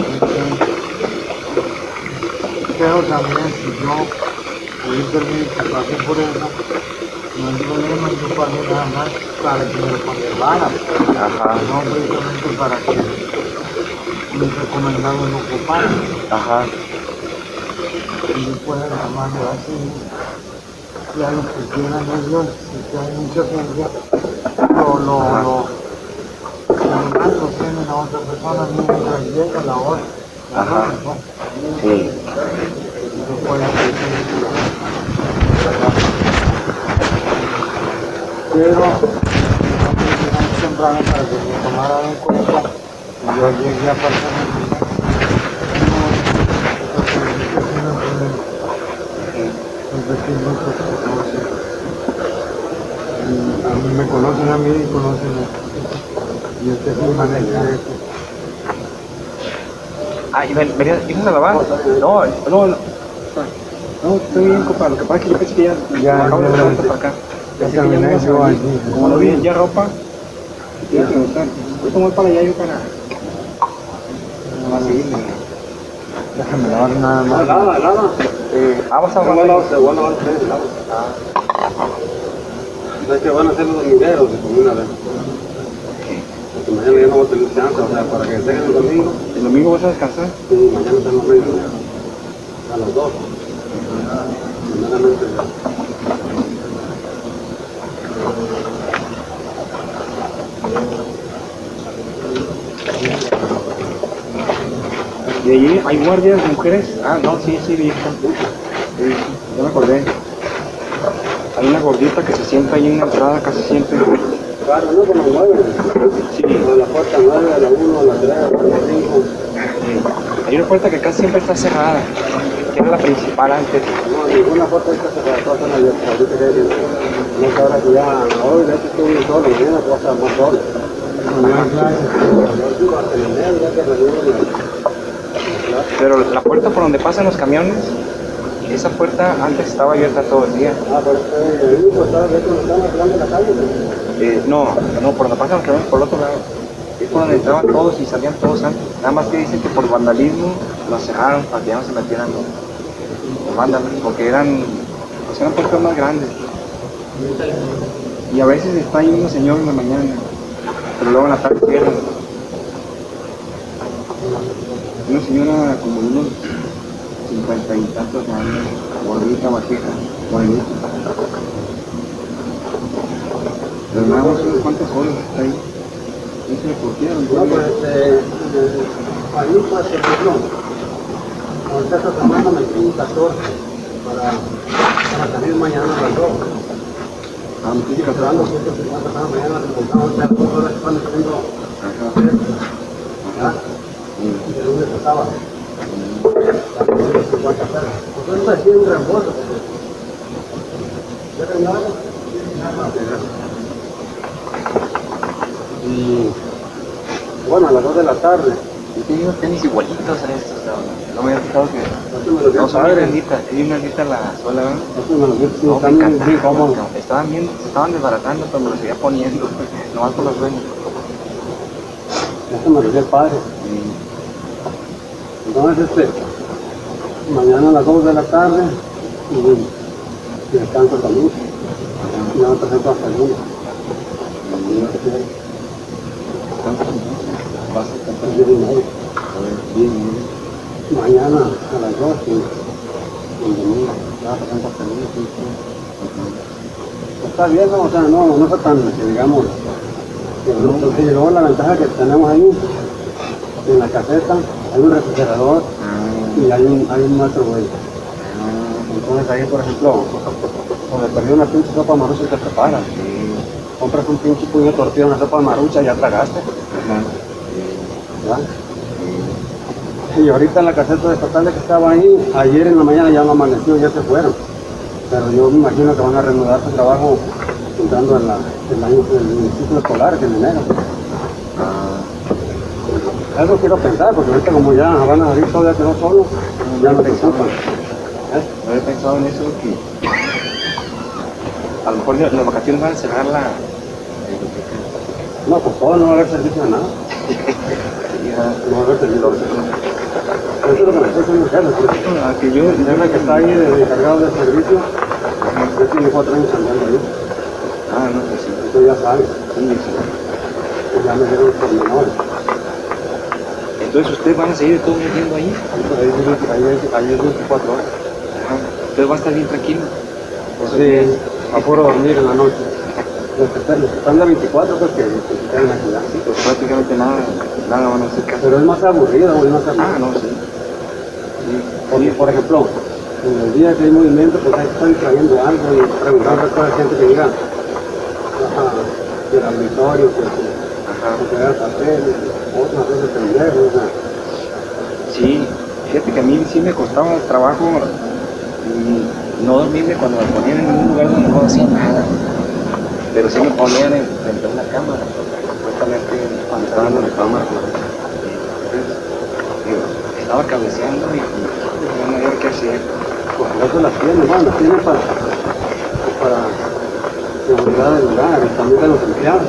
Pero también si yo pedí permiso y pasé por eso, no hay problema, yo pagué nada más para que me lo conservaran, Ajá. no precisamente para que mis recomendados lo ocuparan. Ajá. Y después nada más le así, ya lo que quieran ellos, si hay mucha gente, lo, lo, lo, lo, lo tienen a otra persona, mientras llega la hora. Ajá. Sí. Pero temprano para que me tomaran en cuenta y yo llegué a pasar el vecino a mí me conocen a mí y conocen a y este sí maneja esto. Ah, ¿y ven- venías ibas a lavar? No, no, no. No, estoy bien, compa. Lo que pasa es que yo pensé que ya, Ya, acabo de ya, levantar ya. para acá. Ya Pensé que ya me terminé ibas a yo venir. aquí. Como no vi ya ropa, te iba a preguntar. Ahorita voy para allá yo para... para seguirme. Déjame lavar nada más. Lava, lava. Eh, ah, vas a Se lavar. van a se van a lavar ustedes, lava. Es que van a hacer los domingos de una vez. Porque mañana ya no voy a tener chance, o sea, para que estén el domingo. ¿El domingo vas a descansar? Sí, mañana están los reyes. A las dos. Primeramente. ¿Y allí hay guardias mujeres? Ah, no, sí, sí, vi. Sí, ya me acordé. Hay una gordita que se sienta ahí en la entrada casi siempre. Claro, no como nueve. Sí. A la puerta nueve, a la uno, a la tres, a la cinco. Hay una puerta que casi siempre está cerrada, que era la principal antes. No, ninguna puerta está cerrada, todas están abiertas. Ahorita que no es ahora que ya hoy, de hecho estuve solo, mañana puedo estar más solo. no hay clases. Pero la puerta por donde pasan los camiones, esa puerta antes estaba abierta todo el día. Ah, pero el único estaba abierto cuando estaban hablando de la calle. Eh, no, no, por donde pasan los camiones, por el otro lado. Es por donde entraban todos y salían todos antes. Nada más que dicen que por vandalismo los cerraron para que ya no se metieran los, los vándalos, porque eran, pues eran puertas más grandes. Y a veces está ahí un señor en la mañana, pero luego en la tarde cierran. Una señora como de unos cincuenta y tantos años, gordita, bajita, morenita. Pero nada más unas cuantas horas está ahí. No sé por qué, No, pues este, ahí pues, no. Ahorita esta semana me fui catorce para, para salir mañana a las dos. Ah, me estoy Cerrando ciento cincuenta cada mañana, se montaron ya dos horas que van saliendo. ¿Ah? Y de lunes a sábado. ciento cincuenta pesos. Pues eso es un reembolso. ¿Ya terminaron? Y bueno, a las dos de la tarde. Yo tenía unos tenis igualitos a estos, no, no me había fijado que Eso me lo dio no el son padre. bien linditas, sí, una lista la sola, ¿verdad? Eso me lo dio, sí, No, me están bien, bien encantaban, cómodos. cabrón. estaban bien, se estaban desbaratando, pero me los seguía poniendo, nomás por los dueños. Eso me lo dio el padre. Entonces, este, mañana a las dos de la tarde, y descanso también. Y ya me presento hasta el lunes. Vas a cantar Diez y media. bien, Mañana a las dos y el domingo. Ya presento hasta el lunes. Sí, sí. Está bien, ¿no? O sea, no, no está tan, que digamos, que no, y luego la ventaja que tenemos ahí, en la caseta, hay un refrigerador y hay un, hay un microwave. Entonces ahí, por ejemplo, cuando perdí una pinche sopa marucha te preparas. Compras un pinche puño de tortilla, una sopa marucha y ya tragaste. ¿Ya? Y ahorita en la caseta de estatales que estaba ahí, ayer en la mañana ya no amaneció, ya se fueron. Pero yo me imagino que van a reanudar su trabajo entrando en, la, en, la, en el ciclo escolar, que en enero. Eso quiero pensar, porque ahorita como ya van a salir todavía que no solo, ya no se ocupan. ¿Eh? No había pensado en eso, que a lo mejor las las vacaciones van a cerrar la... No, pues todo no va a haber servicio de nada. No va a haber servicio de nada. Eso es lo que me está diciendo el jefe. pues. Ah, que yo, El jefe que está ahí de, de encargado del servicio, ya tiene cuatro años andando ahí. ah, no, pues sí, Entonces ya sabe, sí, sí. y ya me dieron los pormenores. Entonces ustedes van a seguir todos viviendo ahí. Ahí, ahí, ahí, ahí es veinticuatro horas. Ajá. Entonces va a estar bien tranquilo. Pues sí, a puro dormir en la noche. Los que están, los que están de veinticuatro, pues que, que se quedan aquí. ¿Ya? Pues prácticamente nada, nada van a hacer caso. Pero es más aburrido, güey, más aburrido. Ah, no, sí. Porque, por ejemplo, en el día que hay movimiento, pues ahí están trayendo algo y preguntando a toda la gente que llega ajá, del auditorio, que, que, que traiga papeles, otras veces pendejos, o sea. Sí, fíjate que a mí sí me costaba trabajo mm, no dormirme cuando me ponían en un lugar donde no hacía nada. Pero sí me ponían en- frente a una cámara, supuestamente cuando estaba en la cámara. Entonces, digo, estaba cabeceando y, y no sabía qué hacer. Pues eso las tiene, bueno, las tiene para, para seguridad del lugar y también de los empleados.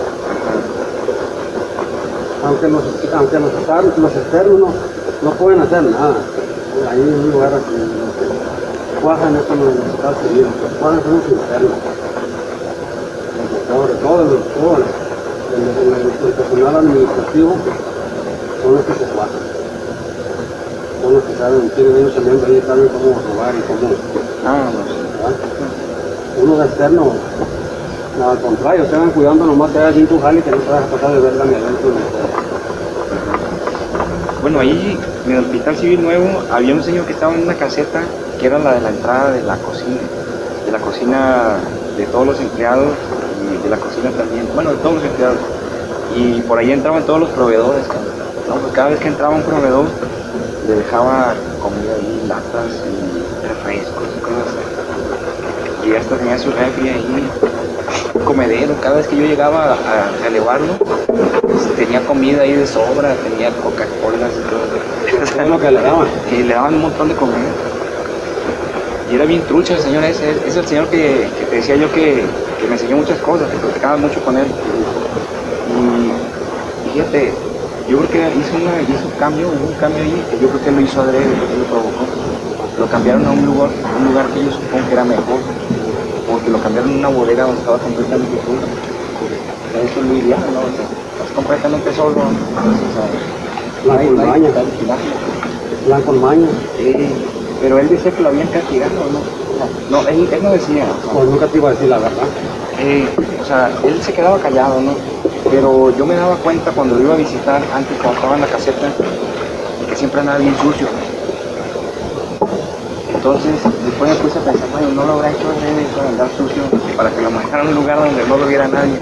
Aunque los, aunque los, externos, los externos no, no pueden hacer nada. Ahí en un lugar así, los que cuajan esto en los Estados Unidos, los que cuajan son los internos. Los doctores, todos los doctores, el, el, el, el personal administrativo son los que se cuajan. Son los que saben, tienen ellos también ahí, saben cómo robar y cómo. Ah, no sé. ¿verdad? Unos externos, no, al contrario, se van cuidando nomás que haya un jale que no te vas a pasar de verla ni adentro ni afuera. Bueno, ahí en el Hospital Civil Nuevo había un señor que estaba en una caseta que era la de la entrada de la cocina, de la cocina de todos los empleados y de la cocina también, bueno, de todos los empleados. Y por ahí entraban todos los proveedores, cabrón. No, pues cada vez que entraba un proveedor le dejaba comida ahí, latas y refrescos y cosas así. Y hasta tenía su refri ahí. comedero. Cada vez que yo llegaba a, a elevarlo, pues, tenía comida ahí de sobra, tenía Coca-Cola y todo. Eso es lo que le daban. Y le daban un montón de comida. Y era bien trucha el señor ese. Es el señor que, que te decía yo que, que me enseñó muchas cosas, que platicaba mucho con él. Y fíjate, yo creo que hizo, una, hizo un cambio, un cambio ahí, que yo creo que lo hizo adrede, que lo provocó. Lo cambiaron a un lugar, un lugar que yo supongo que era mejor, porque lo cambiaron a una bodega donde estaba completamente solo. Eso es lo ideal, ¿no? O sea, estás completamente solo. Entonces, o sea, Blanco no hay- con no hay maña. que vigilarte. Blanco con maña. Sí, pero él decía que lo habían castigado, ¿no? No, él, él no decía. o sea, Pues nunca te iba a decir la verdad. eh, o sea, él se quedaba callado, ¿no? Pero yo me daba cuenta cuando lo iba a visitar, antes cuando estaba en la caseta, que siempre andaba bien sucio. Entonces, después me puse a pensar, bueno, no lo habrá hecho adrede para andar sucio, para que lo manejaran en un lugar donde no lo viera nadie.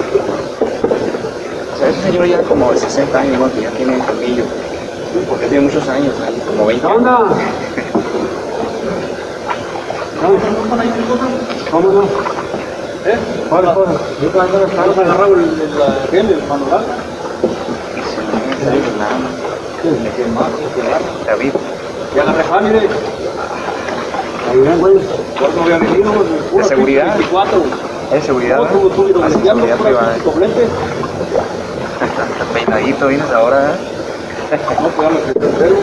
O sea, ese señor ya como de sesenta años, ¿no? Que ya tiene colmillo, porque tiene muchos años, ¿sabes? Como veinte ¿Qué años. onda? ¿Cómo no? ¿Eh? ¿Cuál cosa? Yo cuando estaba agarrado el, el, el, el manual. ¿Quién más? David. Y agarré Jaime. Ahí ven, güey. Cuando había venido, ¿De seguridad? veinticuatro. ¿Es seguridad? No, tú, tú, tú, Ah, sí, tú, seguridad privada. doblete. Peinadito vienes ahora, ¿eh? No, pues ya me quedé entero.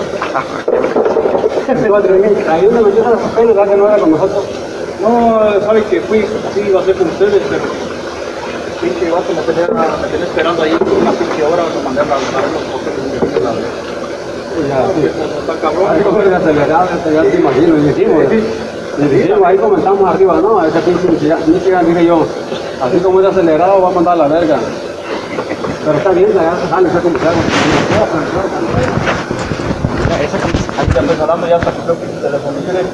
Ahí donde metió los papeles, ¿verdad que no era con nosotros? No, sabe que fui, sí, iba a ser con ustedes, pero pinche vato me tenía, me tenía esperando ahí una pinche hora, me mandé a agarrar los papeles de la Ya, sí. Está cabrón. Ahí como el acelerado, ya te imagino, y decimos, y decimos, ahí comentamos arriba, ¿no? Ese pinche Michigan, dije yo, así como es acelerado, va a mandar a la verga. Pero está bien, ya se sale, sea como sea. Esa que ahí ya estoy hablando, ya está creo que el teléfono quiere.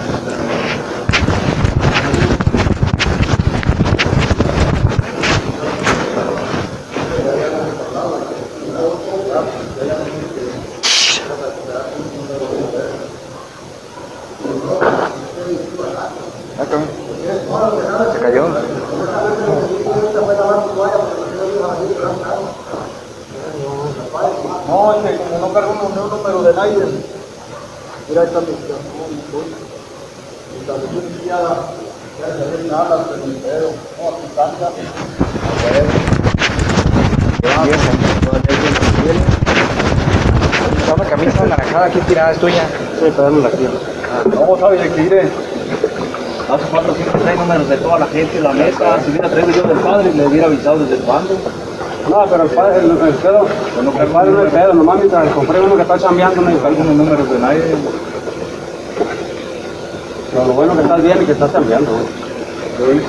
Ah, cabrón. Se cayó. No, es que como no cargo un número de nadie, mira, ahí está mi teléfono. Ya, ya se ve nada, pero ni pedo. No, aquí está. Está una camisa anaranjada aquí tirada, es tuya. Sí, pero no la quiero. No, sabes de que iré. Hace falta siempre trae números de toda la gente en la mesa. Si hubiera traído yo del padre, le hubiera avisado desde el bando. No, pero el padre, el, el pedo, el padre no es pedo, nomás mientras compré uno que está chambeando, no hay Algunos números de nadie. Pero lo bueno que estás bien y que estás chambeando. Sí.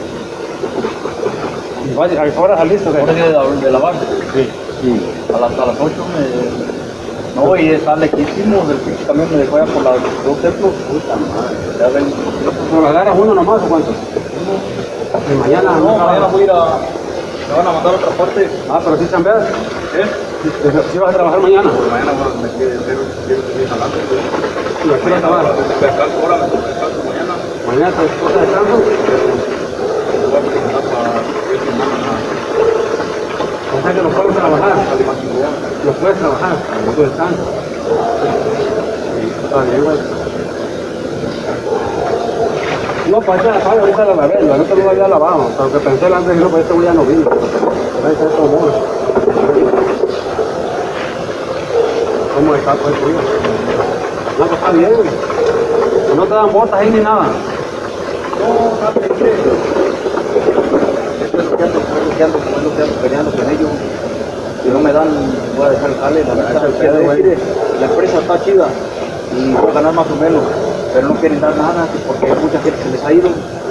Y vaya, ¿a qué hora saliste? Ahora de, la- de lavar. Sí. Sí. A las, a las ocho me... No, y está lejísimo, el pinche camión me dejó allá por las dos templos. Puta madre. Ya ven. ¿Pero agarras uno nomás o cuántos? Y mañana, No, mañana voy a ir a... Me van a mandar a otra parte. Ah, pero sí chambeas. ¿Eh? ¿Sí vas a trabajar mañana? Pues mañana bueno, me quiero quiero seguir jalando. ¿Y a qué hora te vas? Descanso ahora, me descanso mañana. Mañana te vas a descanso. Voy a presentar para diez semanas. O sea que no puedes trabajar. No puedes trabajar. No puedes descanso. Está bien, güey. No, para esta la ahorita la lavé, la neta no la había lavado. Pero que pensé antes, no, pues este güey ya no vino. Ahí está esto, amor. ¿Cómo está pues tuyo? No, pues está bien. No te dan botas ahí ni nada. No, sabe que esto es lo que ando, es lo que ando, es lo que ando peleando con ellos. Si no me dan, voy a dejar el jale, la verdad, el pedo, güey. La empresa está chida y voy a ganar más o menos, pero no quieren dar nada porque mucha gente se les ha ido.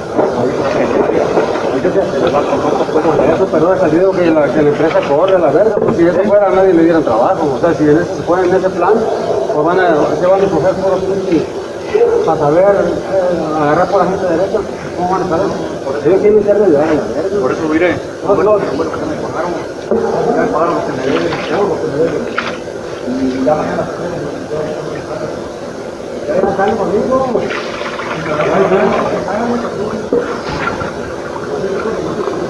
Entonces se les va con otros puestos de Eso, pero he salido que la, que la empresa corre a la verga, pues si eso fuera nadie le dieran trabajo. O sea, si en ese, se ponen en ese plan, pues van a, se van a escoger como los pinches para saber eh, agarrar por la gente derecha. ¿Cómo van a saber? Porque ellos tienen que ser de la verga. Por eso diré. No, no, Bueno, que me pagaron, ya me pagaron lo que me deben, todo lo que me deben. Y ya mañana se deben. ya salen conmigo.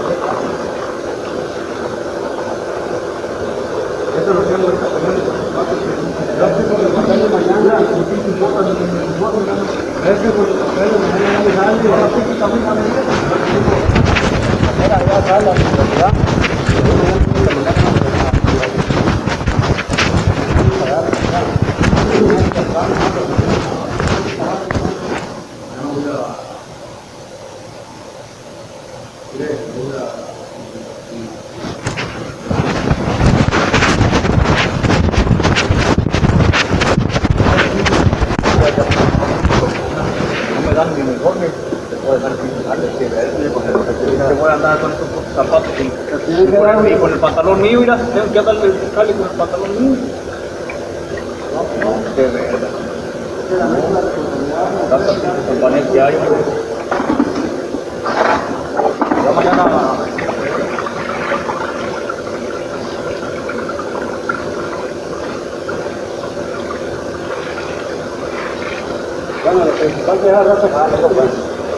ahorita lo que ando ahorita peleando con los patos, ya estoy por el papel de mañana, y si te importa, no te importa, es que por el papel de mañana ya me sale, y ahora sí que está muy mal. Ya sale la realidad. Y con el pantalón mío, mira, tengo que darle el cali con el pantalón mío. No, no, de verdad. Tantas compañías que hay. Ya mañana. Bueno, lo principal es dejar rato para eso, pues.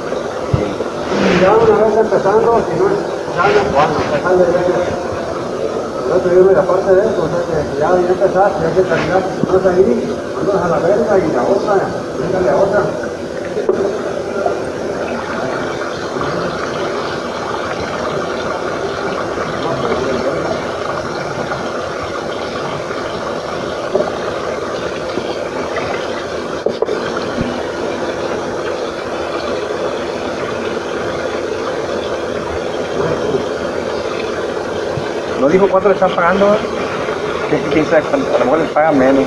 Ya una vez empezando, si no es, ya no, bueno, empezando de ver. El otro día, mira, aparte de eso, o sea, que ya, ya empezaste, ya hay que terminar, si no es ahí, mandas a la verga y la otra, dígale a otra. No dijo cuánto le están pagando, quién sabe, a lo mejor les pagan menos.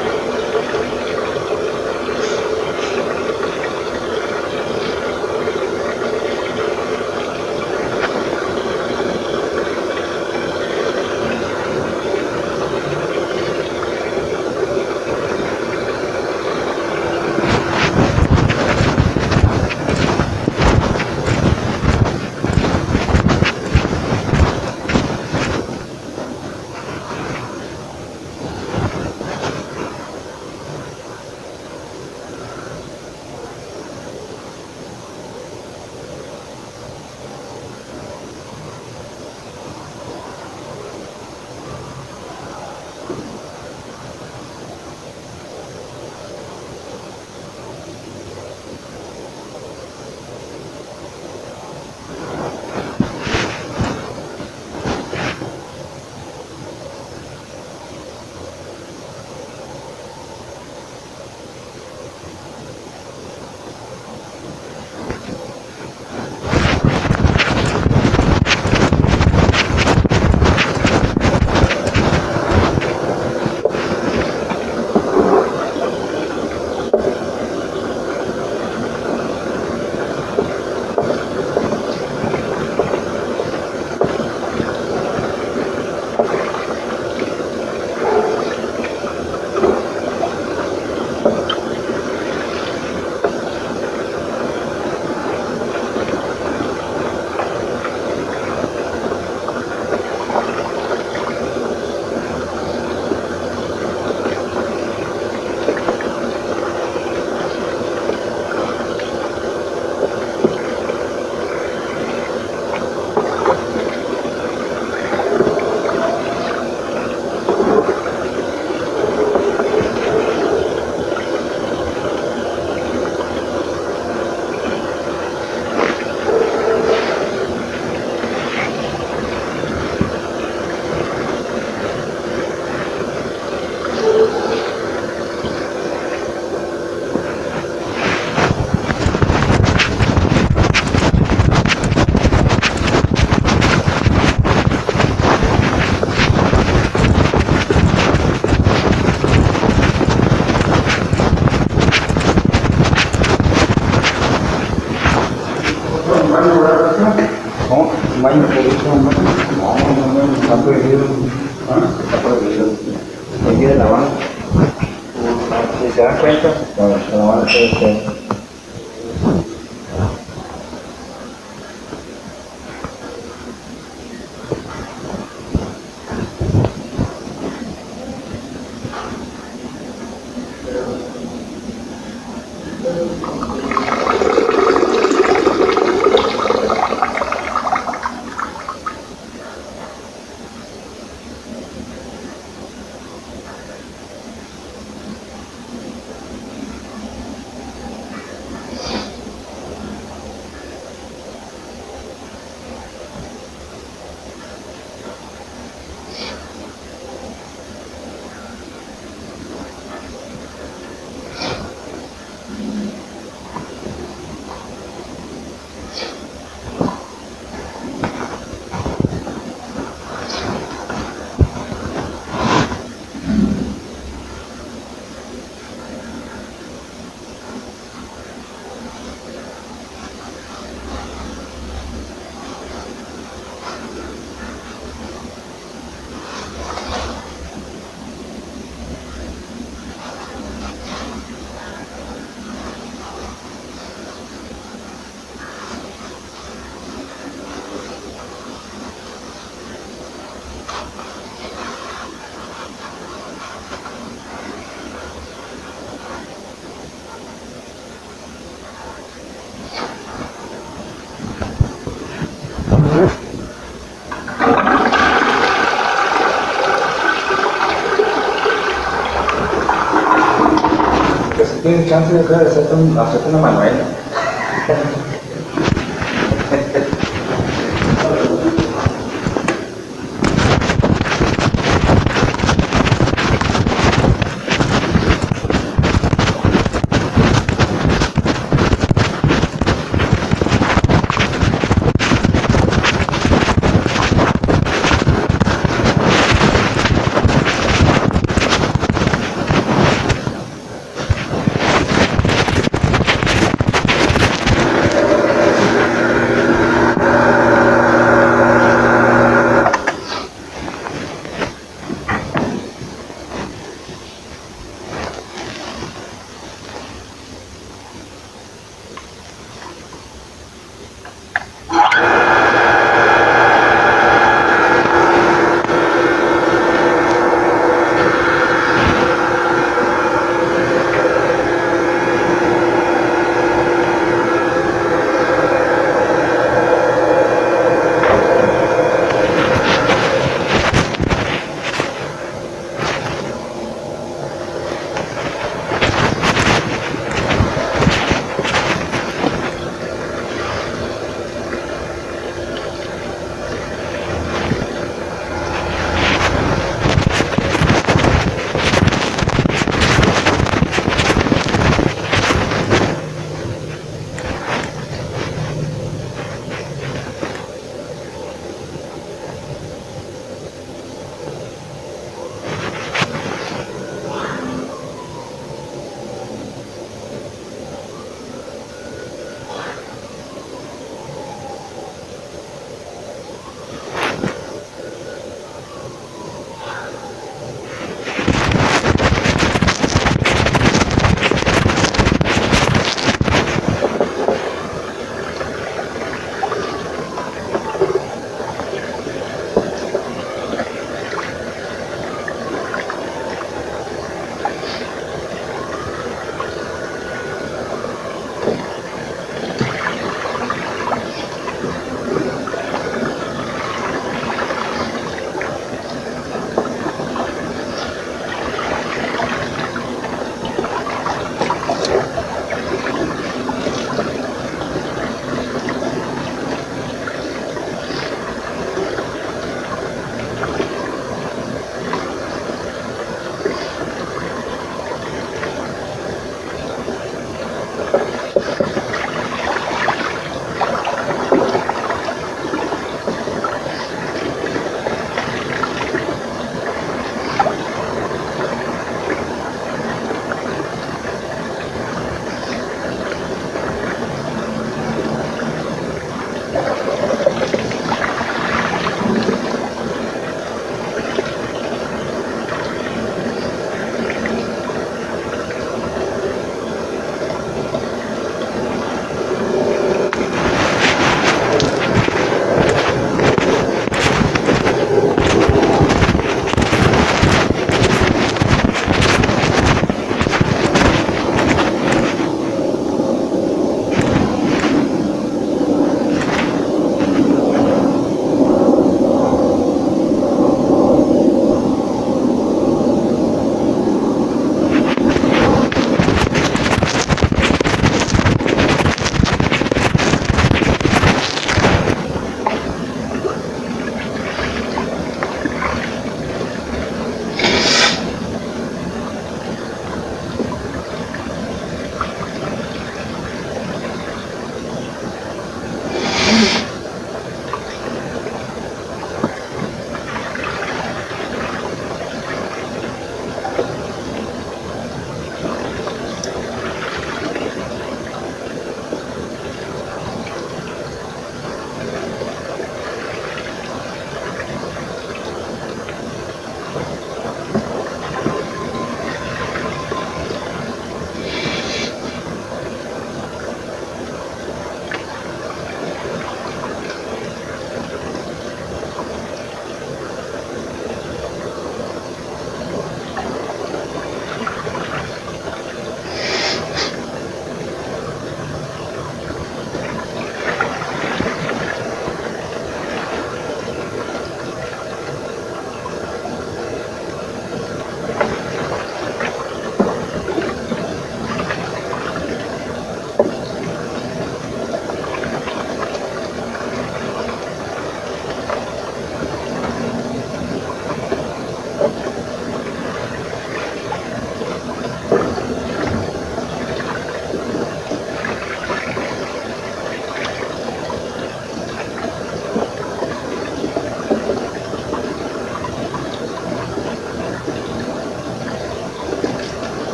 baño por eso, no, no, no, está prohibido, ¿ah? Está prohibido. Prohibido la banca. Si se dan cuenta, la banca es chance yo creo de hacerte, un, hacerte una Manuela.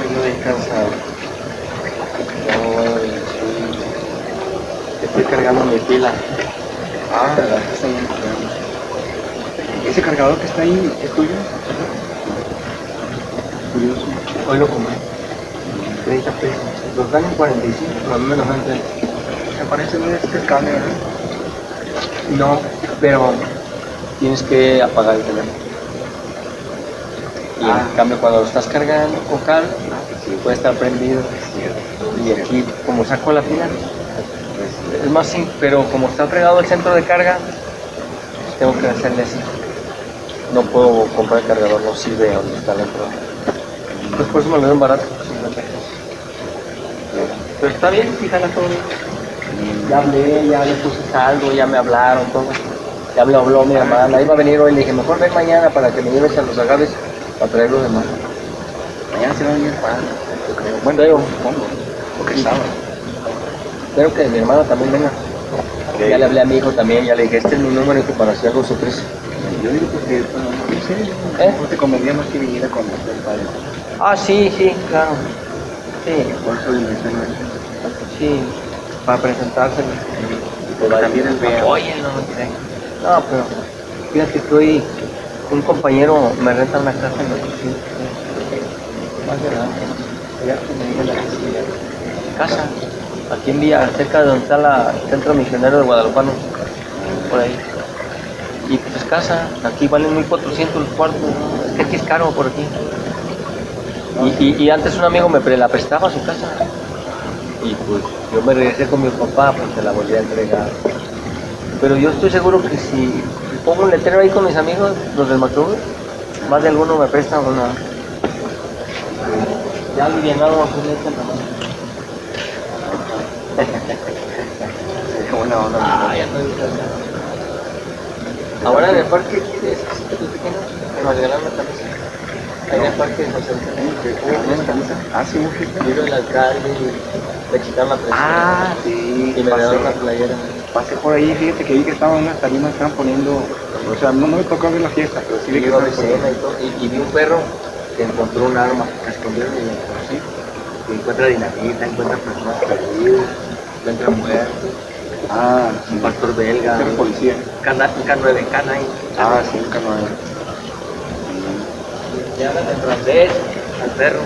ando bien cansado. No, sí. Estoy cargando mi pila. Ah, la verdad que está bien. ¿Ese cargador que está ahí es tuyo? Curioso. Hoy lo compré. treinta pesos. Los dan en cuarenta y cinco, a mí me los dan treinta. Me parece muy este el cable, ¿verdad? No, pero tienes que apagar el teléfono. Y Ah. en cambio cuando lo estás cargando con cable, sí puede estar prendido. Y aquí, como saco la pila, es más simple, pero como está fregado el centro de carga, tengo que hacerle así. No puedo comprar el cargador, no sirve donde está la entrada. Pues por eso me lo dieron barato, cincuenta pesos. Pero está bien, fíjala todo bien. Ya hablé, ya le puse saldo, ya me hablaron, todo. Ya me habló mi hermana, iba a venir hoy, le dije, mejor ven mañana para que me lleves a los agaves para traer los demás. Mañana se va a venir para. Bueno, pero, ¿Cómo? Porque es sábado. espero que mi hermana también venga. Ya le hablé a mi hijo también, ya le dije, este es mi número que para hacer algo sorpresa. Yo digo porque, bueno, no sé, ¿Eh? no te convendría más que viniera con el padre. Ah, sí, sí, claro. Sí, Por eso le menciono eso. sí, para presentárselo. Porque también él vea. Oye, no, no, no, pero fíjate que hoy un compañero me renta una casa en la oficina. Más grande. Allá en la casa, aquí en Villa, cerca de donde está la- el Centro Misionero de Guadalupano, por ahí. Y pues casa, aquí valen mil cuatrocientos los cuartos, ¿no? Es que aquí es caro por aquí. Y, y, y antes un amigo me pre- la prestaba su casa. Y pues yo me regresé con mi papá, pues se la volví a entregar. Pero yo estoy seguro que si pongo un letrero ahí con mis amigos, los del Macrobús, más de alguno me presta una. Ya alivianado a su letra también. Qué buena onda. Ah, ya estoy cansado. Ahora en el parque aquí de esos pequeños, me regalaron una camisa. Ahí en el parque de José ¿Tienes camisa? Ah, sí, muy fiesta. Vino el alcalde y le quitaron la presión. Ah, sí. Y me pasé, regalaron una playera. pasé por ahí, fíjate que vi que estaban unas tarimas, estaban poniendo. O sea, no, no me tocó ver la fiesta, pero sí vi Y que iba estaban poniendo. y, todo, y, y vi un perro que encontró un arma, que escondieron y lo conocí. Y encuentra dinamita, encuentra personas perdidas, encuentra muertos. Ah, Un pastor belga. era policía. Cana, un K nueve, cana ahí. Ah, sí, un canoe. Le hablan en francés al perro.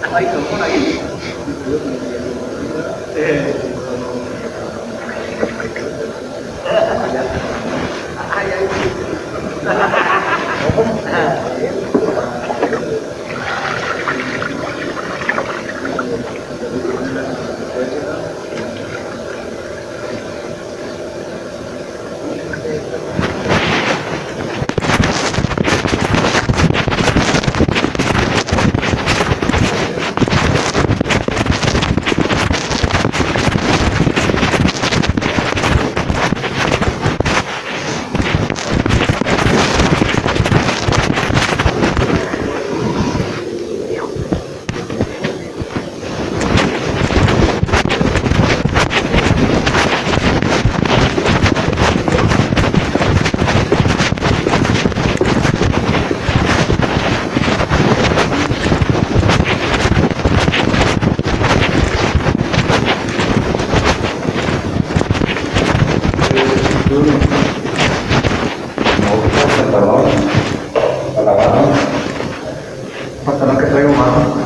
Ahí, con ahí. Eh. Ay, ay. Pantalón que traigo más.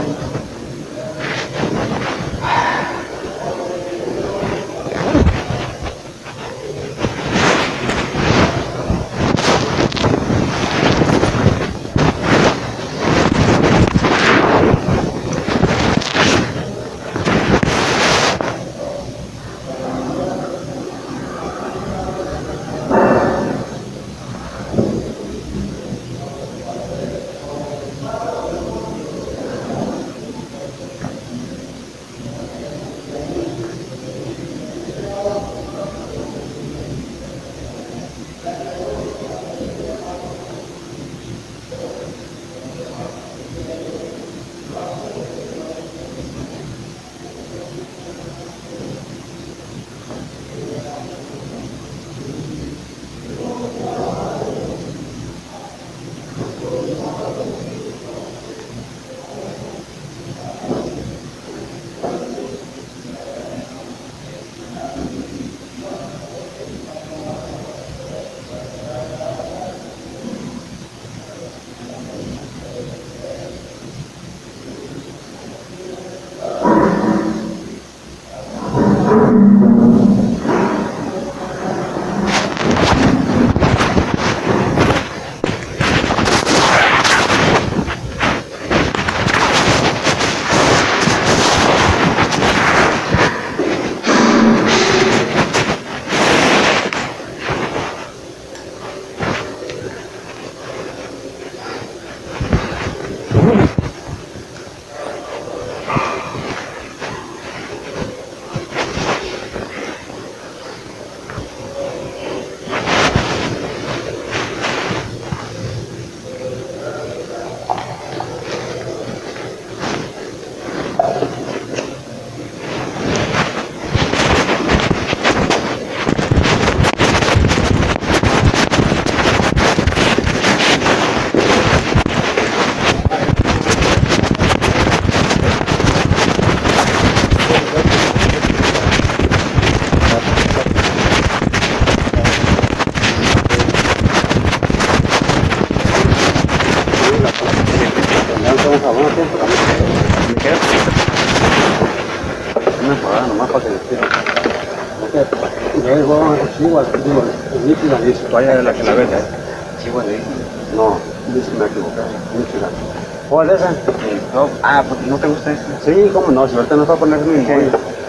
Toalla de la que la ves, ¿eh? Chihuahua de No, dice que me equivoqué. Michigan. ¿Cuál es esa? No, ah, pues ¿no te gusta esta? Sí, cómo no, si ahorita no está a poner mi ¿Qué?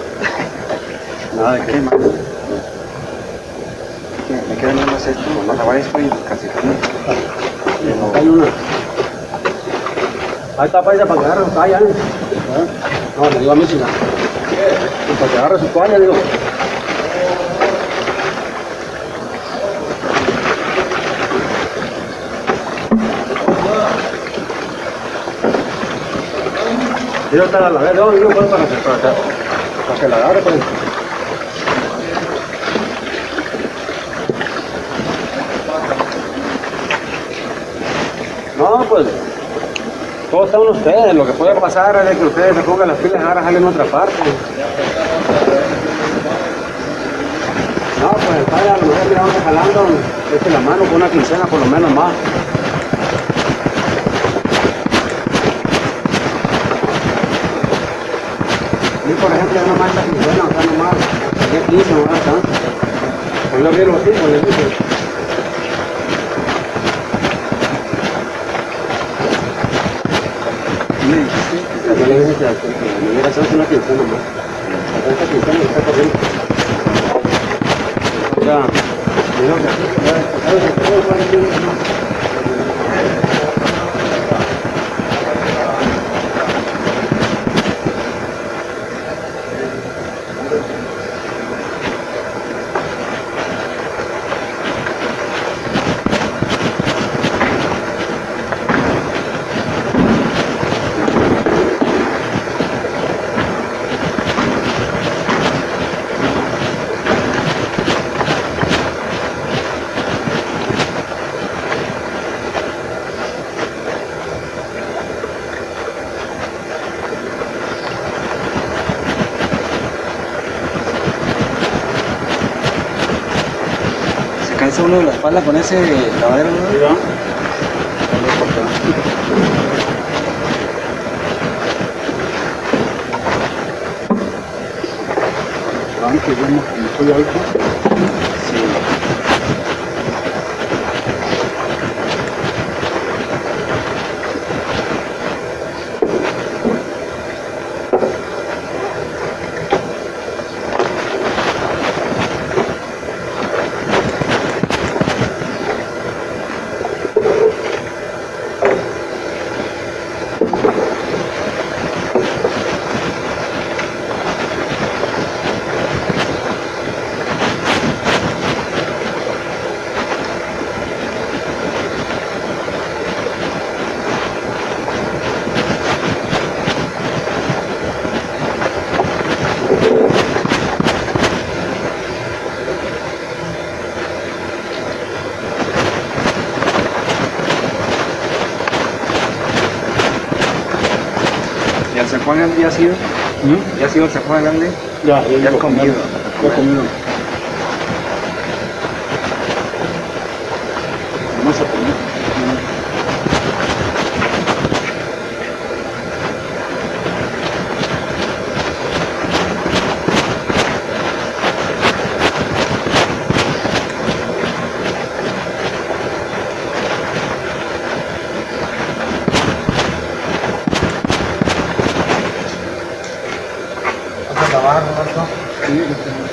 Nada de ¿Qué qué. más? Me queda nada más esto, más lavar esto y los calcetines. Acá hay una. Ahí está para ella para que agarre su toalla, ¿eh? No, le digo a Michigan. Para que agarre su toalla, digo. Yo te la lavé, yo digo pues para que, para que, para que la agarre, pues. No, pues, todos están ustedes, lo que puede pasar es de que ustedes se pongan las pilas y ahora salen en otra parte. No, pues, vaya, a lo mejor miramos jalando, eche la mano con una quincena por lo menos más. Yo, por ejemplo, no manda quincena, o sea, nomás, ya quince, no da tanto. Pues yo vi los hijos, les dije. ¿Qué le dijiste? Yo le dije que me hubiera hecho una quincena más. La esta quincena está corriendo. Ya, digo que aquí, ya, ¿sabes? Todo va a ir bien, ¿no? ¿Se uno de la espalda con ese lavadero, no? Sí, ¿no? Aunque yo no estoy alto. Sí. ¿Y al San Juan Grande ya has ido? ¿Mm? ¿Ya has ido al San Juan Grande? Ya, ya, ¿Ya has comido? Ya he comido. Vamos a comer. ¿Vas a lavar, Roberto? Sí, lo tengo.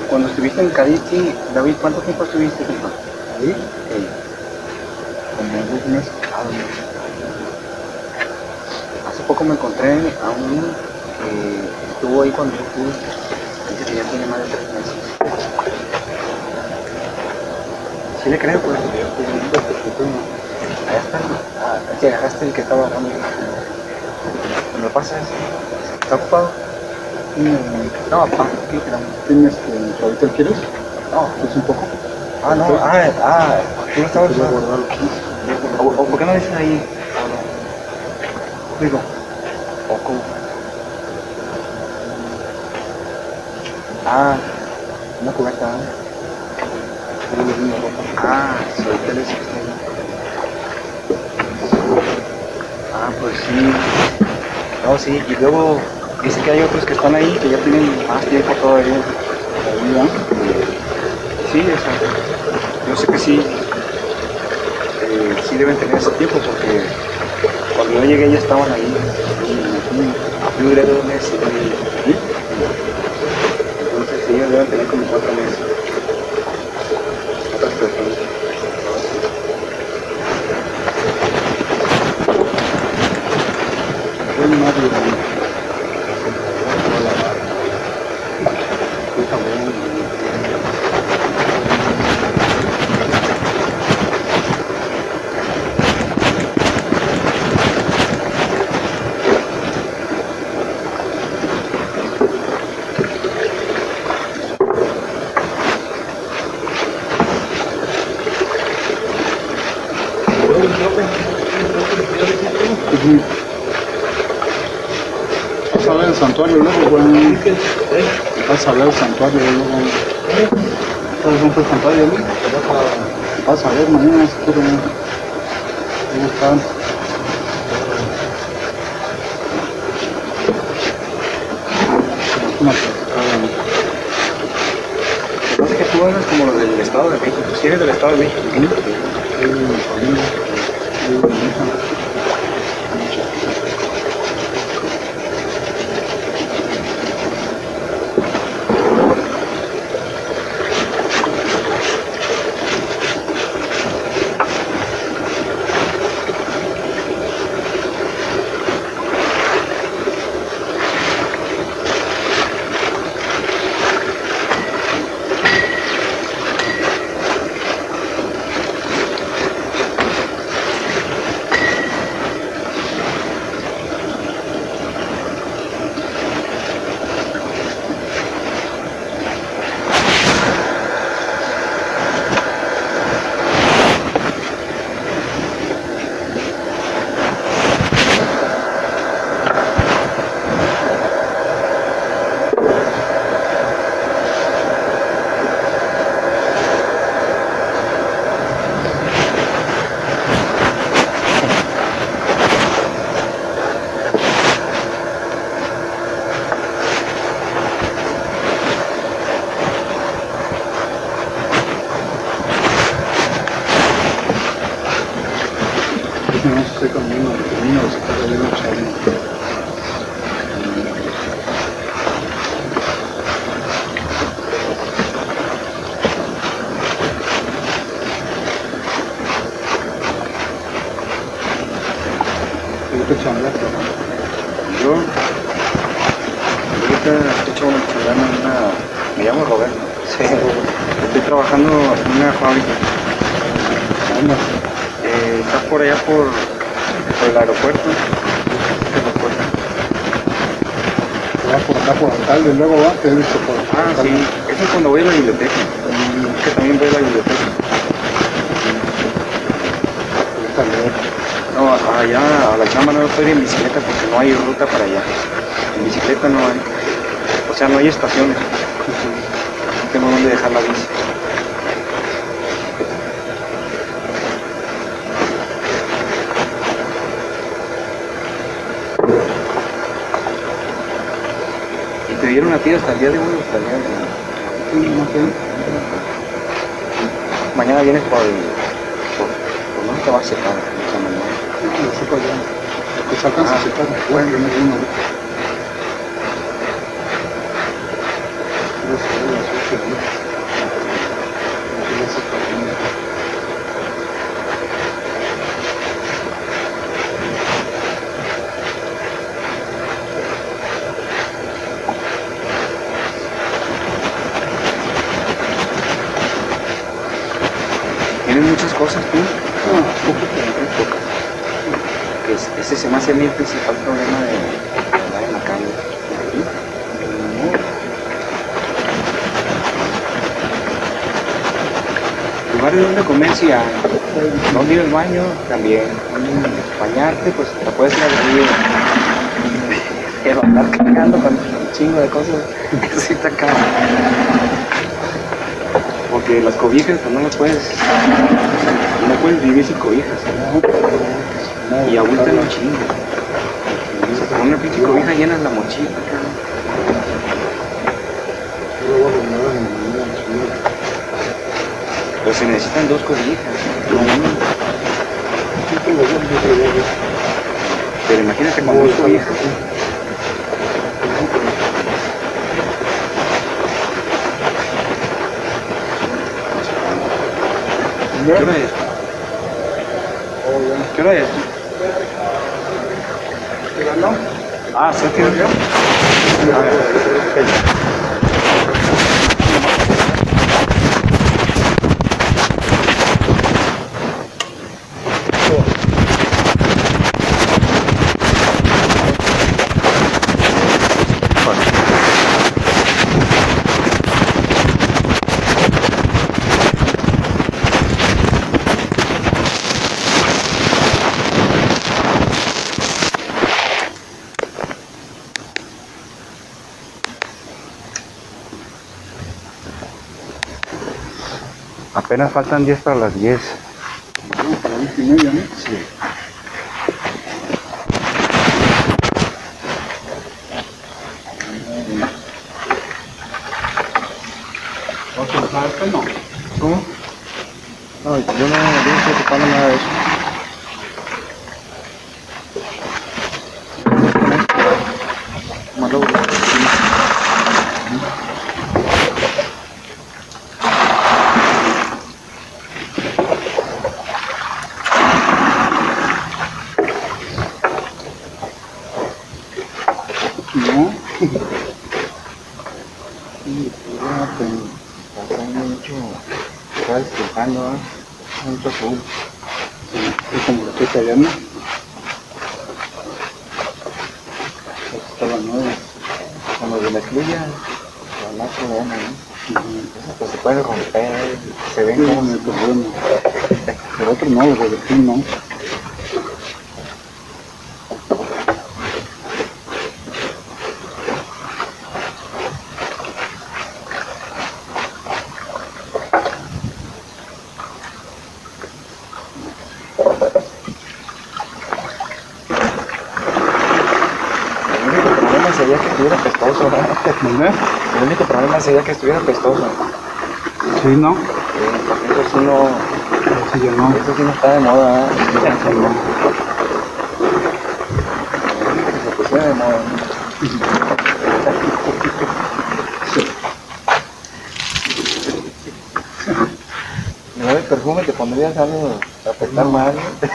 Cuando estuviste en Cádiz, sí, David, ¿cuánto tiempo estuviste? Ahí, Sí. como dos meses. Ah, dos meses. Hace poco me encontré a un niño que estuvo ahí cuando yo estuve. Dice que ya tiene más de tres meses. ¿Sí le creo? Pues. Allá está. Ah, es que agarraste el que estaba agarrando. ¿Me lo pasas? ¿Está ocupado? No, papá, ¿qué queramos? ¿Tienes este, ahorita quieres? No. ¿Es un poco? Ah, no, ah, ah, tú lo estabas Voy a usando. guardarlo aquí. O, o ¿por qué no dices ahí? Digo, poco. Ah, una cubeta. Ah, soy telesistema. Ah, pues sí. No, sí, y luego dice que hay otros que están ahí que ya tienen más tiempo todavía. Ahí, Sí, o sea, yo sé que sí, eh, sí deben tener ese tiempo porque cuando yo llegué ya estaban ahí. Yo duré dos meses y, ¿sí? Entonces ellos deben tener como cuatro meses. Otras personas. Buen Mario, ¿no? Vas a ver el santuario luego, güey. Vas a ver el santuario luego. ¿Sabes dónde está el santuario, güey? Vas a ver mañana, si quieres. Ahí están. Una platicada, ¿no? No sé que tú hablas como los del Estado de México. Si eres del Estado de México. Sí, sí, mi familia. Sí, mi hija. No sé cómo uno termina de sacar de una charla. ¿Qué chambeaste? Yo, ahorita estoy hecho una chulana en una. Me llamo Roberto. Sí. Estoy trabajando en una fábrica. ¿Dónde? Eh, está por allá por, por el aeropuerto. El aeropuerto. Va por acá por alcalde, luego va, te he visto por Ah, sí. Eso es cuando voy a la biblioteca. Es que también voy a la biblioteca. Ahorita leer. No, allá a la chamba no estoy en bicicleta porque no hay ruta para allá. En bicicleta no hay. O sea, no hay estaciones. No tengo dónde dejar la bici. ¿Y te dieron a ti hasta el día de hoy o hasta el día de mañana? Sí, no sé. Mañana vienes por el... por, por no te vas a secar. O sea, mañana. Lo saco ya. Lo que se alcanza a secar. Bueno, yo me di uno. Pero se ve así. Tienes muchas cosas tú. No, pocas. Que es- ese se me hace a mí el principal problema de, de andar en la calle. Lugares donde comer sí hay. ¿Dónde ir al baño? También. Bañarte, pues te puedes ir a dormir. Pero andar cargando con un chingo de cosas, eso sí está caro. Porque las cobijas pues, no las puedes, no puedes vivir sin cobijas. ¿No? Y abultan un chingo. O sea, con una pinche cobija llenas la mochila, cabrón. Pues se necesitan dos cobijas. No una. Pero imagínate con dos cobijas. ¿Qué hora es? ¿Qué hora es? Ah, ¿se tiene yo? A ver. Apenas faltan diez para las diez. No, para las once y media, ¿no? Sí. ¿Vas a usar esto? No. ¿Cómo? No, yo no, yo no estoy tocando nada de eso. Malo. No. Sí, ya pasando mucho, está disculpando, ¿eh? Mucho azul. Sí, es como lo estoy callando. Estaba nuevo. Cuando se mezclilla, no hay problema, ¿no? Pues se puede romper, se ven Sí, como no hay problema. Pero otro no, los de aquí no. El único problema sería que estuviera pestoso, ¿no? ¿Verdad? El único problema sería que estuviera pestoso. Sí, ¿no? Sí, porque eso sí no, Sí, yo no. eso sí no está de moda, ¿eh? Que se pusiera de moda, ¿no? En lugar de perfume te pondrías algo para afectar mal, ¿no?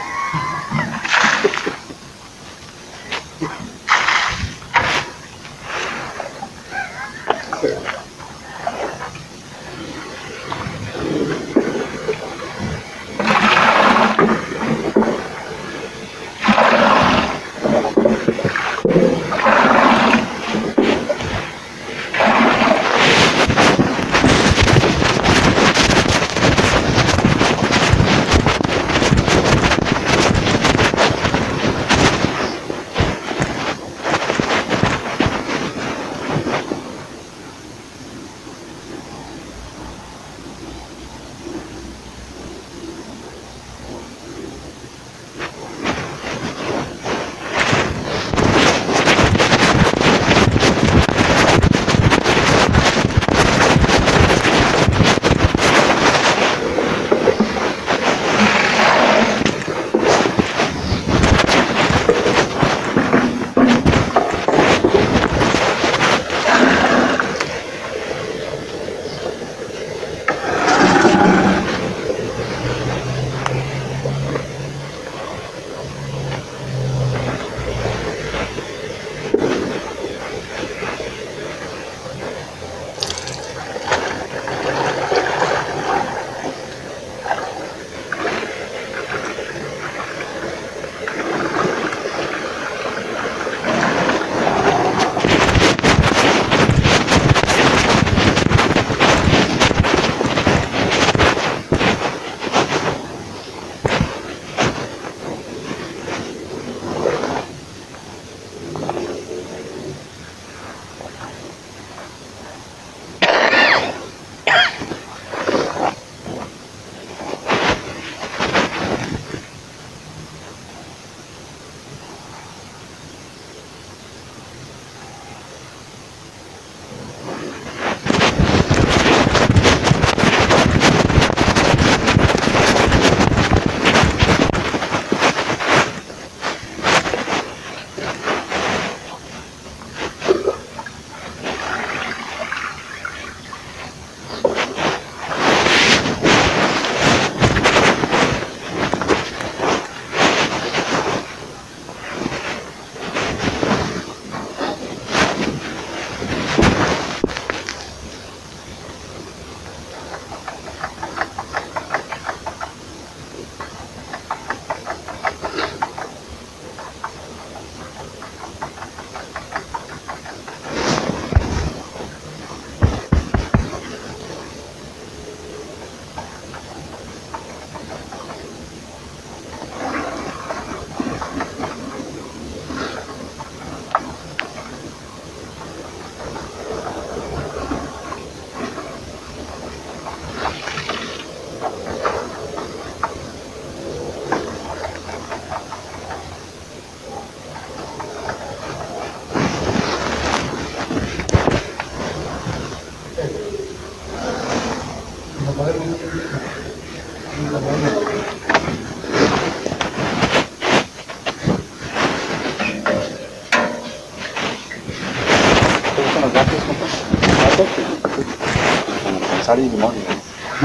¿Te gustan los gatos, compa? ¿Gatos? Como con sal y limón, ¿no?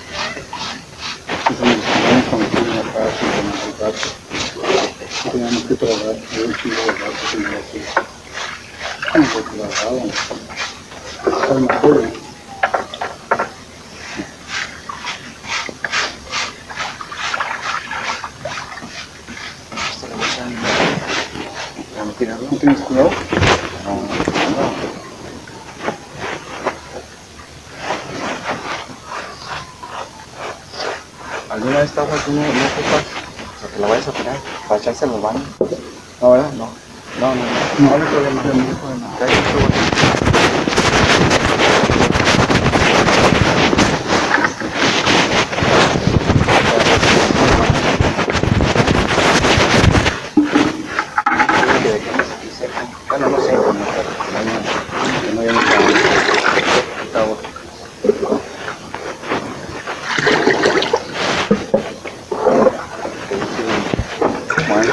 Eso nos ponemos con el clima acá, así con el gato. Y teníamos que trabajar, hay un chico de gatos y no así. ¿Cómo se trabajaban? Está una joya. ¿No tienes cuidado? No, no. ¿Alguna vez trabajas tú no ocupas? O sea, que la vayas a tirar para echarse a los baños. No, ¿verdad? No. No, no, no. No hay problema. No hay problema. Bueno, no sé, no, no, no hay mucha agua. Bueno,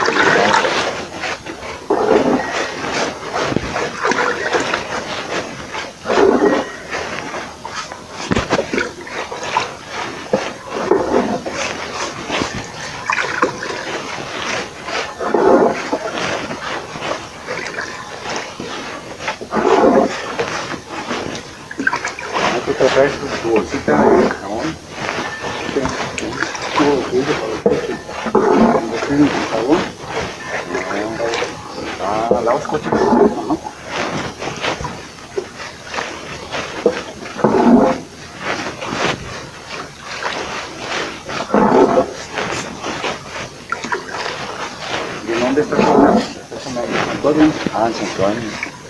hay que traer su bolsita de jabón. Tuvo que ir para los coches. Cuando tienen el jabón, Ah, lavas coches. ajá. ¿Y en dónde estás ahora? ¿Estás en Antonio? Ah, en Santuario.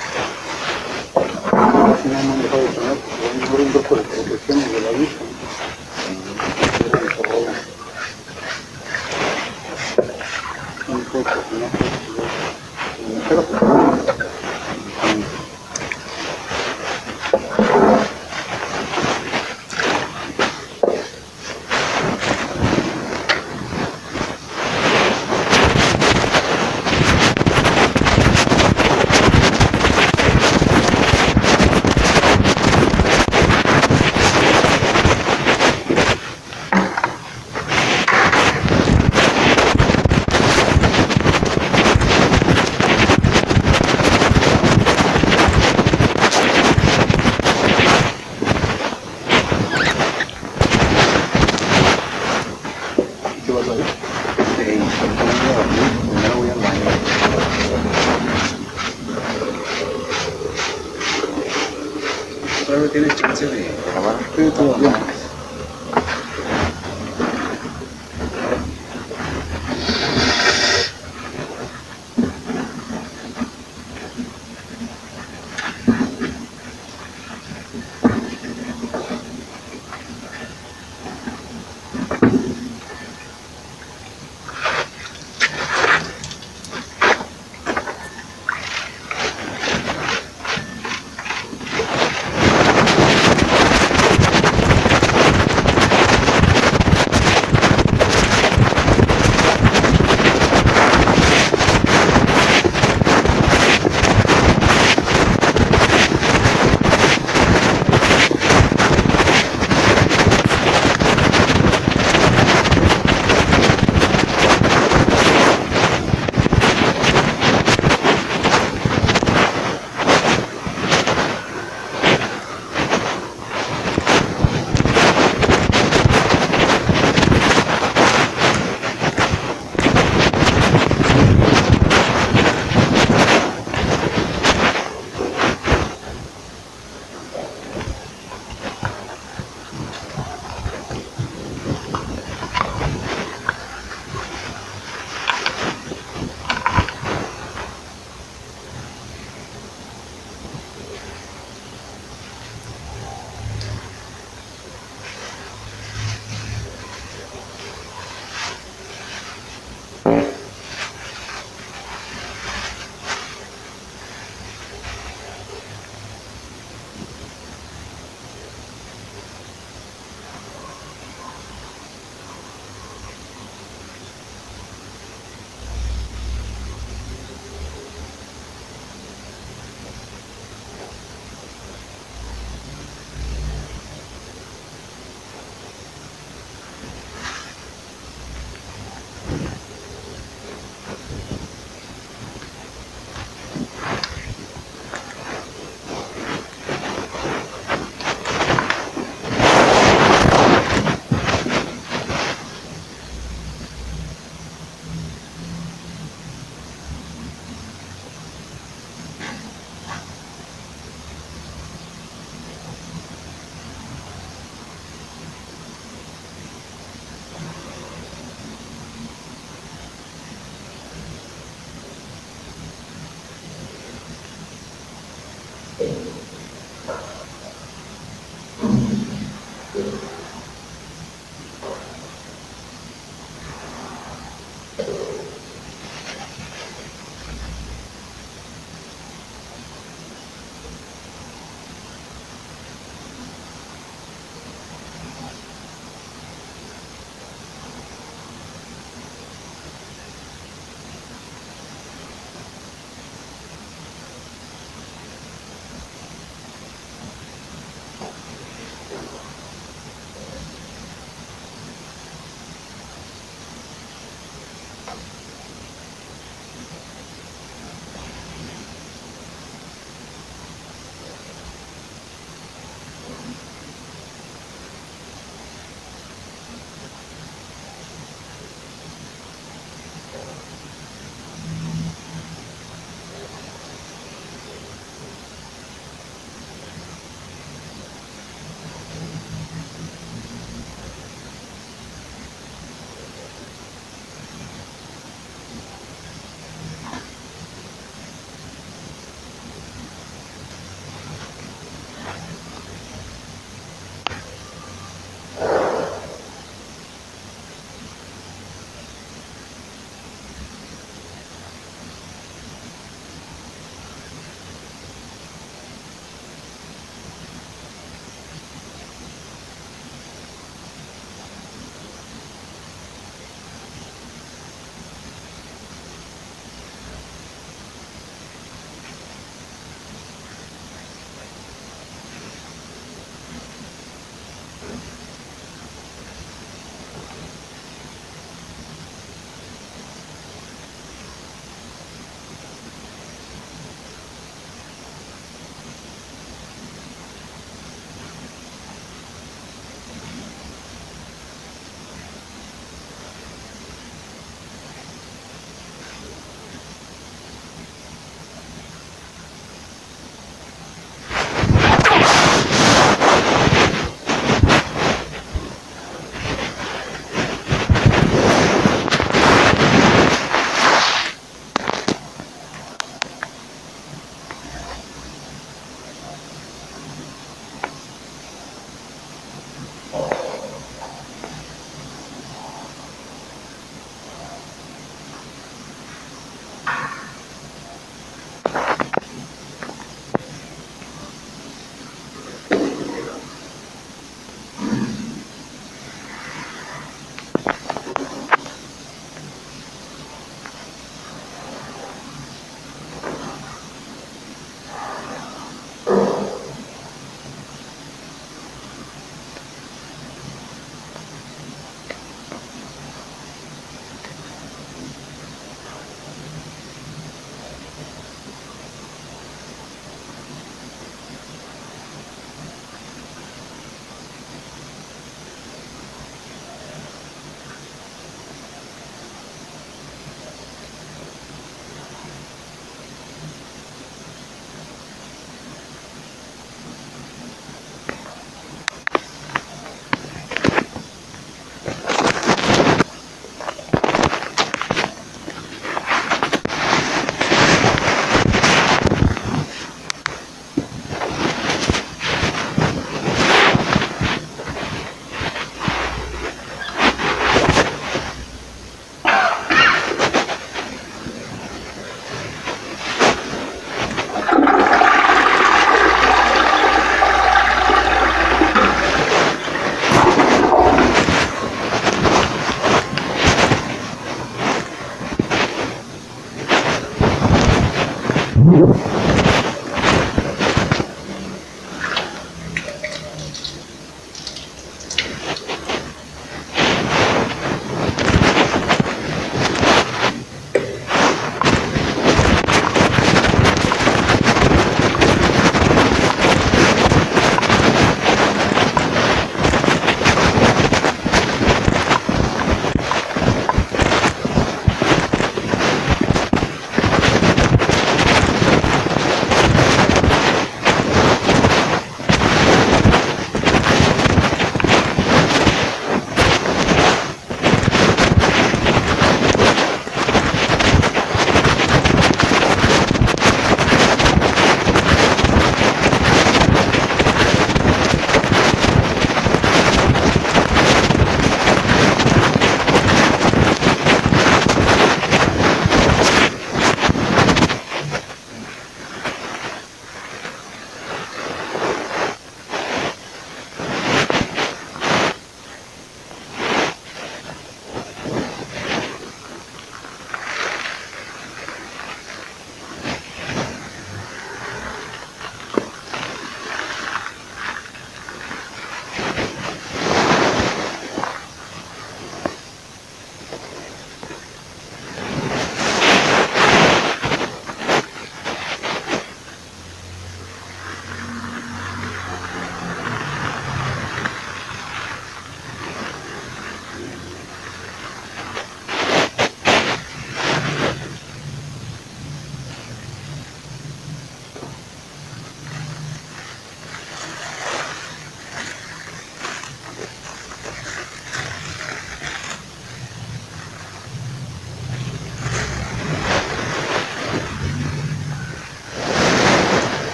Si no me han dejado de poner, porque no un grupo de protección de la vista. Un poco, no pero ¿qué vas a ir? Sí, primero voy al baño. ¿Todavía tienes chance de grabar? sí, todavía.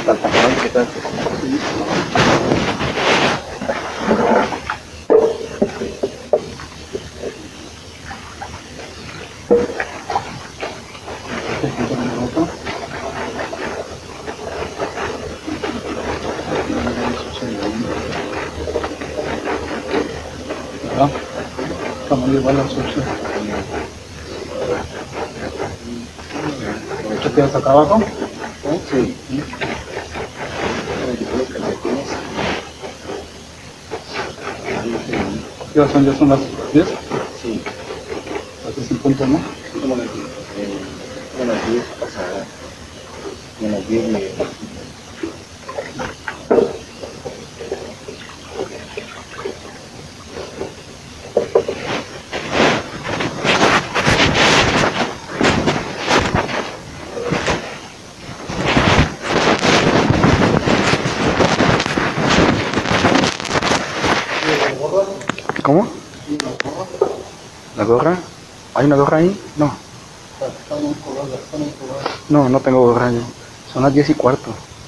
hasta el pantalón que está. ¿verdad? Como igual la sucia. ¿Qué tienes acá abajo? Sí. ¿Ya son, ya son las diez? Sí. Las diez en punto, ¿no? Como las diez. Como las diez pasadas. Como las diez me... ¿Cómo? ¿La gorra? ¿Hay una gorra ahí? No. No, no tengo gorra ahí. Son las diez y cuarto.